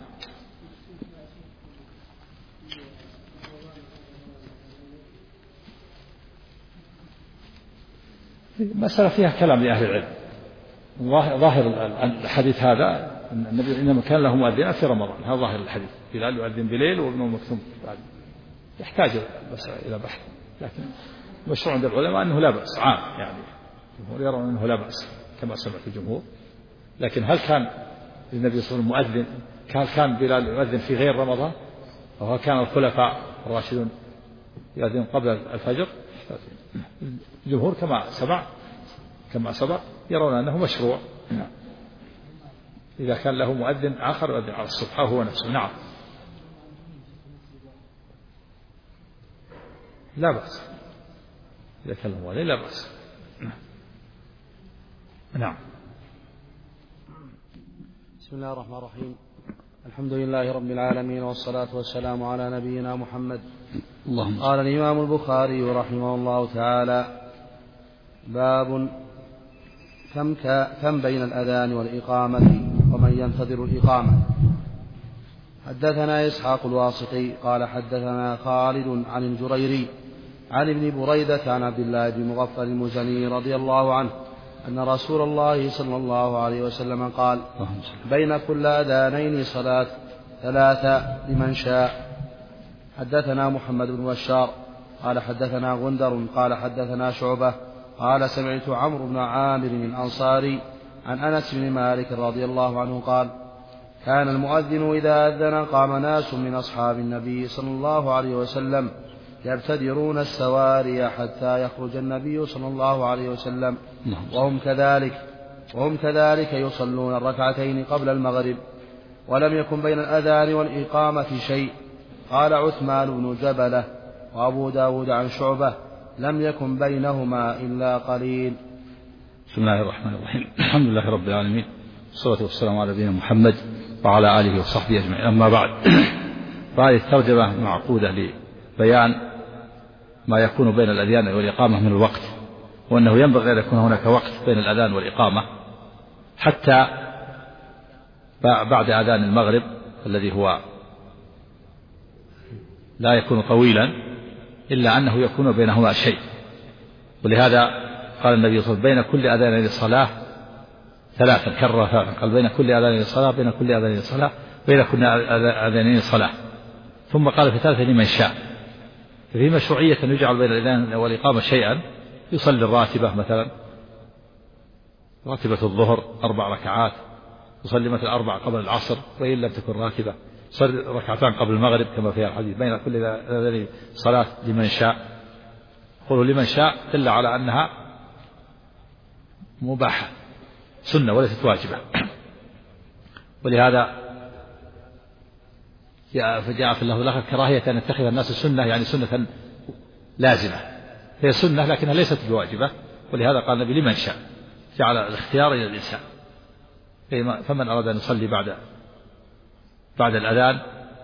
مسألة فيها كلام لأهل العلم. ظاهر الحديث هذا أن النبي إنما كان له مؤذن في رمضان، هذا ظاهر الحديث. بلال يؤذن بليل وابن أم مكتوم بعد. يحتاج بس إلى بحث، لكن مشروع عند العلماء أنه لا بأس عام، يعني الجمهور يرون أنه لا بأس كما سمعت الجمهور. لكن هل كان النبي صلى الله عليه وسلم مؤذن؟ كان بلال يؤذن في غير رمضان؟ أو هل كان الخلفاء الراشدون يؤذن قبل الفجر؟ الجمهور كما سبق يرون أنه مشروع إذا كان له مؤذن آخر يؤذن على الصبح هو نفسه. نعم. لا بأس إذا كان له مؤذن لا بأس. نعم. بسم الله الرحمن الرحيم. الحمد لله رب العالمين، والصلاة والسلام على نبينا محمد. قال الإمام البخاري رحمه الله تعالى: باب كم بين الأذان والإقامة ومن ينتظر الإقامة. حدثنا إسحاق الواسطي قال حدثنا خالد عن الجريري عن ابن بريدة عن عبد الله بن مغفل المزني رضي الله عنه أن رسول الله صلى الله عليه وسلم قال: بين كل أذانين صلاة 3 لمن شاء. حدثنا محمد بن بشار قال حدثنا غندر قال حدثنا شعبة قال سمعت عمرو بن عامر الأنصاري عن أنس بن مالك رضي الله عنه قال كان المؤذن إذا أذن قام ناس من أصحاب النبي صلى الله عليه وسلم يبتدرون السواري حتى يخرج النبي صلى الله عليه وسلم وهم كذلك يصلون الركعتين قبل المغرب ولم يكن بين الأذان والإقامة شيء. قال عثمان بن جبلة وأبو داود عن شعبة لم يكن بينهما إلا قليل. بسم الله الرحمن الرحيم. الحمد لله رب العالمين والصلاة والسلام على نبينا محمد وعلى آله وصحبه أجمعين. أما بعد، فهذه الترجمة معقودة لبيان ما يكون بين الأذان والإقامة من الوقت، وأنه ينبغي أن يكون هناك وقت بين الأذان والإقامة حتى بعد أذان المغرب الذي هو لا يكون طويلا إلا أنه يكون بينهما شيء. ولهذا قال النبي صلى الله عليه وسلم بين كل أذانين صلاة ثلاثا، كرر ثلاثا، قال بين كل أذانين صلاة، بين كل أذانين صلاة، بين كل أذانين صلاة. ثم قال في ثالثة لمن شاء. في مشروعية أن يجعل بين الأذان والإقامة شيئا، يصلي الراتبة مثلا راتبة الظهر 4 ركعات، يصلي مثلا 4 قبل العصر، وإن لم تكن راتبة يصلي 2 ركعتان قبل المغرب كما في الحديث بين كل أذانين صلاة لمن شاء. قولوا لمن شاء دل على أنها مباحة سنة وليست واجبة، ولهذا فجاء في اللفظ الآخر كراهية أن يتخذ الناس سنة، يعني سنة لازمة، هي سنة لكنها ليست بواجبة. ولهذا قال النبي لمن شاء، جعل الاختيار إلى الإنسان، فمن أراد أن يصلي بعد الأذان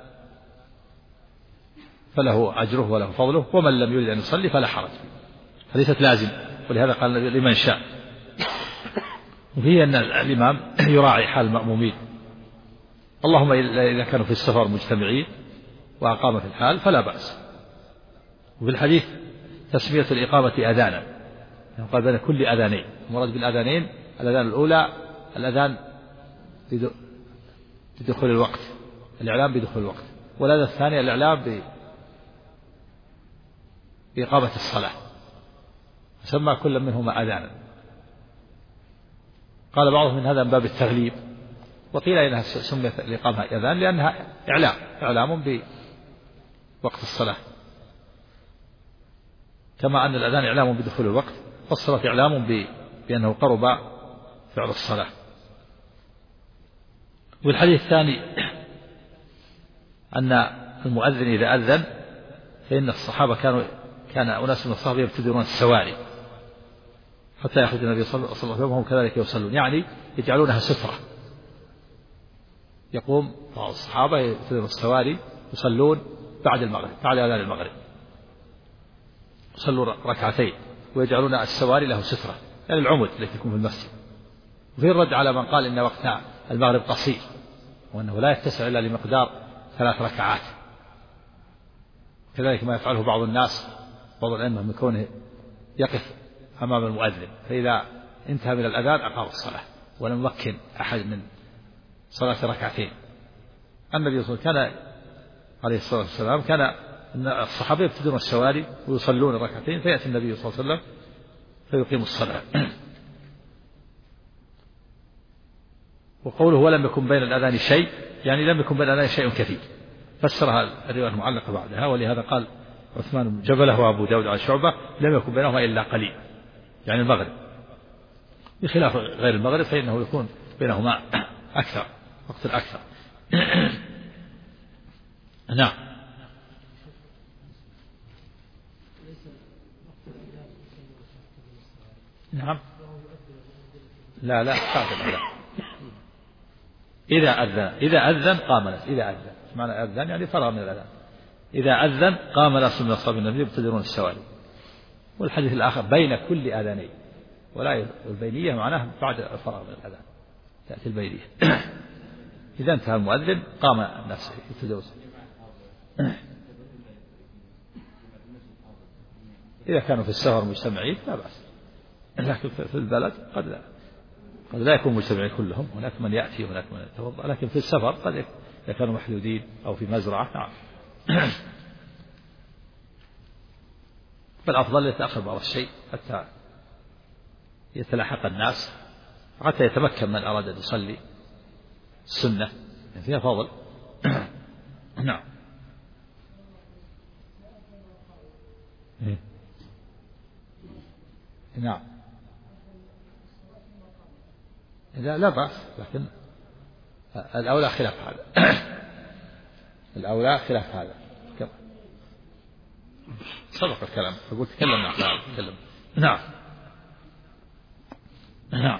فله أجره وله فضله، ومن لم يريد أن يصلي فلا حرج، فليست لازم. ولهذا قال النبي لمن شاء. وفيه أن الإمام يراعي حال المأمومين، اللهم إذا كانوا في السفر مجتمعين وأقام في الحال فلا بأس. وفي الحديث تسمية الإقامة أذانا، يعني قال بين كل أذانين، المراد بالأذانين الأذان الأولى الأذان بدخول الوقت، الإعلام بدخول الوقت، والأذان الثاني الإعلام بإقامة الصلاة، سمى كل منهما أذانا. قال بعضهم من هذا من باب التغليب، وقيل إنها سميت الإقامة أذان لأنها إعلام بوقت الصلاة، كما أن الأذان إعلام بدخول الوقت، فالصلاة إعلام بأنه قرب فعل الصلاة. والحديث الثاني أن المؤذن إذا أذن فإن الصحابة كان أناس من الصحابة يبتدرون السواري حتى يخرج النبي صلى الله عليه وسلم وهم كذلك يصلون، يعني يجعلونها سترة. يقوم بعض الصحابة يبتدرون السواري يصلون بعد المغرب، بعد أذان المغرب يصلوا ركعتين ويجعلون السواري له سترة، يعني العمد التي تكون في المسجد. وفي الرد على من قال إن وقت المغرب قصير وأنه لا يتسع إلا لمقدار 3 ركعات، كذلك ما يفعله بعض الناس، بعض الأئمة من كونه يقف أمام المؤذن، فإذا انتهى من الأذان أقام الصلاة ولم يمكن أحد من صلاة ركعتين. النبي صلى الله عليه وسلم كان عليه الصلاة والسلام كان الصحابة يبتدون السواري ويصلون ركعتين، فيأتي النبي صلى الله عليه وسلم فيقيم الصلاة. وقوله ولم يكن بين الأذان شيء، يعني لم يكن بين الأذان شيء كثير، فسرها الرواية المعلقة بعدها، ولهذا قال عثمان بن جبلة وأبو داود عن شعبة لم يكن بينهما إلا قليل، يعني المغرب، بخلاف غير المغرب فإنه يكون بينهما أكثر، وقت أكثر. نعم. نعم. لا قابل. إذا أذن قام ناس، إذا أذن معنى أذن يعني فرغ من الأذان، إذا أذن قام ناس من أصحاب النبي يبتدرون السواري. والحديث الآخر بين كل أذانين، ولا البينية معناه بعد الفراغ من الأذان تأتي البينية. إذا انتهى المؤذن قام الناس يبتدرون. إذا كانوا في السفر مجتمعين لا بأس، لكن في البلد قد لا يكون مجتمعين كلهم، هناك من يأتي وهناك من يتوضأ، لكن في السفر قد يكونوا محدودين أو في مزرعة. نعم. فالأفضل يتأخر بعض الشيء حتى يتلاحق الناس حتى يتمكن من أراد أن يصلي السنة يعني فيها فضل. نعم. نعم لا بأس، لكن الأولى خلاف هذا. الأولى خلاف هذا. سبق الكلام فقلت تكلمنا عن هذا. تكلم. نعم. نعم.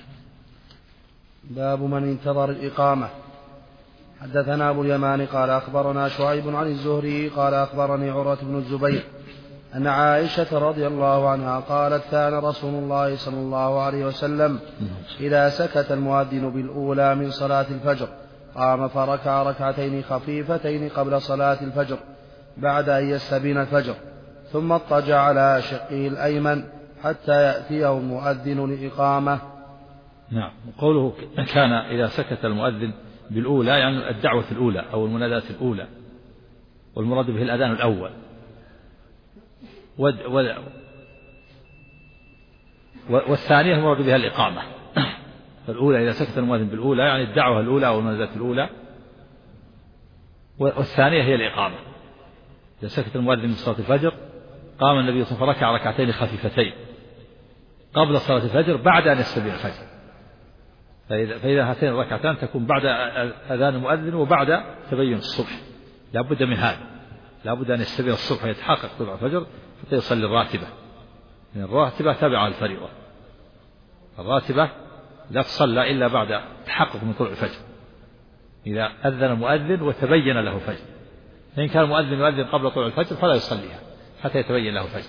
باب من انتظر الإقامة. حدثنا أبو اليمان قال أخبرنا شعيب عن الزهري قال أخبرني عروة بن الزبير أن عائشة رضي الله عنها قالت كان رسول الله صلى الله عليه وسلم إذا سكت المؤذن بالأولى من صلاة الفجر قام فركع ركعتين خفيفتين قبل صلاة الفجر بعد أن يستبين الفجر، ثم اضطجع على شقه الأيمن حتى يأتيه المؤذن لإقامة. نعم. قوله كان إذا سكت المؤذن بالأولى يعني الدعوة الأولى أو المنادات الأولى، والمراد به الأذان الأول، والثانية المراد بها الإقامة. فالأولى إذا سكت المؤذن بالأولى يعني الدعوة الأولى أو المنادات الأولى، والثانية هي الإقامة. إذا سكت المؤذن من صلاة الفجر قام النبي صلى الله عليه وسلم فركع ركعتين خفيفتين قبل صلاة الفجر بعد أن يستبين الفجر. فإذا هاتين الركعتان تكون بعد أذان المؤذن وبعد تبين الصبح، لا بد من هذا، لا بد أن يستبين الصبح ويتحقق طلوع الفجر حتى يصلي الراتبة، يعني الراتبة تابعة للفريضة. الراتبة لا تصلى إلا بعد تحقق من طلوع الفجر، إذا أذن المؤذن وتبين له الفجر. فإن كان المؤذن يؤذن قبل طلوع الفجر فلا يصليها حتى يتبين له الفجر.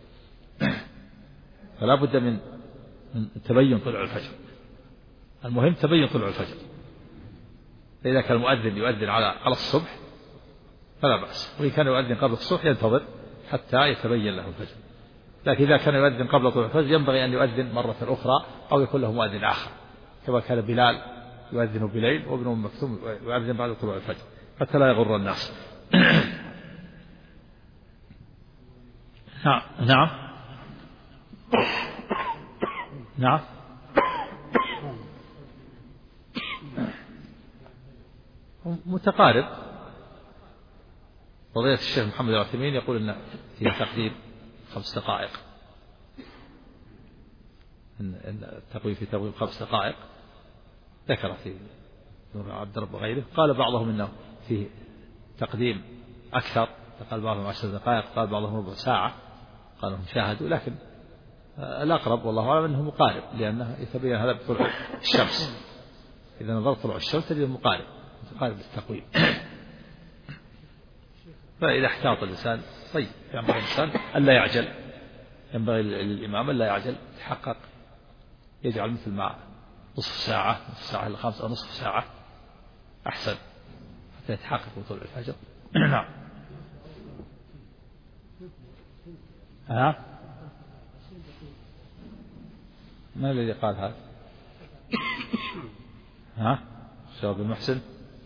فلا بد من تبين طلوع الفجر، المهم تبين طلوع الفجر. فإذا كان المؤذن يؤذن على الصبح فلا بأس، وإن كان يؤذن قبل الصبح ينتظر حتى يتبين له الفجر. لكن إذا كان يؤذن قبل طلوع الفجر ينبغي أن يؤذن مرة أخرى أو يكون له مؤذن آخر، كما كان بلال يؤذن بليل وابن أم مكتوم يؤذن بعد طلوع الفجر حتى لا يغر الناس. نعم. نعم. نعم. متقارب. فضيلة الشيخ محمد العثيمين يقول إن فيها تقديم 5 دقائق، إن التقويم في تقويم 5 دقائق ذكر في نور عبد الرب وغيره. قال بعضهم إنه فيه تقديم أكثر، قال بعضهم 10 دقائق، قال بعضهم ربع ساعة، قالوا شاهدوا. لكن الأقرب والله أعلم أنه مقارب، لأنه يتبين هذا بطلوع الشمس. إذا نظرت طلوع الشمس تجد مقارب للتقويم. فإذا احتاط الإنسان طيب، ينبغي الإنسان ألا يعجل، ينبغي للإمام ألا يعجل، يتحقق، يجعل مثل ما نصف ساعة إلى 5 أو نصف ساعة أحسن حتى يتحقق طلوع الفجر. نعم. ما الذي قال هذا؟ شباب المحسن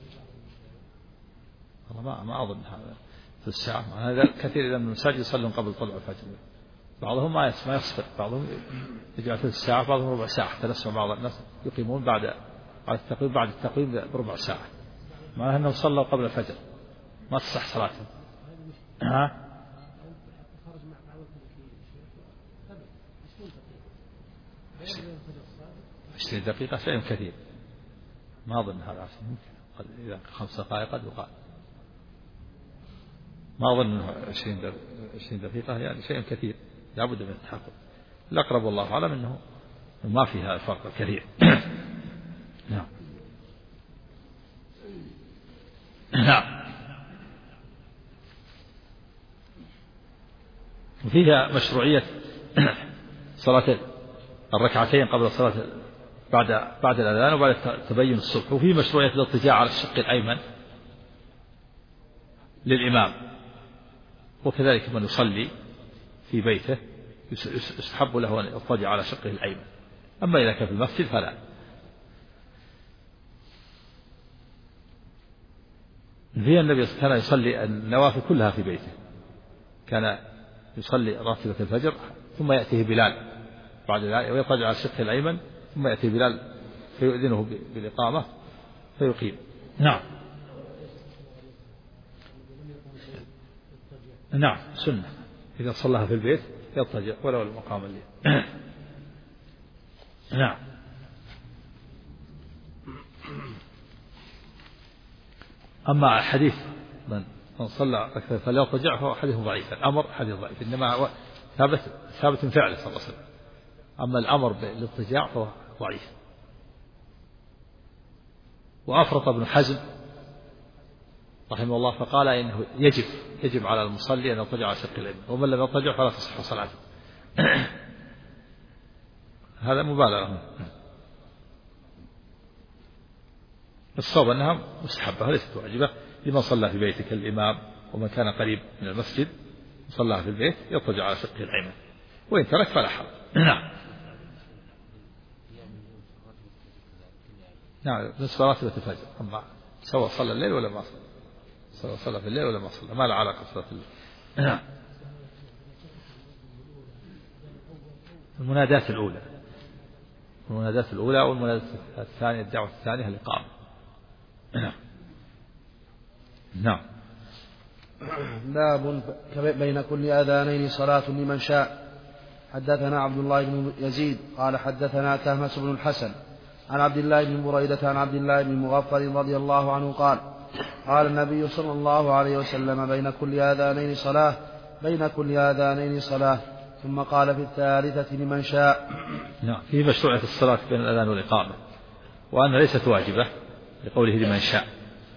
والله ما أظن هذا في الساعة. هذا كثير من المساجد يصلون قبل طلوع الفجر، بعضهم ما يصبر، بعضهم يجعل ثلث ساعة، بعضهم ربع ساعة. تنسمع بعض الناس يقيمون بعد التقويم بربع ساعة، معناه أنهم صلوا قبل الفجر، ما تصح صلاتهم. 20 دقيقة شيء كثير، ما أظن هذا ممكن. إذا 5 دقائق قد يقال، ما أظن 20 دقيقة يعني شيء كثير، لا بد من التحقق. الأقرب والله أعلم أنه ما فيها فرق كثير. نعم. نعم. وفيها مشروعية صلاة الركعتين قبل الصلاة بعد الأذان وبعد تبين الصبح، وفي مشروعية الاضطجاع على الشق الأيمن للإمام، وكذلك من يصلي في بيته يستحب له أن يضطجع على شقه الأيمن. أما إذا كان في المسجد فلا. في النبي كان يصلي النوافل كلها في بيته، كان يصلي راتبة الفجر ثم يأتيه بلال بعد ذلك ويضطجع على شقه الأيمن ثم يأتي بلال فيؤذنه بالإقامة فيقيم. نعم. نعم سنة إذا صلىها في البيت يضطجع ولو المقام الليل. نعم. أما حديث من صلى أكثر فليضطجع فهو حديث ضعيف. الأمر حديث ضعيف إنما هو ثابت من فعله صلى الله عليه وسلم. أما الأمر بالاضطجاع فهو ضعيف. وأفرط ابن حزم رحمه الله فقال إنه يجب على المصلي أن يضطجع على شق اليمين ومن لم يضطجع فلا تصح صلاته. هذا مبالغة. الصواب أنها مستحبة ليست واجبة لمن صلى في بيته كالإمام ومن كان قريب من المسجد صلى في البيت يضطجع على شقه الأيمن وإن ترك فلا حرج. نعم نصف راتبة الفجر. أما سواء صلى الليل ولا ما صلى صلى في الليل ولا ما صلى ما له علاقة بصلاة الليل. المنادات الأولى والمنادات الثانية الدعوة الثانية الإقامة. نعم. باب بين كل أذانين صلاة لمن شاء. حدثنا عبد الله بن يزيد قال حدثنا كهمس بن الحسن عن عبد الله بن بريدة عن عبد الله بن مغفل رضي الله عنه قال قال النبي صلى الله عليه وسلم بين كل آذانين صلاة ثم قال في الثالثة لمن شاء. نعم في مشروعية الصلاة بين الأذان والإقامة وأنها ليست واجبة لقوله لمن شاء.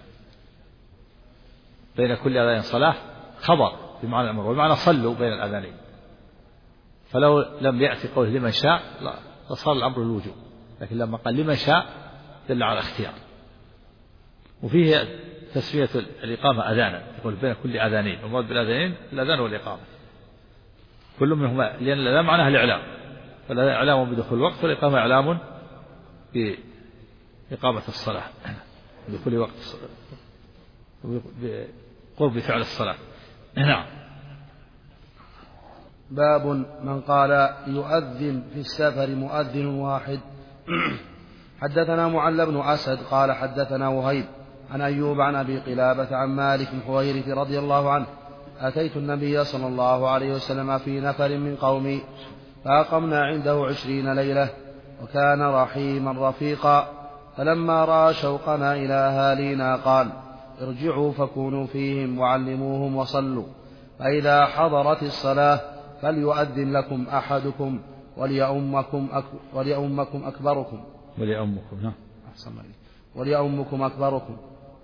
بين كل أذان صلاة خبر بمعنى الأمر وبمعنى صلوا بين الأذانين فلو لم يأتي قوله لمن شاء لصار الأمر الوجوب لكن لما قال لمن شاء دل على اختيار. وفيه تسمية الإقامة أذانا يقول بين كل أذانين والمراد بالأذانين الأذان والإقامة كل منهما لأن الأذان معناها الإعلام فالأذان إعلام بدخول الوقت والإقامة إعلام بإقامة الصلاة بدخول وقت بقرب فعل الصلاة. نعم. باب من قال يؤذن في السفر مؤذن واحد. حدثنا معل بن أسد قال حدثنا وهيب عن أيوب عن أبي قلابة عن مالك الحويرث رضي الله عنه أتيت النبي صلى الله عليه وسلم في نفر من قومي فأقمنا عنده 20 ليلة وكان رحيما رفيقا فلما رأى شوقنا إلى أهالينا قال ارجعوا فكونوا فيهم وعلموهم وصلوا فإذا حضرت الصلاة فليؤذن لكم أحدكم وليؤمكم أكبركم وليؤمكم أكبركم.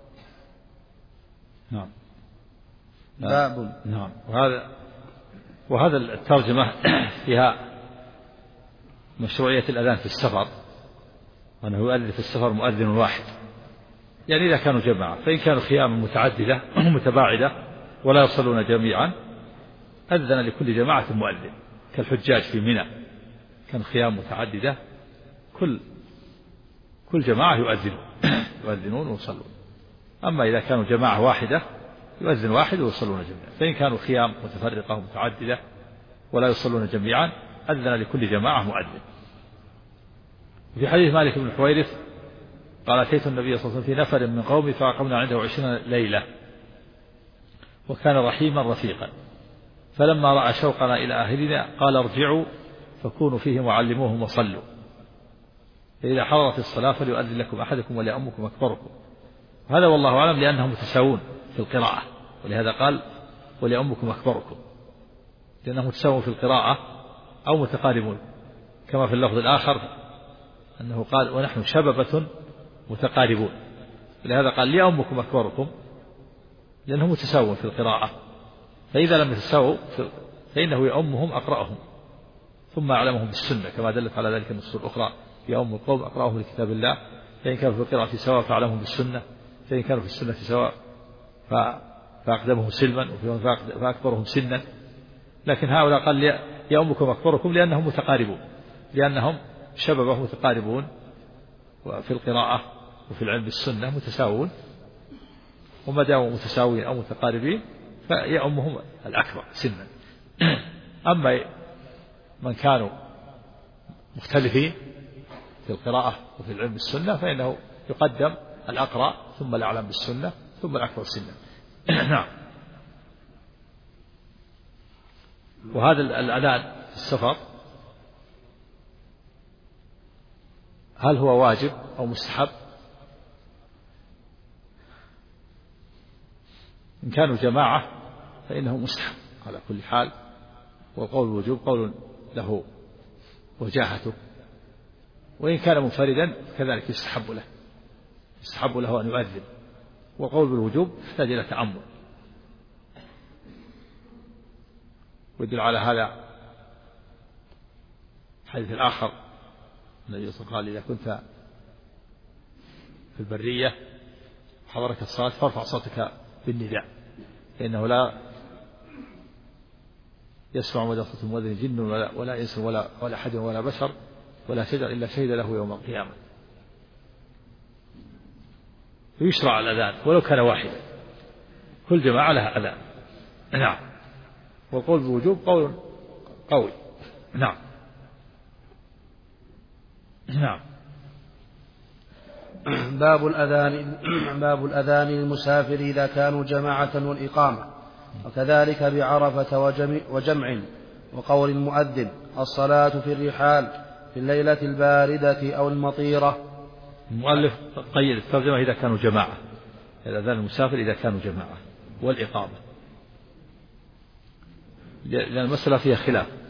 نعم. باب. نعم. وهذا الترجمة فيها مشروعية الأذان في السفر وأنه يؤذن في السفر مؤذن واحد يعني إذا كانوا جماعة فإن كانوا خيام متعددة متباعدة ولا يصلون جميعا أذن لكل جماعة مؤذن كالحجاج في منى كان خيام متعددة كل جماعة يؤذنون ويصلون. أما إذا كانوا جماعة واحدة يؤذن واحد ويصلون جميعا فإن كانوا خيام متفرقة متعددة ولا يصلون جميعا أذن لكل جماعة مؤذن. في حديث مالك بن الحويرث قال أتيت النبي صلى الله عليه وسلم في نفر من قومي فأقمنا عنده 20 ليلة وكان رحيما رفيقا فلما رأى شوقنا إلى أهلنا قال ارجعوا فكونوا فيهم وعلموهم وصلوا فإذا حضرت الصلاة فليؤذن لكم أحدكم وليؤمكم أكبركم. هذا والله أعلم لأنهم متساوون في القراءة ولهذا قال وليؤمكم أكبركم لأنهم متساوون في القراءة أو متقاربون كما في اللفظ الآخر أنه قال ونحن شببة متقاربون لهذا قال ليؤمكم أكبركم لأنهم متساوون في القراءة فإذا لم يتساووا فإنه يؤمهم أقرأهم ثم أعلمهم بالسنة كما دلت على ذلك النصوص الأخرى يؤم القوم أقرأهم لكتاب الله فإن كانوا في القراءة سواء فأعلمهم بالسنة فإن كانوا في السنة سواء فأقدمهم سلما فأكبرهم سنا. لكن هؤلاء قال يؤمكم أكبركم لأنهم متقاربون لأنهم شبابه متقاربون وفي القراءة وفي العلم بالسنة متساوون وما داموا متساوين أو متقاربين فيؤمهم الأكبر سنا. أما من كانوا مختلفين في القراءة وفي العلم بالسنة فإنه يقدم الأقرأ ثم الأعلم بالسنة ثم الأكثر سنا. نعم. وهذا الأذان في السفر هل هو واجب أو مستحب؟ إن كانوا جماعة فإنه مستحب على كل حال، وقول الوجوب قول له وجاهته، وإن كان منفردا كذلك يستحب له أن يؤذن، وقول بالوجوب يحتاج إلى تأمل. ويدل على هذا الحديث الآخر النبي صلى الله عليه وسلم قال: إذا كنت في البرية حضرك الصلاة فارفع صوتك بالنداء، فإنه لا يسمع مدى صوت المؤذن جن ولا إنس ولا أحد ولا بشر ولا شجر إلا شهد له يوم القيامة. ويشرع الأذان ولو كان واحدا، كل جماعة لها أذان. نعم. والقول بالوجوب قول قوي. نعم. نعم. باب الأذان للمسافر إذا كانوا جماعة والإقامة، وكذلك بعرفة وجمع. وقول المؤذن: الصلاة في الرحال في الليلة الباردة أو المطيرة. المؤلف قيد الترجمة إذا كانوا جماعة، الأذان المسافر إذا كانوا جماعة، والإقامة، لأن المسألة فيها خلاف.